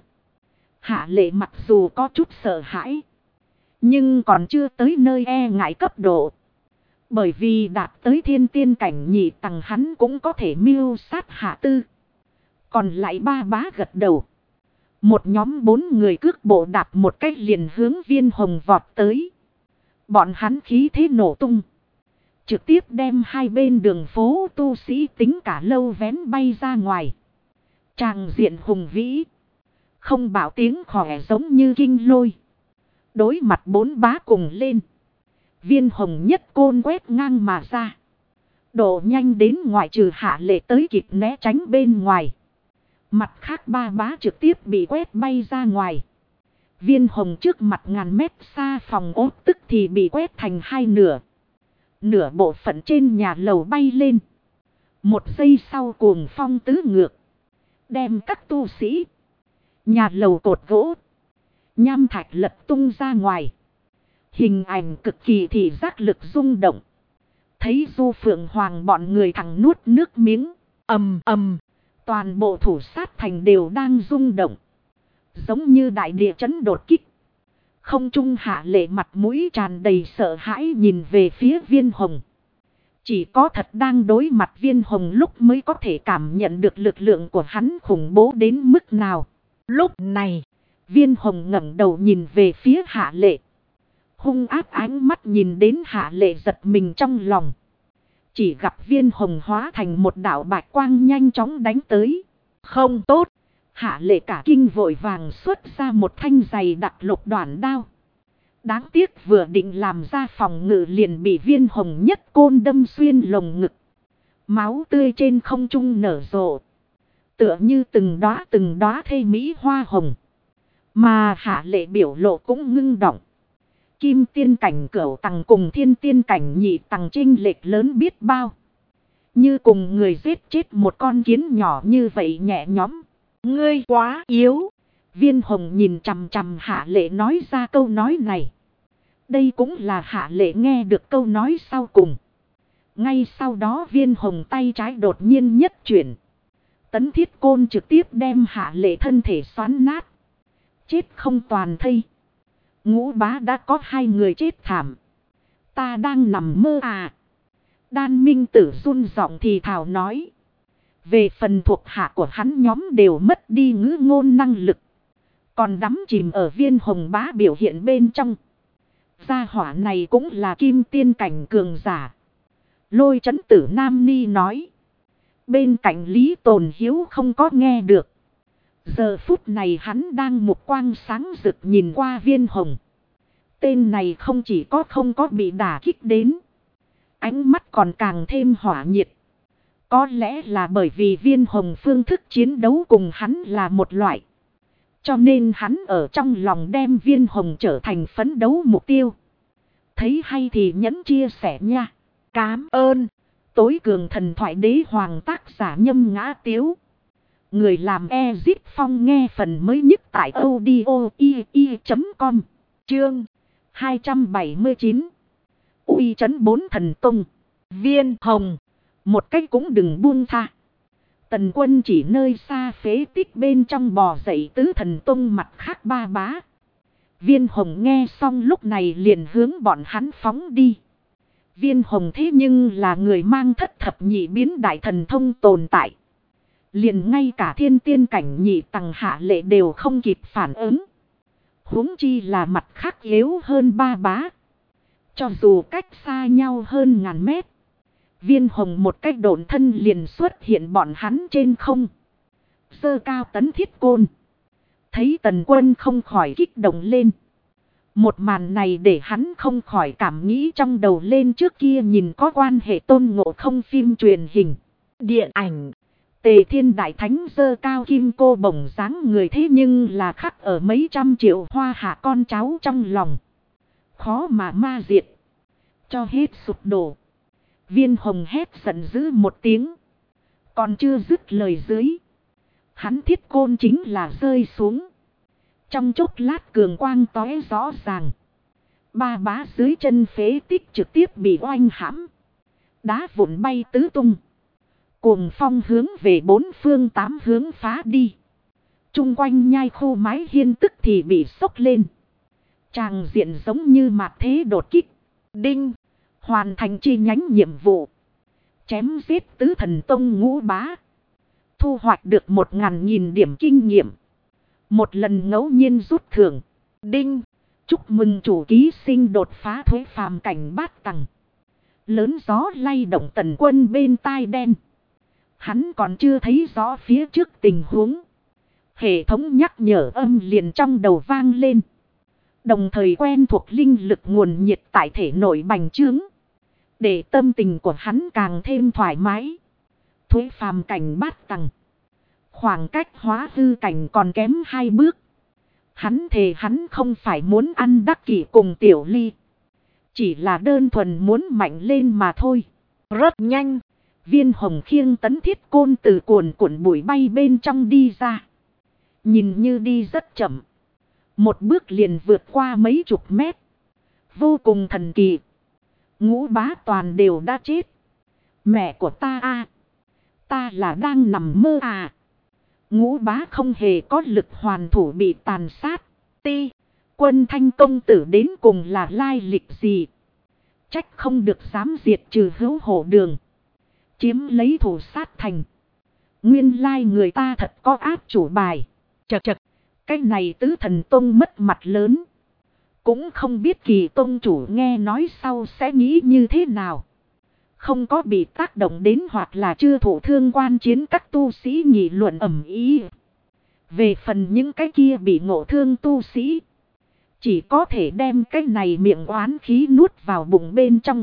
Hạ Lệ mặc dù có chút sợ hãi. Nhưng còn chưa tới nơi e ngại cấp độ. Bởi vì đạt tới thiên tiên cảnh nhị tầng hắn cũng có thể mưu sát Hạ Tư. Còn lại ba bá gật đầu. Một nhóm 4 người cước bộ đạp một cách liền hướng Viên Hồng vọt tới. Bọn hắn khí thế nổ tung. Trực tiếp đem hai bên đường phố tu sĩ tính cả lâu vén bay ra ngoài. Tràng diện hùng vĩ. Không bảo tiếng khỏe giống như kinh lôi. Đối mặt 4 bá cùng lên. Viên Hồng nhất côn quét ngang mà ra. Độ nhanh đến ngoại trừ Hạ Lệ tới kịp né tránh bên ngoài. Mặt khác ba bá trực tiếp bị quét bay ra ngoài. Viên Hồng trước mặt ngàn mét xa phòng ốt tức thì bị quét thành hai nửa. Nửa bộ phận trên nhà lầu bay lên. Một giây sau cuồng phong tứ ngược. Đem các tu sĩ. Nhà lầu cột gỗ. Nham thạch lật tung ra ngoài. Hình ảnh cực kỳ thị giác lực rung động. Thấy Du Phượng Hoàng bọn người thẳng nuốt nước miếng. Ầm ầm. Toàn bộ thủ sát thành đều đang rung động. Giống như đại địa chấn đột kích. Không trung Hạ Lệ mặt mũi tràn đầy sợ hãi nhìn về phía Viên Hồng. Chỉ có thật đang đối mặt Viên Hồng lúc mới có thể cảm nhận được lực lượng của hắn khủng bố đến mức nào. Lúc này, Viên Hồng ngẩng đầu nhìn về phía Hạ Lệ. Hung ác ánh mắt nhìn đến Hạ Lệ giật mình trong lòng. Chỉ gặp Viên Hồng hóa thành một đạo bạch quang nhanh chóng đánh tới. không tốt. Hạ Lệ cả kinh vội vàng xuất ra một thanh giày đặc lục đoạn đao. Đáng tiếc vừa định làm ra phòng ngự liền bị Viên Hồng nhất côn đâm xuyên lồng ngực. Máu tươi trên không trung nở rộ. Tựa như từng đóa thê mỹ hoa hồng. Mà Hạ Lệ biểu lộ cũng ngưng động. Kim tiên cảnh cửu tầng cùng thiên tiên cảnh nhị tầng chênh lệch lớn biết bao. Như cùng người giết chết một con kiến nhỏ như vậy nhẹ nhõm. Ngươi quá yếu. Viên Hồng nhìn chằm chằm Hạ Lệ nói ra câu nói này. Đây cũng là Hạ Lệ nghe được câu nói sau cùng. Ngay sau đó Viên Hồng tay trái đột nhiên nhất chuyển. Tấn thiết côn trực tiếp đem Hạ Lệ thân thể xoắn nát. Chết không toàn thây. Ngũ Bá đã có 2 người chết thảm. Ta đang nằm mơ à. Đan Minh Tử run giọng thì thào nói. Về phần thuộc hạ của hắn nhóm đều mất đi ngữ ngôn năng lực. Còn đắm chìm ở Viên Hồng Bá biểu hiện bên trong. Gia hỏa này cũng là kim tiên cảnh cường giả. Lôi Chấn Tử Nam Ni nói. Bên cạnh Lý Tồn Hiếu không có nghe được. Giờ phút này hắn đang mục quang sáng rực nhìn qua Viên Hồng. Tên này không chỉ không có bị đả kích đến. Ánh mắt còn càng thêm hỏa nhiệt. Có lẽ là bởi vì Viên Hồng phương thức chiến đấu cùng hắn là một loại. Cho nên hắn ở trong lòng đem Viên Hồng trở thành phấn đấu mục tiêu. Thấy hay thì nhấn chia sẻ nha. Cám ơn. Tối cường thần thoại đế hoàng tác giả Nhâm Ngã Tiếu. Người làm Ezit Phong nghe phần mới nhất tại audio.com. Chương 279. Uy trấn 4 thần tung. Viên Hồng. Một cách cũng đừng buông tha. Tần Quân chỉ nơi xa phế tích bên trong bò dậy tứ thần tung mặt khác ba bá. Viên Hồng nghe xong lúc này liền hướng bọn hắn phóng đi. Viên Hồng thế nhưng là người mang thất thập nhị biến đại thần thông tồn tại. Liền ngay cả thiên tiên cảnh nhị tầng Hạ Lệ đều không kịp phản ứng. Huống chi là mặt khác yếu hơn ba bá. Cho dù cách xa nhau hơn ngàn mét. Viên Hồng một cách độn thân liền xuất hiện bọn hắn trên không. Giơ cao tấn thiết côn. Thấy Tần Quân không khỏi kích động lên. Một màn này để hắn không khỏi cảm nghĩ trong đầu lên trước kia nhìn có quan hệ Tôn Ngộ Không phim truyền hình. Điện ảnh. Tề Thiên Đại Thánh giơ cao kim cô bổng dáng người thế nhưng là khắc ở mấy trăm triệu hoa hạ con cháu trong lòng. Khó mà ma diệt. Cho hết sụp đổ. Viên Hồng hét giận dữ một tiếng. Còn chưa dứt lời dưới. Hắn thiết côn chính là rơi xuống. Trong chốc lát cường quang tóe rõ ràng. Ba bá dưới chân phế tích trực tiếp bị oanh hãm. Đá vụn bay tứ tung. Cuồng phong hướng về bốn phương tám hướng phá đi. Trung quanh nhai khu mái hiên tức thì bị sốc lên. Tràng diện giống như mạt thế đột kích. Đinh. Hoàn thành chi nhánh nhiệm vụ. Chém giết tứ thần tông ngũ bá. Thu hoạch được 1.000 điểm kinh nghiệm. Một lần ngẫu nhiên rút thưởng. Đinh. Chúc mừng chủ ký sinh đột phá thuế phàm cảnh bát tầng. Lớn gió lay động Tần Quân bên tai đen. Hắn còn chưa thấy rõ phía trước tình huống. Hệ thống nhắc nhở âm liền trong đầu vang lên. Đồng thời quen thuộc linh lực nguồn nhiệt tại thể nội bành trướng. Để tâm tình của hắn càng thêm thoải mái. Thuế phàm cảnh bát tầng. Khoảng cách hóa hư cảnh còn kém 2 bước. Hắn thề hắn không phải muốn ăn đắc kỷ cùng Tiểu Ly. Chỉ là đơn thuần muốn mạnh lên mà thôi. Rất nhanh. Viên Hồng khiêng tấn thiết côn từ cuồn cuộn bụi bay bên trong đi ra. Nhìn như đi rất chậm. Một bước liền vượt qua mấy chục mét. Vô cùng thần kỳ. Ngũ bá toàn đều đã chết. Mẹ của ta à. Ta là đang nằm mơ à. Ngũ bá không hề có lực hoàn thủ bị tàn sát. Ti. Quân Thanh công tử đến cùng là lai lịch gì. Trách không được dám diệt trừ Hữu Hổ Đường. Chiếm lấy thủ sát thành. Nguyên lai người ta thật có áp chủ bài. Chật chật. Cái này tứ thần tông mất mặt lớn. Cũng không biết Kỳ tông chủ nghe nói sau sẽ nghĩ như thế nào. Không có bị tác động đến hoặc là chưa thụ thương quan chiến các tu sĩ nghị luận ầm ĩ. Về phần những cái kia bị ngộ thương tu sĩ. Chỉ có thể đem cái này miệng oán khí nuốt vào bụng bên trong.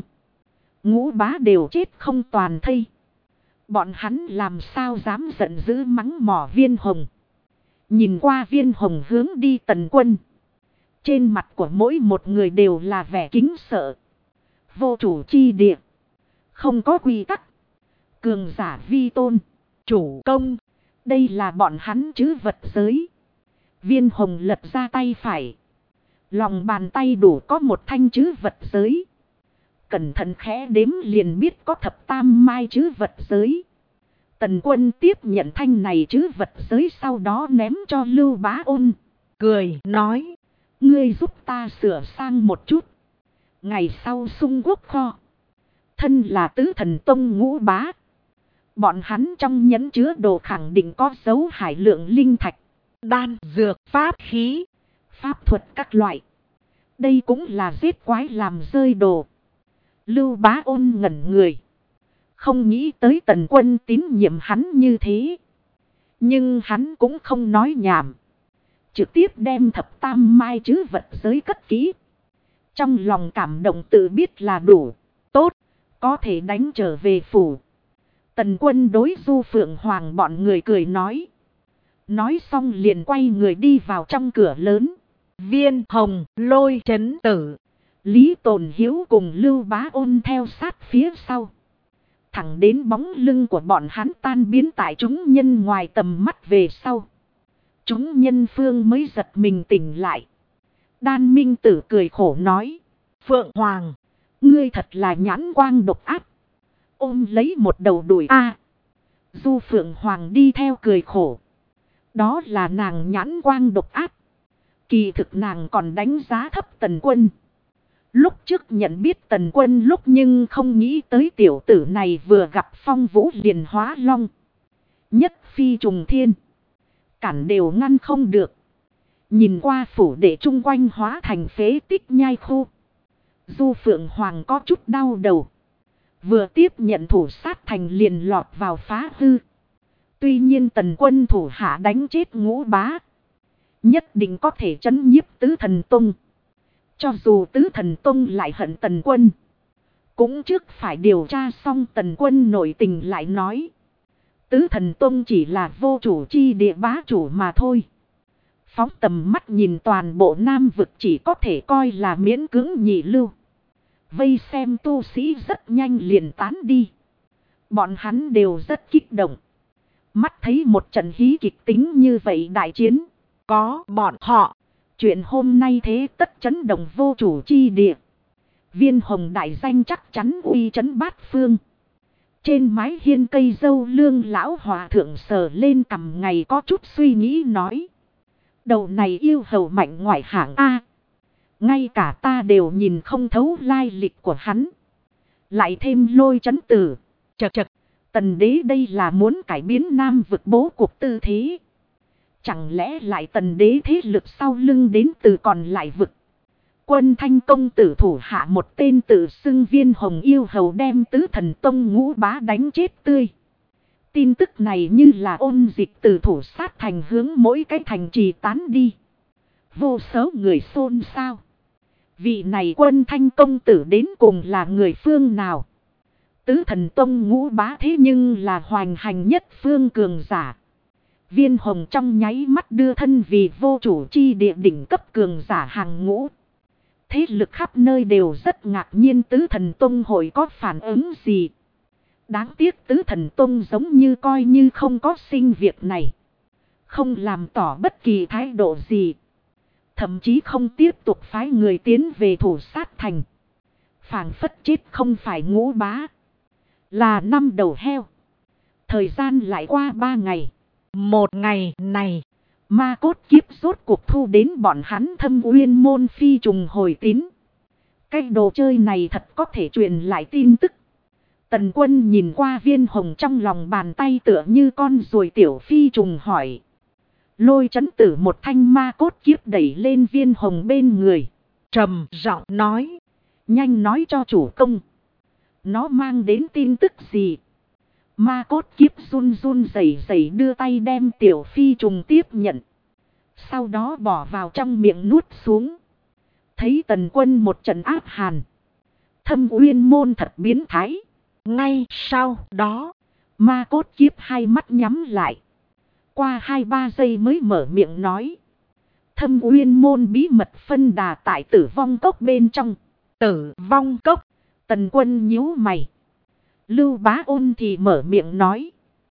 Ngũ bá đều chết không toàn thây. Bọn hắn làm sao dám giận dữ mắng mỏ Viên Hồng. Nhìn qua Viên Hồng hướng đi Tần Quân. Trên mặt của mỗi một người đều là vẻ kính sợ. Vô chủ chi địa. Không có quy tắc. Cường giả vi tôn. Chủ công. Đây là bọn hắn chứ vật giới. Viên Hồng lật ra tay phải. Lòng bàn tay đủ có một thanh chứ vật giới. Cẩn thận khẽ đếm liền biết có thập tam mai chứ vật giới. Tần Quân tiếp nhận thanh này chứ vật giới sau đó ném cho Lưu Bá Ôn. Cười nói. Ngươi giúp ta sửa sang một chút. Ngày sau sung quốc kho. Thân là tứ thần tông ngũ bá. Bọn hắn trong nhẫn chứa đồ khẳng định có dấu hải lượng linh thạch. Đan, dược, pháp khí. Pháp thuật các loại. Đây cũng là giết quái làm rơi đồ. Lưu Bá Ôn ngẩn người. Không nghĩ tới Tần Quân tín nhiệm hắn như thế. Nhưng hắn cũng không nói nhảm. Trực tiếp đem thập tam mai chứ vật giới cất kỹ. Trong lòng cảm động tự biết là đủ. Tốt, có thể đánh trở về phủ. Tần Quân đối Du Phượng Hoàng bọn người cười nói. Nói xong liền quay người đi vào trong cửa lớn. Viên Hồng, Lôi Chấn Tử. Lý Tồn Hiếu cùng Lưu Bá Ôn theo sát phía sau. Thẳng đến bóng lưng của bọn hắn tan biến tại chúng nhân ngoài tầm mắt về sau. Chúng nhân phương mới giật mình tỉnh lại. Đan Minh Tử cười khổ nói. Phượng Hoàng. Ngươi thật là nhãn quang độc ác. Ôm lấy một đầu đuổi a. Du Phượng Hoàng đi theo cười khổ. Đó là nàng nhãn quang độc ác. Kỳ thực nàng còn đánh giá thấp Tần Quân. Lúc trước nhận biết Tần Quân lúc nhưng không nghĩ tới tiểu tử này vừa gặp phong vũ liền hóa long. Nhất phi trùng thiên. Cản đều ngăn không được. Nhìn qua phủ để chung quanh hóa thành phế tích nhai khu. Du Phượng Hoàng có chút đau đầu. Vừa tiếp nhận thủ sát thành liền lọt vào phá hư. Tuy nhiên tần quân thủ hạ đánh chết Ngũ Bá, nhất định có thể trấn nhiếp Tứ Thần Tông. Cho dù Tứ Thần Tông lại hận tần quân, cũng trước phải điều tra xong tần quân nội tình lại nói. Tứ Thần Tông chỉ là vô chủ chi địa bá chủ mà thôi. Phóng tầm mắt nhìn toàn bộ Nam vực chỉ có thể coi là miễn cưỡng nhị lưu. Vây xem tu sĩ rất nhanh liền tán đi. Bọn hắn đều rất kích động. Mắt thấy một trận hí kịch tính như vậy đại chiến. Có bọn họ. Chuyện hôm nay thế tất chấn động vô chủ chi địa. Viên hồng đại danh chắc chắn uy chấn bát phương. Trên mái hiên cây dâu lương lão hòa thượng sờ lên cằm ngày có chút suy nghĩ nói. Đầu này yêu hầu mạnh ngoại hạng A. Ngay cả ta đều nhìn không thấu lai lịch của hắn. Lại thêm Lôi Chấn Tử. Chật chật. Tần đế đây là muốn cải biến Nam vực bố cục tư thế. Chẳng lẽ lại tần đế thế lực sau lưng đến từ còn lại vực. Quân Thanh công tử thủ hạ một tên tự xưng Viên hồng yêu hầu đem Tứ Thần Tông Ngũ Bá đánh chết tươi. Tin tức này như là ôn dịch từ thủ sát thành hướng mỗi cái thành trì tán đi. Vô số người xôn xao. Vị này Quân Thanh công tử đến cùng là người phương nào? Tứ Thần Tông Ngũ Bá thế nhưng là hoành hành nhất phương cường giả. Viên hồng trong nháy mắt đưa thân vì vô chủ chi địa đỉnh cấp cường giả hàng ngũ. Thế lực khắp nơi đều rất ngạc nhiên Tứ Thần Tông hội có phản ứng gì. Đáng tiếc Tứ Thần Tông giống như coi như không có sinh việc này. Không làm tỏ bất kỳ thái độ gì. Thậm chí không tiếp tục phái người tiến về thủ sát thành. Phảng phất chết không phải Ngũ Bá. Là năm đầu heo. Thời gian lại qua 3 ngày. Một ngày này. Ma cốt kiếp rốt cuộc thu đến bọn hắn Thâm Uyên môn phi trùng hồi tín. Cái đồ chơi này thật có thể truyền lại tin tức. Tần quân nhìn qua Viên hồng trong lòng bàn tay tựa như con ruồi tiểu phi trùng hỏi. Lôi Chấn Tử một thanh ma cốt kiếp đẩy lên Viên hồng bên người. Trầm giọng nói. Nhanh nói cho chủ công. Nó mang đến tin tức gì? Ma cốt kiếp run run rẩy rẩy đưa tay đem tiểu phi trùng tiếp nhận. Sau đó bỏ vào trong miệng nuốt xuống. Thấy tần quân một trận áp hàn. Thâm Uyên môn thật biến thái. Ngay sau đó. Ma cốt kiếp hai mắt nhắm lại. Qua 2-3 giây mới mở miệng nói. Thâm Uyên môn bí mật phân đà tại Tử Vong Cốc bên trong. Tử Vong Cốc. Tần quân nhíu mày. Lưu Bá Ôn thì mở miệng nói.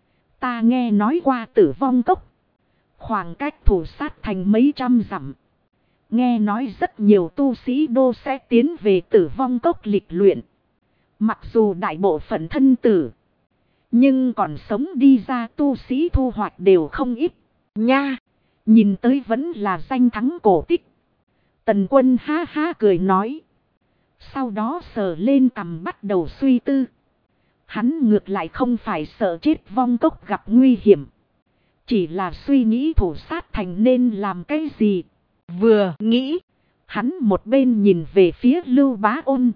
Ta nghe nói qua Tử Vong Cốc. Khoảng cách thủ sát thành mấy trăm dặm. Nghe nói rất nhiều tu sĩ đô sẽ tiến về Tử Vong Cốc lịch luyện. Mặc dù đại bộ phận thân tử. Nhưng còn sống đi ra tu sĩ thu hoạch đều không ít. Nha. Nhìn tới vẫn là danh thắng cổ tích. Tần quân ha ha cười nói. Sau đó sờ lên cằm bắt đầu suy tư. Hắn ngược lại không phải sợ chết Vong Cốc gặp nguy hiểm. Chỉ là suy nghĩ thủ sát thành nên làm cái gì. Vừa nghĩ. Hắn một bên nhìn về phía Lưu Bá Ôn.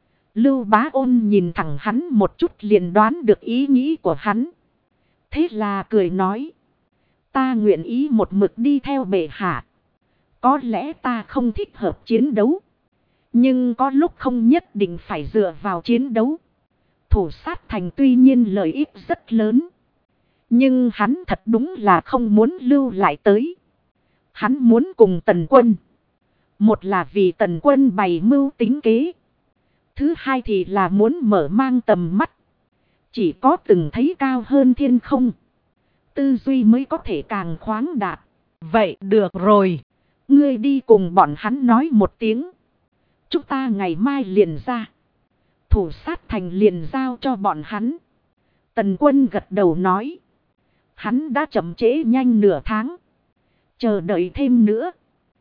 Lưu Bá Ôn nhìn thẳng hắn một chút liền đoán được ý nghĩ của hắn. Thế là cười nói. Ta nguyện ý một mực đi theo bệ hạ. Có lẽ ta không thích hợp chiến đấu. Nhưng có lúc không nhất định phải dựa vào chiến đấu. Thủ sát thành tuy nhiên lợi ích rất lớn. Nhưng hắn thật đúng là không muốn lưu lại tới. Hắn muốn cùng tần quân. Một là vì tần quân bày mưu tính kế. Thứ hai thì là muốn mở mang tầm mắt. Chỉ có từng thấy cao hơn thiên không. Tư duy mới có thể càng khoáng đạt. Vậy được rồi. Ngươi đi cùng bọn hắn nói một tiếng. Chúng ta ngày mai liền ra. Thủ sát thành liền giao cho bọn hắn. Tần quân gật đầu nói. Hắn đã chậm trễ nhanh nửa tháng. Chờ đợi thêm nữa.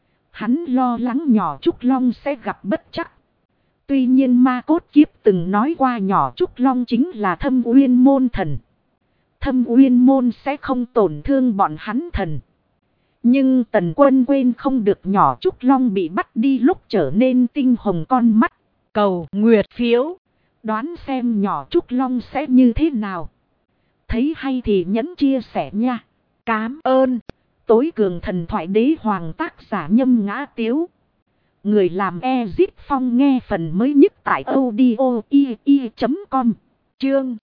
Hắn lo lắng nhỏ Trúc Long sẽ gặp bất trắc. Tuy nhiên ma cốt kiếp từng nói qua nhỏ Trúc Long chính là Thâm Uyên môn thần. Thâm Uyên môn sẽ không tổn thương bọn hắn thần. Nhưng tần quân quên không được nhỏ Trúc Long bị bắt đi lúc trở nên tinh hồng con mắt. Cầu nguyệt phiếu. Đoán xem nhỏ Trúc Long sẽ như thế nào. Thấy hay thì nhấn chia sẻ nha. Cám ơn. Tối cường thần thoại đế hoàng tác giả Nhâm Ngã Tiếu. Người làm Ezip Phong nghe phần mới nhất tại audio.com. Chương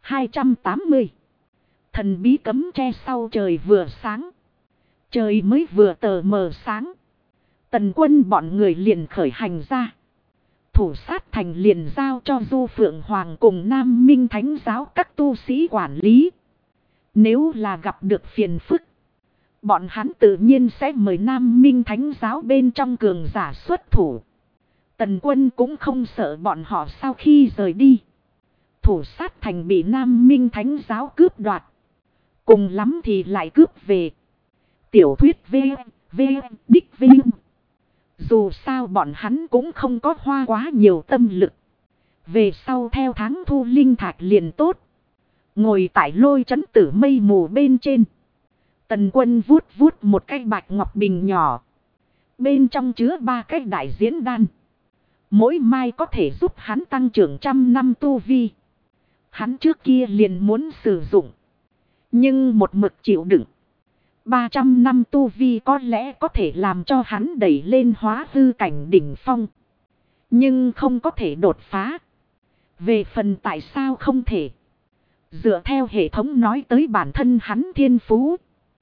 280. Thần bí cấm tre sau trời vừa sáng. Trời mới vừa tờ mờ sáng. Tần quân bọn người liền khởi hành ra. Thủ sát thành liền giao cho Du Phượng Hoàng cùng Nam Minh Thánh giáo các tu sĩ quản lý. Nếu là gặp được phiền phức, bọn hắn tự nhiên sẽ mời Nam Minh Thánh giáo bên trong cường giả xuất thủ. Tần quân cũng không sợ bọn họ sau khi rời đi. Thủ sát thành bị Nam Minh Thánh giáo cướp đoạt. Cùng lắm thì lại cướp về. Tiểu thuyết v đích v. Dù sao bọn hắn cũng không có hoa quá nhiều tâm lực. Về sau theo tháng thu linh thạch liền tốt. Ngồi tại lôi trấn tử mây mù bên trên. Tần quân vuốt vuốt một cái bạch ngọc bình nhỏ. Bên trong chứa 3 cái đại diễn đan. Mỗi mai có thể giúp hắn tăng trưởng 100 năm tu vi. Hắn trước kia liền muốn sử dụng. Nhưng một mực chịu đựng. 300 năm tu vi có lẽ có thể làm cho hắn đẩy lên hóa hư cảnh đỉnh phong. Nhưng không có thể đột phá. Về phần tại sao không thể. Dựa theo hệ thống nói tới bản thân hắn thiên phú.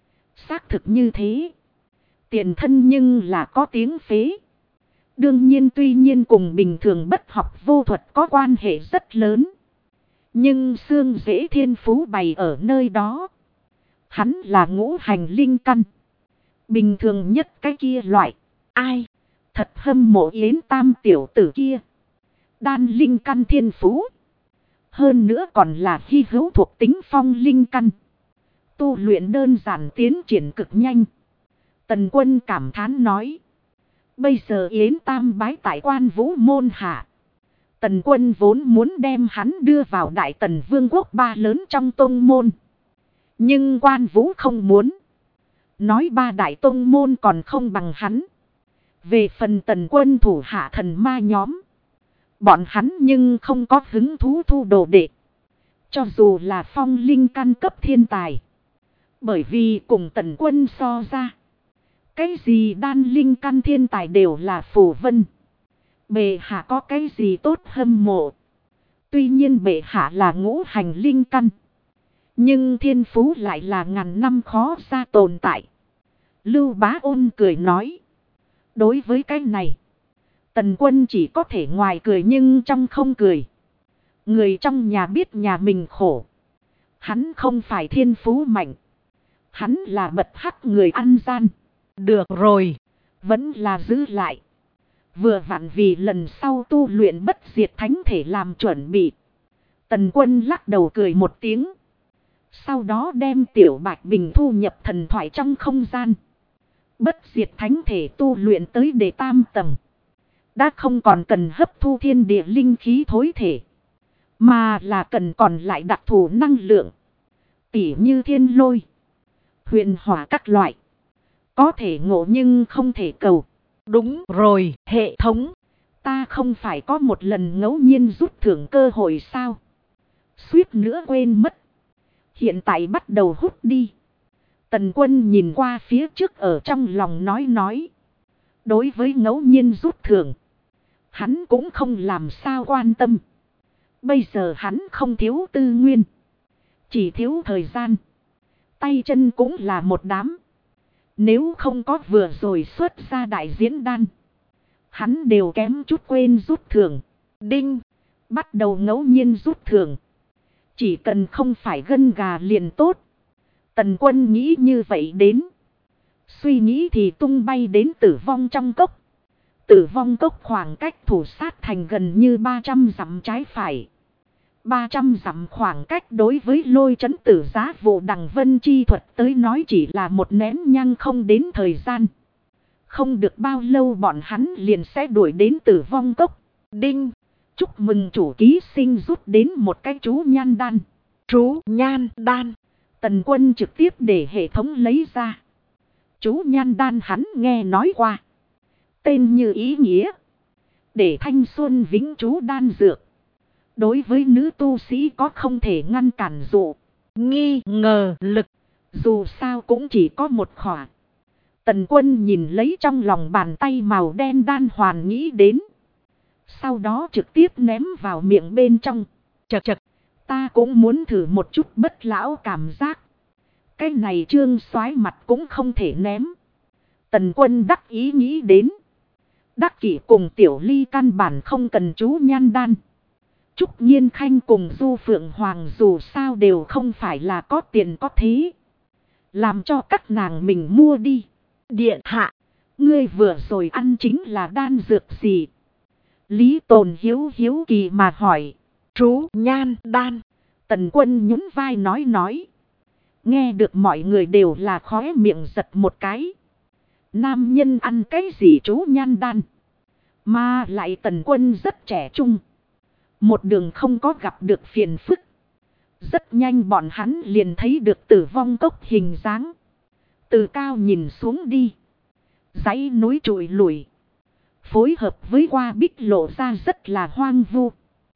Xác thực như thế. Tiền thân nhưng là có tiếng phế. Đương nhiên tuy nhiên cùng bình thường bất học vô thuật có quan hệ rất lớn. Nhưng xương dễ thiên phú bày ở nơi đó. Hắn là ngũ hành linh căn. Bình thường nhất cái kia loại. Ai? Thật hâm mộ Yến Tam tiểu tử kia. Đan linh căn thiên phú. Hơn nữa còn là hy hữu thuộc tính phong linh căn. Tu luyện đơn giản tiến triển cực nhanh. Tần quân cảm thán nói. Bây giờ Yến Tam bái tại Quan Vũ môn hạ. Tần quân vốn muốn đem hắn đưa vào Đại Tần Vương quốc 3 lớn trong tông môn. Nhưng Quan Vũ không muốn. Nói 3 đại tông môn còn không bằng hắn. Về phần tần quân thủ hạ thần ma nhóm. Bọn hắn nhưng không có hứng thú thu đồ đệ. Cho dù là phong linh căn cấp thiên tài. Bởi vì cùng tần quân so ra. Cái gì đan linh căn thiên tài đều là phù vân. Bệ hạ có cái gì tốt hâm mộ. Tuy nhiên bệ hạ là ngũ hành linh căn. Nhưng thiên phú lại là ngàn năm khó ra tồn tại. Lưu Bá Ôn cười nói. Đối với cái này. Tần quân chỉ có thể ngoài cười nhưng trong không cười. Người trong nhà biết nhà mình khổ. Hắn không phải thiên phú mạnh. Hắn là bật hắc người ăn gian. Được rồi. Vẫn là giữ lại. Vừa vặn vì lần sau tu luyện bất diệt thánh thể làm chuẩn bị. Tần quân lắc đầu cười một tiếng. Sau đó đem tiểu bạch bình thu nhập thần thoại trong không gian. Bất diệt thánh thể tu luyện tới đệ tam tầng. Đã không còn cần hấp thu thiên địa linh khí thối thể. Mà là cần còn lại đặc thù năng lượng. Tỉ như thiên lôi. Huyền hỏa các loại. Có thể ngộ nhưng không thể cầu. Đúng rồi, hệ thống. Ta không phải có một lần ngẫu nhiên rút thưởng cơ hội sao? Suýt nữa quên mất. Hiện tại bắt đầu hút đi. Tần quân nhìn qua phía trước ở trong lòng nói. Đối với ngẫu nhiên rút thưởng. Hắn cũng không làm sao quan tâm. Bây giờ hắn không thiếu tư nguyên. Chỉ thiếu thời gian. Tay chân cũng là một đám. Nếu không có vừa rồi xuất ra đại diễn đan. Hắn đều kém chút quên rút thưởng. Đinh. Bắt đầu ngẫu nhiên rút thưởng. Chỉ cần không phải gân gà liền tốt. Tần quân nghĩ như vậy đến. Suy nghĩ thì tung bay đến Tử Vong trong cốc. Tử Vong cốc khoảng cách thủ sát thành gần như 300 dặm trái phải. 300 dặm khoảng cách đối với Lôi Trấn Tử Giá vụ Đằng Vân chi thuật tới nói chỉ là một nén nhang không đến thời gian. Không được bao lâu bọn hắn liền sẽ đuổi đến Tử Vong cốc. Đinh. Chúc mừng chủ ký sinh rút đến một cái chú nhan đan. Chú nhan đan. Tần quân trực tiếp để hệ thống lấy ra. Chú nhan đan hắn nghe nói qua. Tên như ý nghĩa. Để thanh xuân vĩnh chú đan dược. Đối với nữ tu sĩ có không thể ngăn cản dụ nghi ngờ lực. dù sao cũng chỉ có một khỏa. Tần Quân nhìn lấy trong lòng bàn tay màu đen đan hoàn nghĩ đến. Sau đó trực tiếp ném vào miệng bên trong. Chật chật. Ta cũng muốn thử một chút bất lão cảm giác. Cái này Trương Soái mặt cũng không thể ném. Tần Quân đắc ý nghĩ đến. Đắc Kỷ cùng Tiểu Ly căn bản không cần chú nhan đan. Trúc Nhiên Khanh cùng Du Phượng Hoàng dù sao đều không phải là có tiền có thế. Làm cho các nàng mình mua đi. Điện hạ. Ngươi vừa rồi ăn chính là đan dược gì? Lý Tồn hiếu kỳ mà hỏi. Chú nhan đan. Tần Quân nhún vai nói. Nghe được mọi người đều là khóe miệng giật một cái. Nam nhân ăn cái gì chú nhan đan? Mà lại Tần Quân rất trẻ trung. Một đường không có gặp được phiền phức. Rất nhanh bọn hắn liền thấy được Tử Vong Cốc hình dáng. Từ cao nhìn xuống đi. Dãy núi trụi lùi. Phối hợp với qua bích lộ ra rất là hoang vu.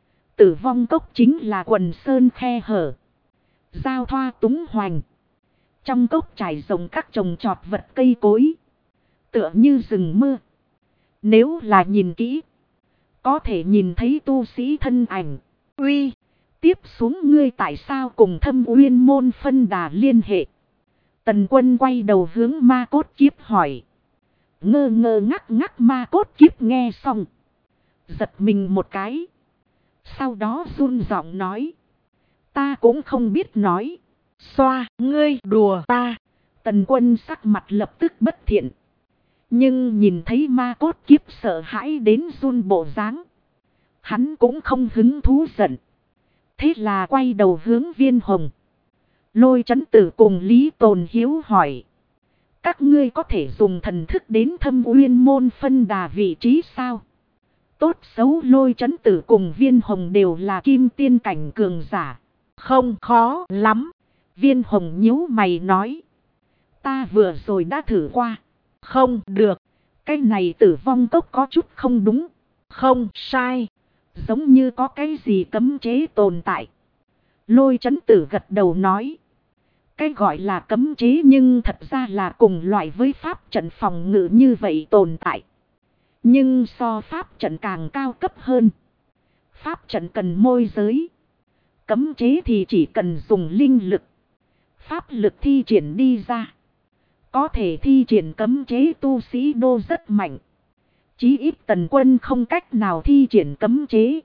Tử Vong Cốc chính là quần sơn khe hở. Giao thoa túng hoành. Trong cốc trải rộng các trồng trọt vật cây cối. Tựa như rừng mưa. Nếu là nhìn kỹ. Có thể nhìn thấy tu sĩ thân ảnh. Uy. Tiếp xuống ngươi tại sao cùng Thâm Uyên môn phân đà liên hệ? Tần Quân quay đầu hướng Ma Cốt Kiếp hỏi. Ngơ ngác Ma Cốt Kiếp nghe xong. Giật mình một cái. Sau đó run giọng nói. Ta cũng không biết nói. Xoa, ngươi đùa ta. Tần Quân sắc mặt lập tức bất thiện. Nhưng nhìn thấy Ma Cốt Kiếp sợ hãi đến run bộ dáng. Hắn cũng không hứng thú giận. Thế là quay đầu hướng Viên Hồng. Lôi Chấn Tử cùng Lý Tồn hiếu hỏi. Các ngươi có thể dùng thần thức đến Thâm Uyên môn phân đà vị trí sao? Tốt xấu Lôi Chấn Tử cùng Viên Hồng đều là kim tiên cảnh cường giả. Không khó lắm. Viên Hồng nhíu mày nói. Ta vừa rồi đã thử qua. Không được. Cái này Tử Vong Cốc có chút không đúng. Không sai. Giống như có cái gì cấm chế tồn tại. Lôi Chấn Tử gật đầu nói. Cái gọi là cấm chế nhưng thật ra là cùng loại với pháp trận phòng ngự như vậy tồn tại. Nhưng so pháp trận càng cao cấp hơn. Pháp trận cần môi giới. Cấm chế thì chỉ cần dùng linh lực. Pháp lực thi triển đi ra. Có thể thi triển cấm chế tu sĩ đô rất mạnh. Chí ít Tần Quân không cách nào thi triển cấm chế.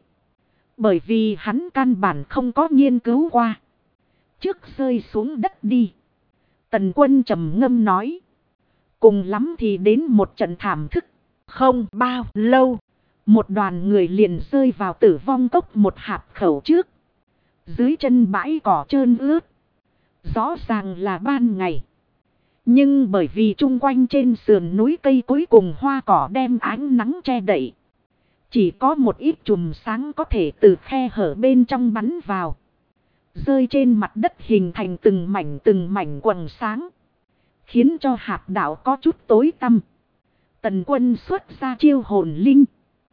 Bởi vì hắn căn bản không có nghiên cứu qua. Trước rơi xuống đất đi. Tần Quân trầm ngâm nói. Cùng lắm thì đến một trận thảm thức. Không bao lâu. Một đoàn người liền rơi vào Tử Vong Cốc một hạp khẩu trước. Dưới chân bãi cỏ trơn ướt. Rõ ràng là ban ngày. Nhưng bởi vì chung quanh trên sườn núi cây cối cùng hoa cỏ đem ánh nắng che đậy. Chỉ có một ít chùm sáng có thể từ khe hở bên trong bắn vào. Rơi trên mặt đất hình thành từng mảnh quầng sáng. Khiến cho hạt đảo có chút tối tăm. Tần Quân xuất ra chiêu hồn linh.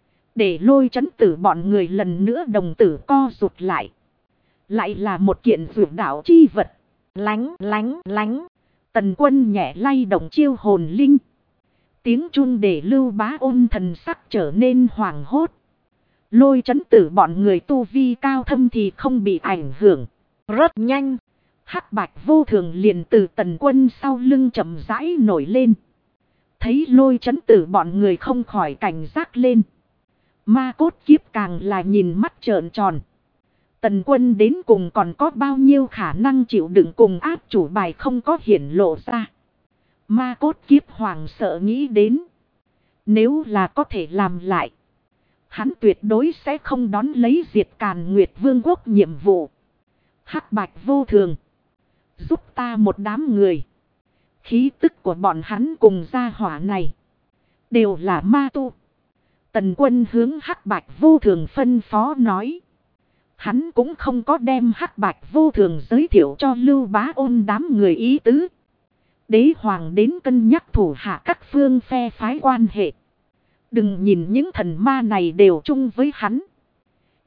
Để Lôi Chấn Tử bọn người lần nữa đồng tử co rụt lại. Lại là một kiện dược đạo chi vật. Lánh. Tần Quân nhẹ lay động chiêu hồn linh. Tiếng chun để Lưu Bá Ôn thần sắc trở nên hoảng hốt. Lôi Chấn Tử bọn người tu vi cao thâm thì không bị ảnh hưởng. Rất nhanh. Hắc Bạch Vô Thường liền từ Tần Quân sau lưng chậm rãi nổi lên. Thấy Lôi Chấn Tử bọn người không khỏi cảnh giác lên. Ma Cốt Kiếp càng là nhìn mắt trợn tròn. Tần Quân đến cùng còn có bao nhiêu khả năng chịu đựng cùng áp chủ bài không có hiển lộ ra. Ma Cốt Kiếp hoàng sợ nghĩ đến. Nếu là có thể làm lại. Hắn tuyệt đối sẽ không đón lấy diệt Càn Nguyệt Vương quốc nhiệm vụ. Hắc Bạch Vô Thường. Giúp ta một đám người. Khí tức của bọn hắn cùng gia hỏa này. Đều là ma tu. Tần Quân hướng Hắc Bạch Vô Thường phân phó nói. Hắn cũng không có đem Hắc Bạch Vô Thường giới thiệu cho Lưu Bá Ôn đám người ý tứ. Đế hoàng đến cân nhắc thủ hạ các phương phe phái quan hệ. Đừng nhìn những thần ma này đều chung với hắn.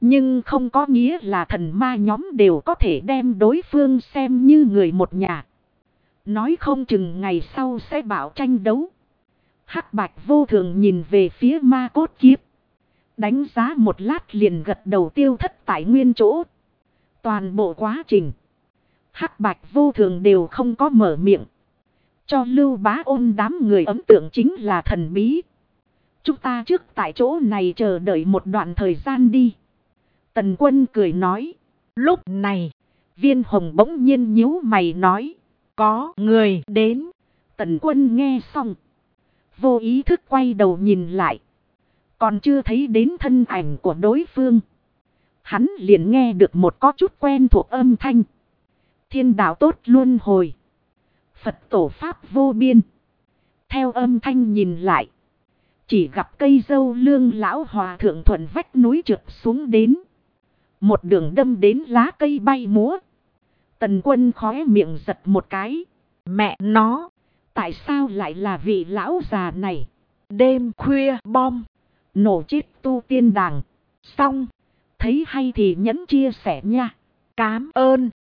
Nhưng không có nghĩa là thần ma nhóm đều có thể đem đối phương xem như người một nhà. Nói không chừng ngày sau sẽ bảo tranh đấu. Hắc Bạch Vô Thường nhìn về phía ma cốt kiếp. Đánh giá một lát liền gật đầu tiêu thất tại nguyên chỗ. Toàn bộ quá trình, Hắc Bạch Vô Thường đều không có mở miệng. Cho Lưu Bá Ôn đám người ấn tượng chính là thần bí. Chúng ta trước tại chỗ này chờ đợi một đoạn thời gian đi. Tần Quân cười nói. Lúc này, Viên Hồng bỗng nhiên nhíu mày nói. có người đến. Tần Quân nghe xong, vô ý thức quay đầu nhìn lại. Còn chưa thấy đến thân ảnh của đối phương, hắn liền nghe được một có chút quen thuộc âm thanh. Thiên đạo tốt luân hồi, Phật tổ pháp vô biên. Theo âm thanh nhìn lại, chỉ gặp cây dâu lương lão hòa thượng thuận vách núi trượt xuống đến. Một đường đâm đến lá cây bay múa. Tần Quân khóe miệng giật một cái. Mẹ nó, tại sao lại là vị lão già này? đêm khuya bom. Nổ chết tu tiên đàng. Xong, Thấy hay thì nhấn chia sẻ nha. cám ơn.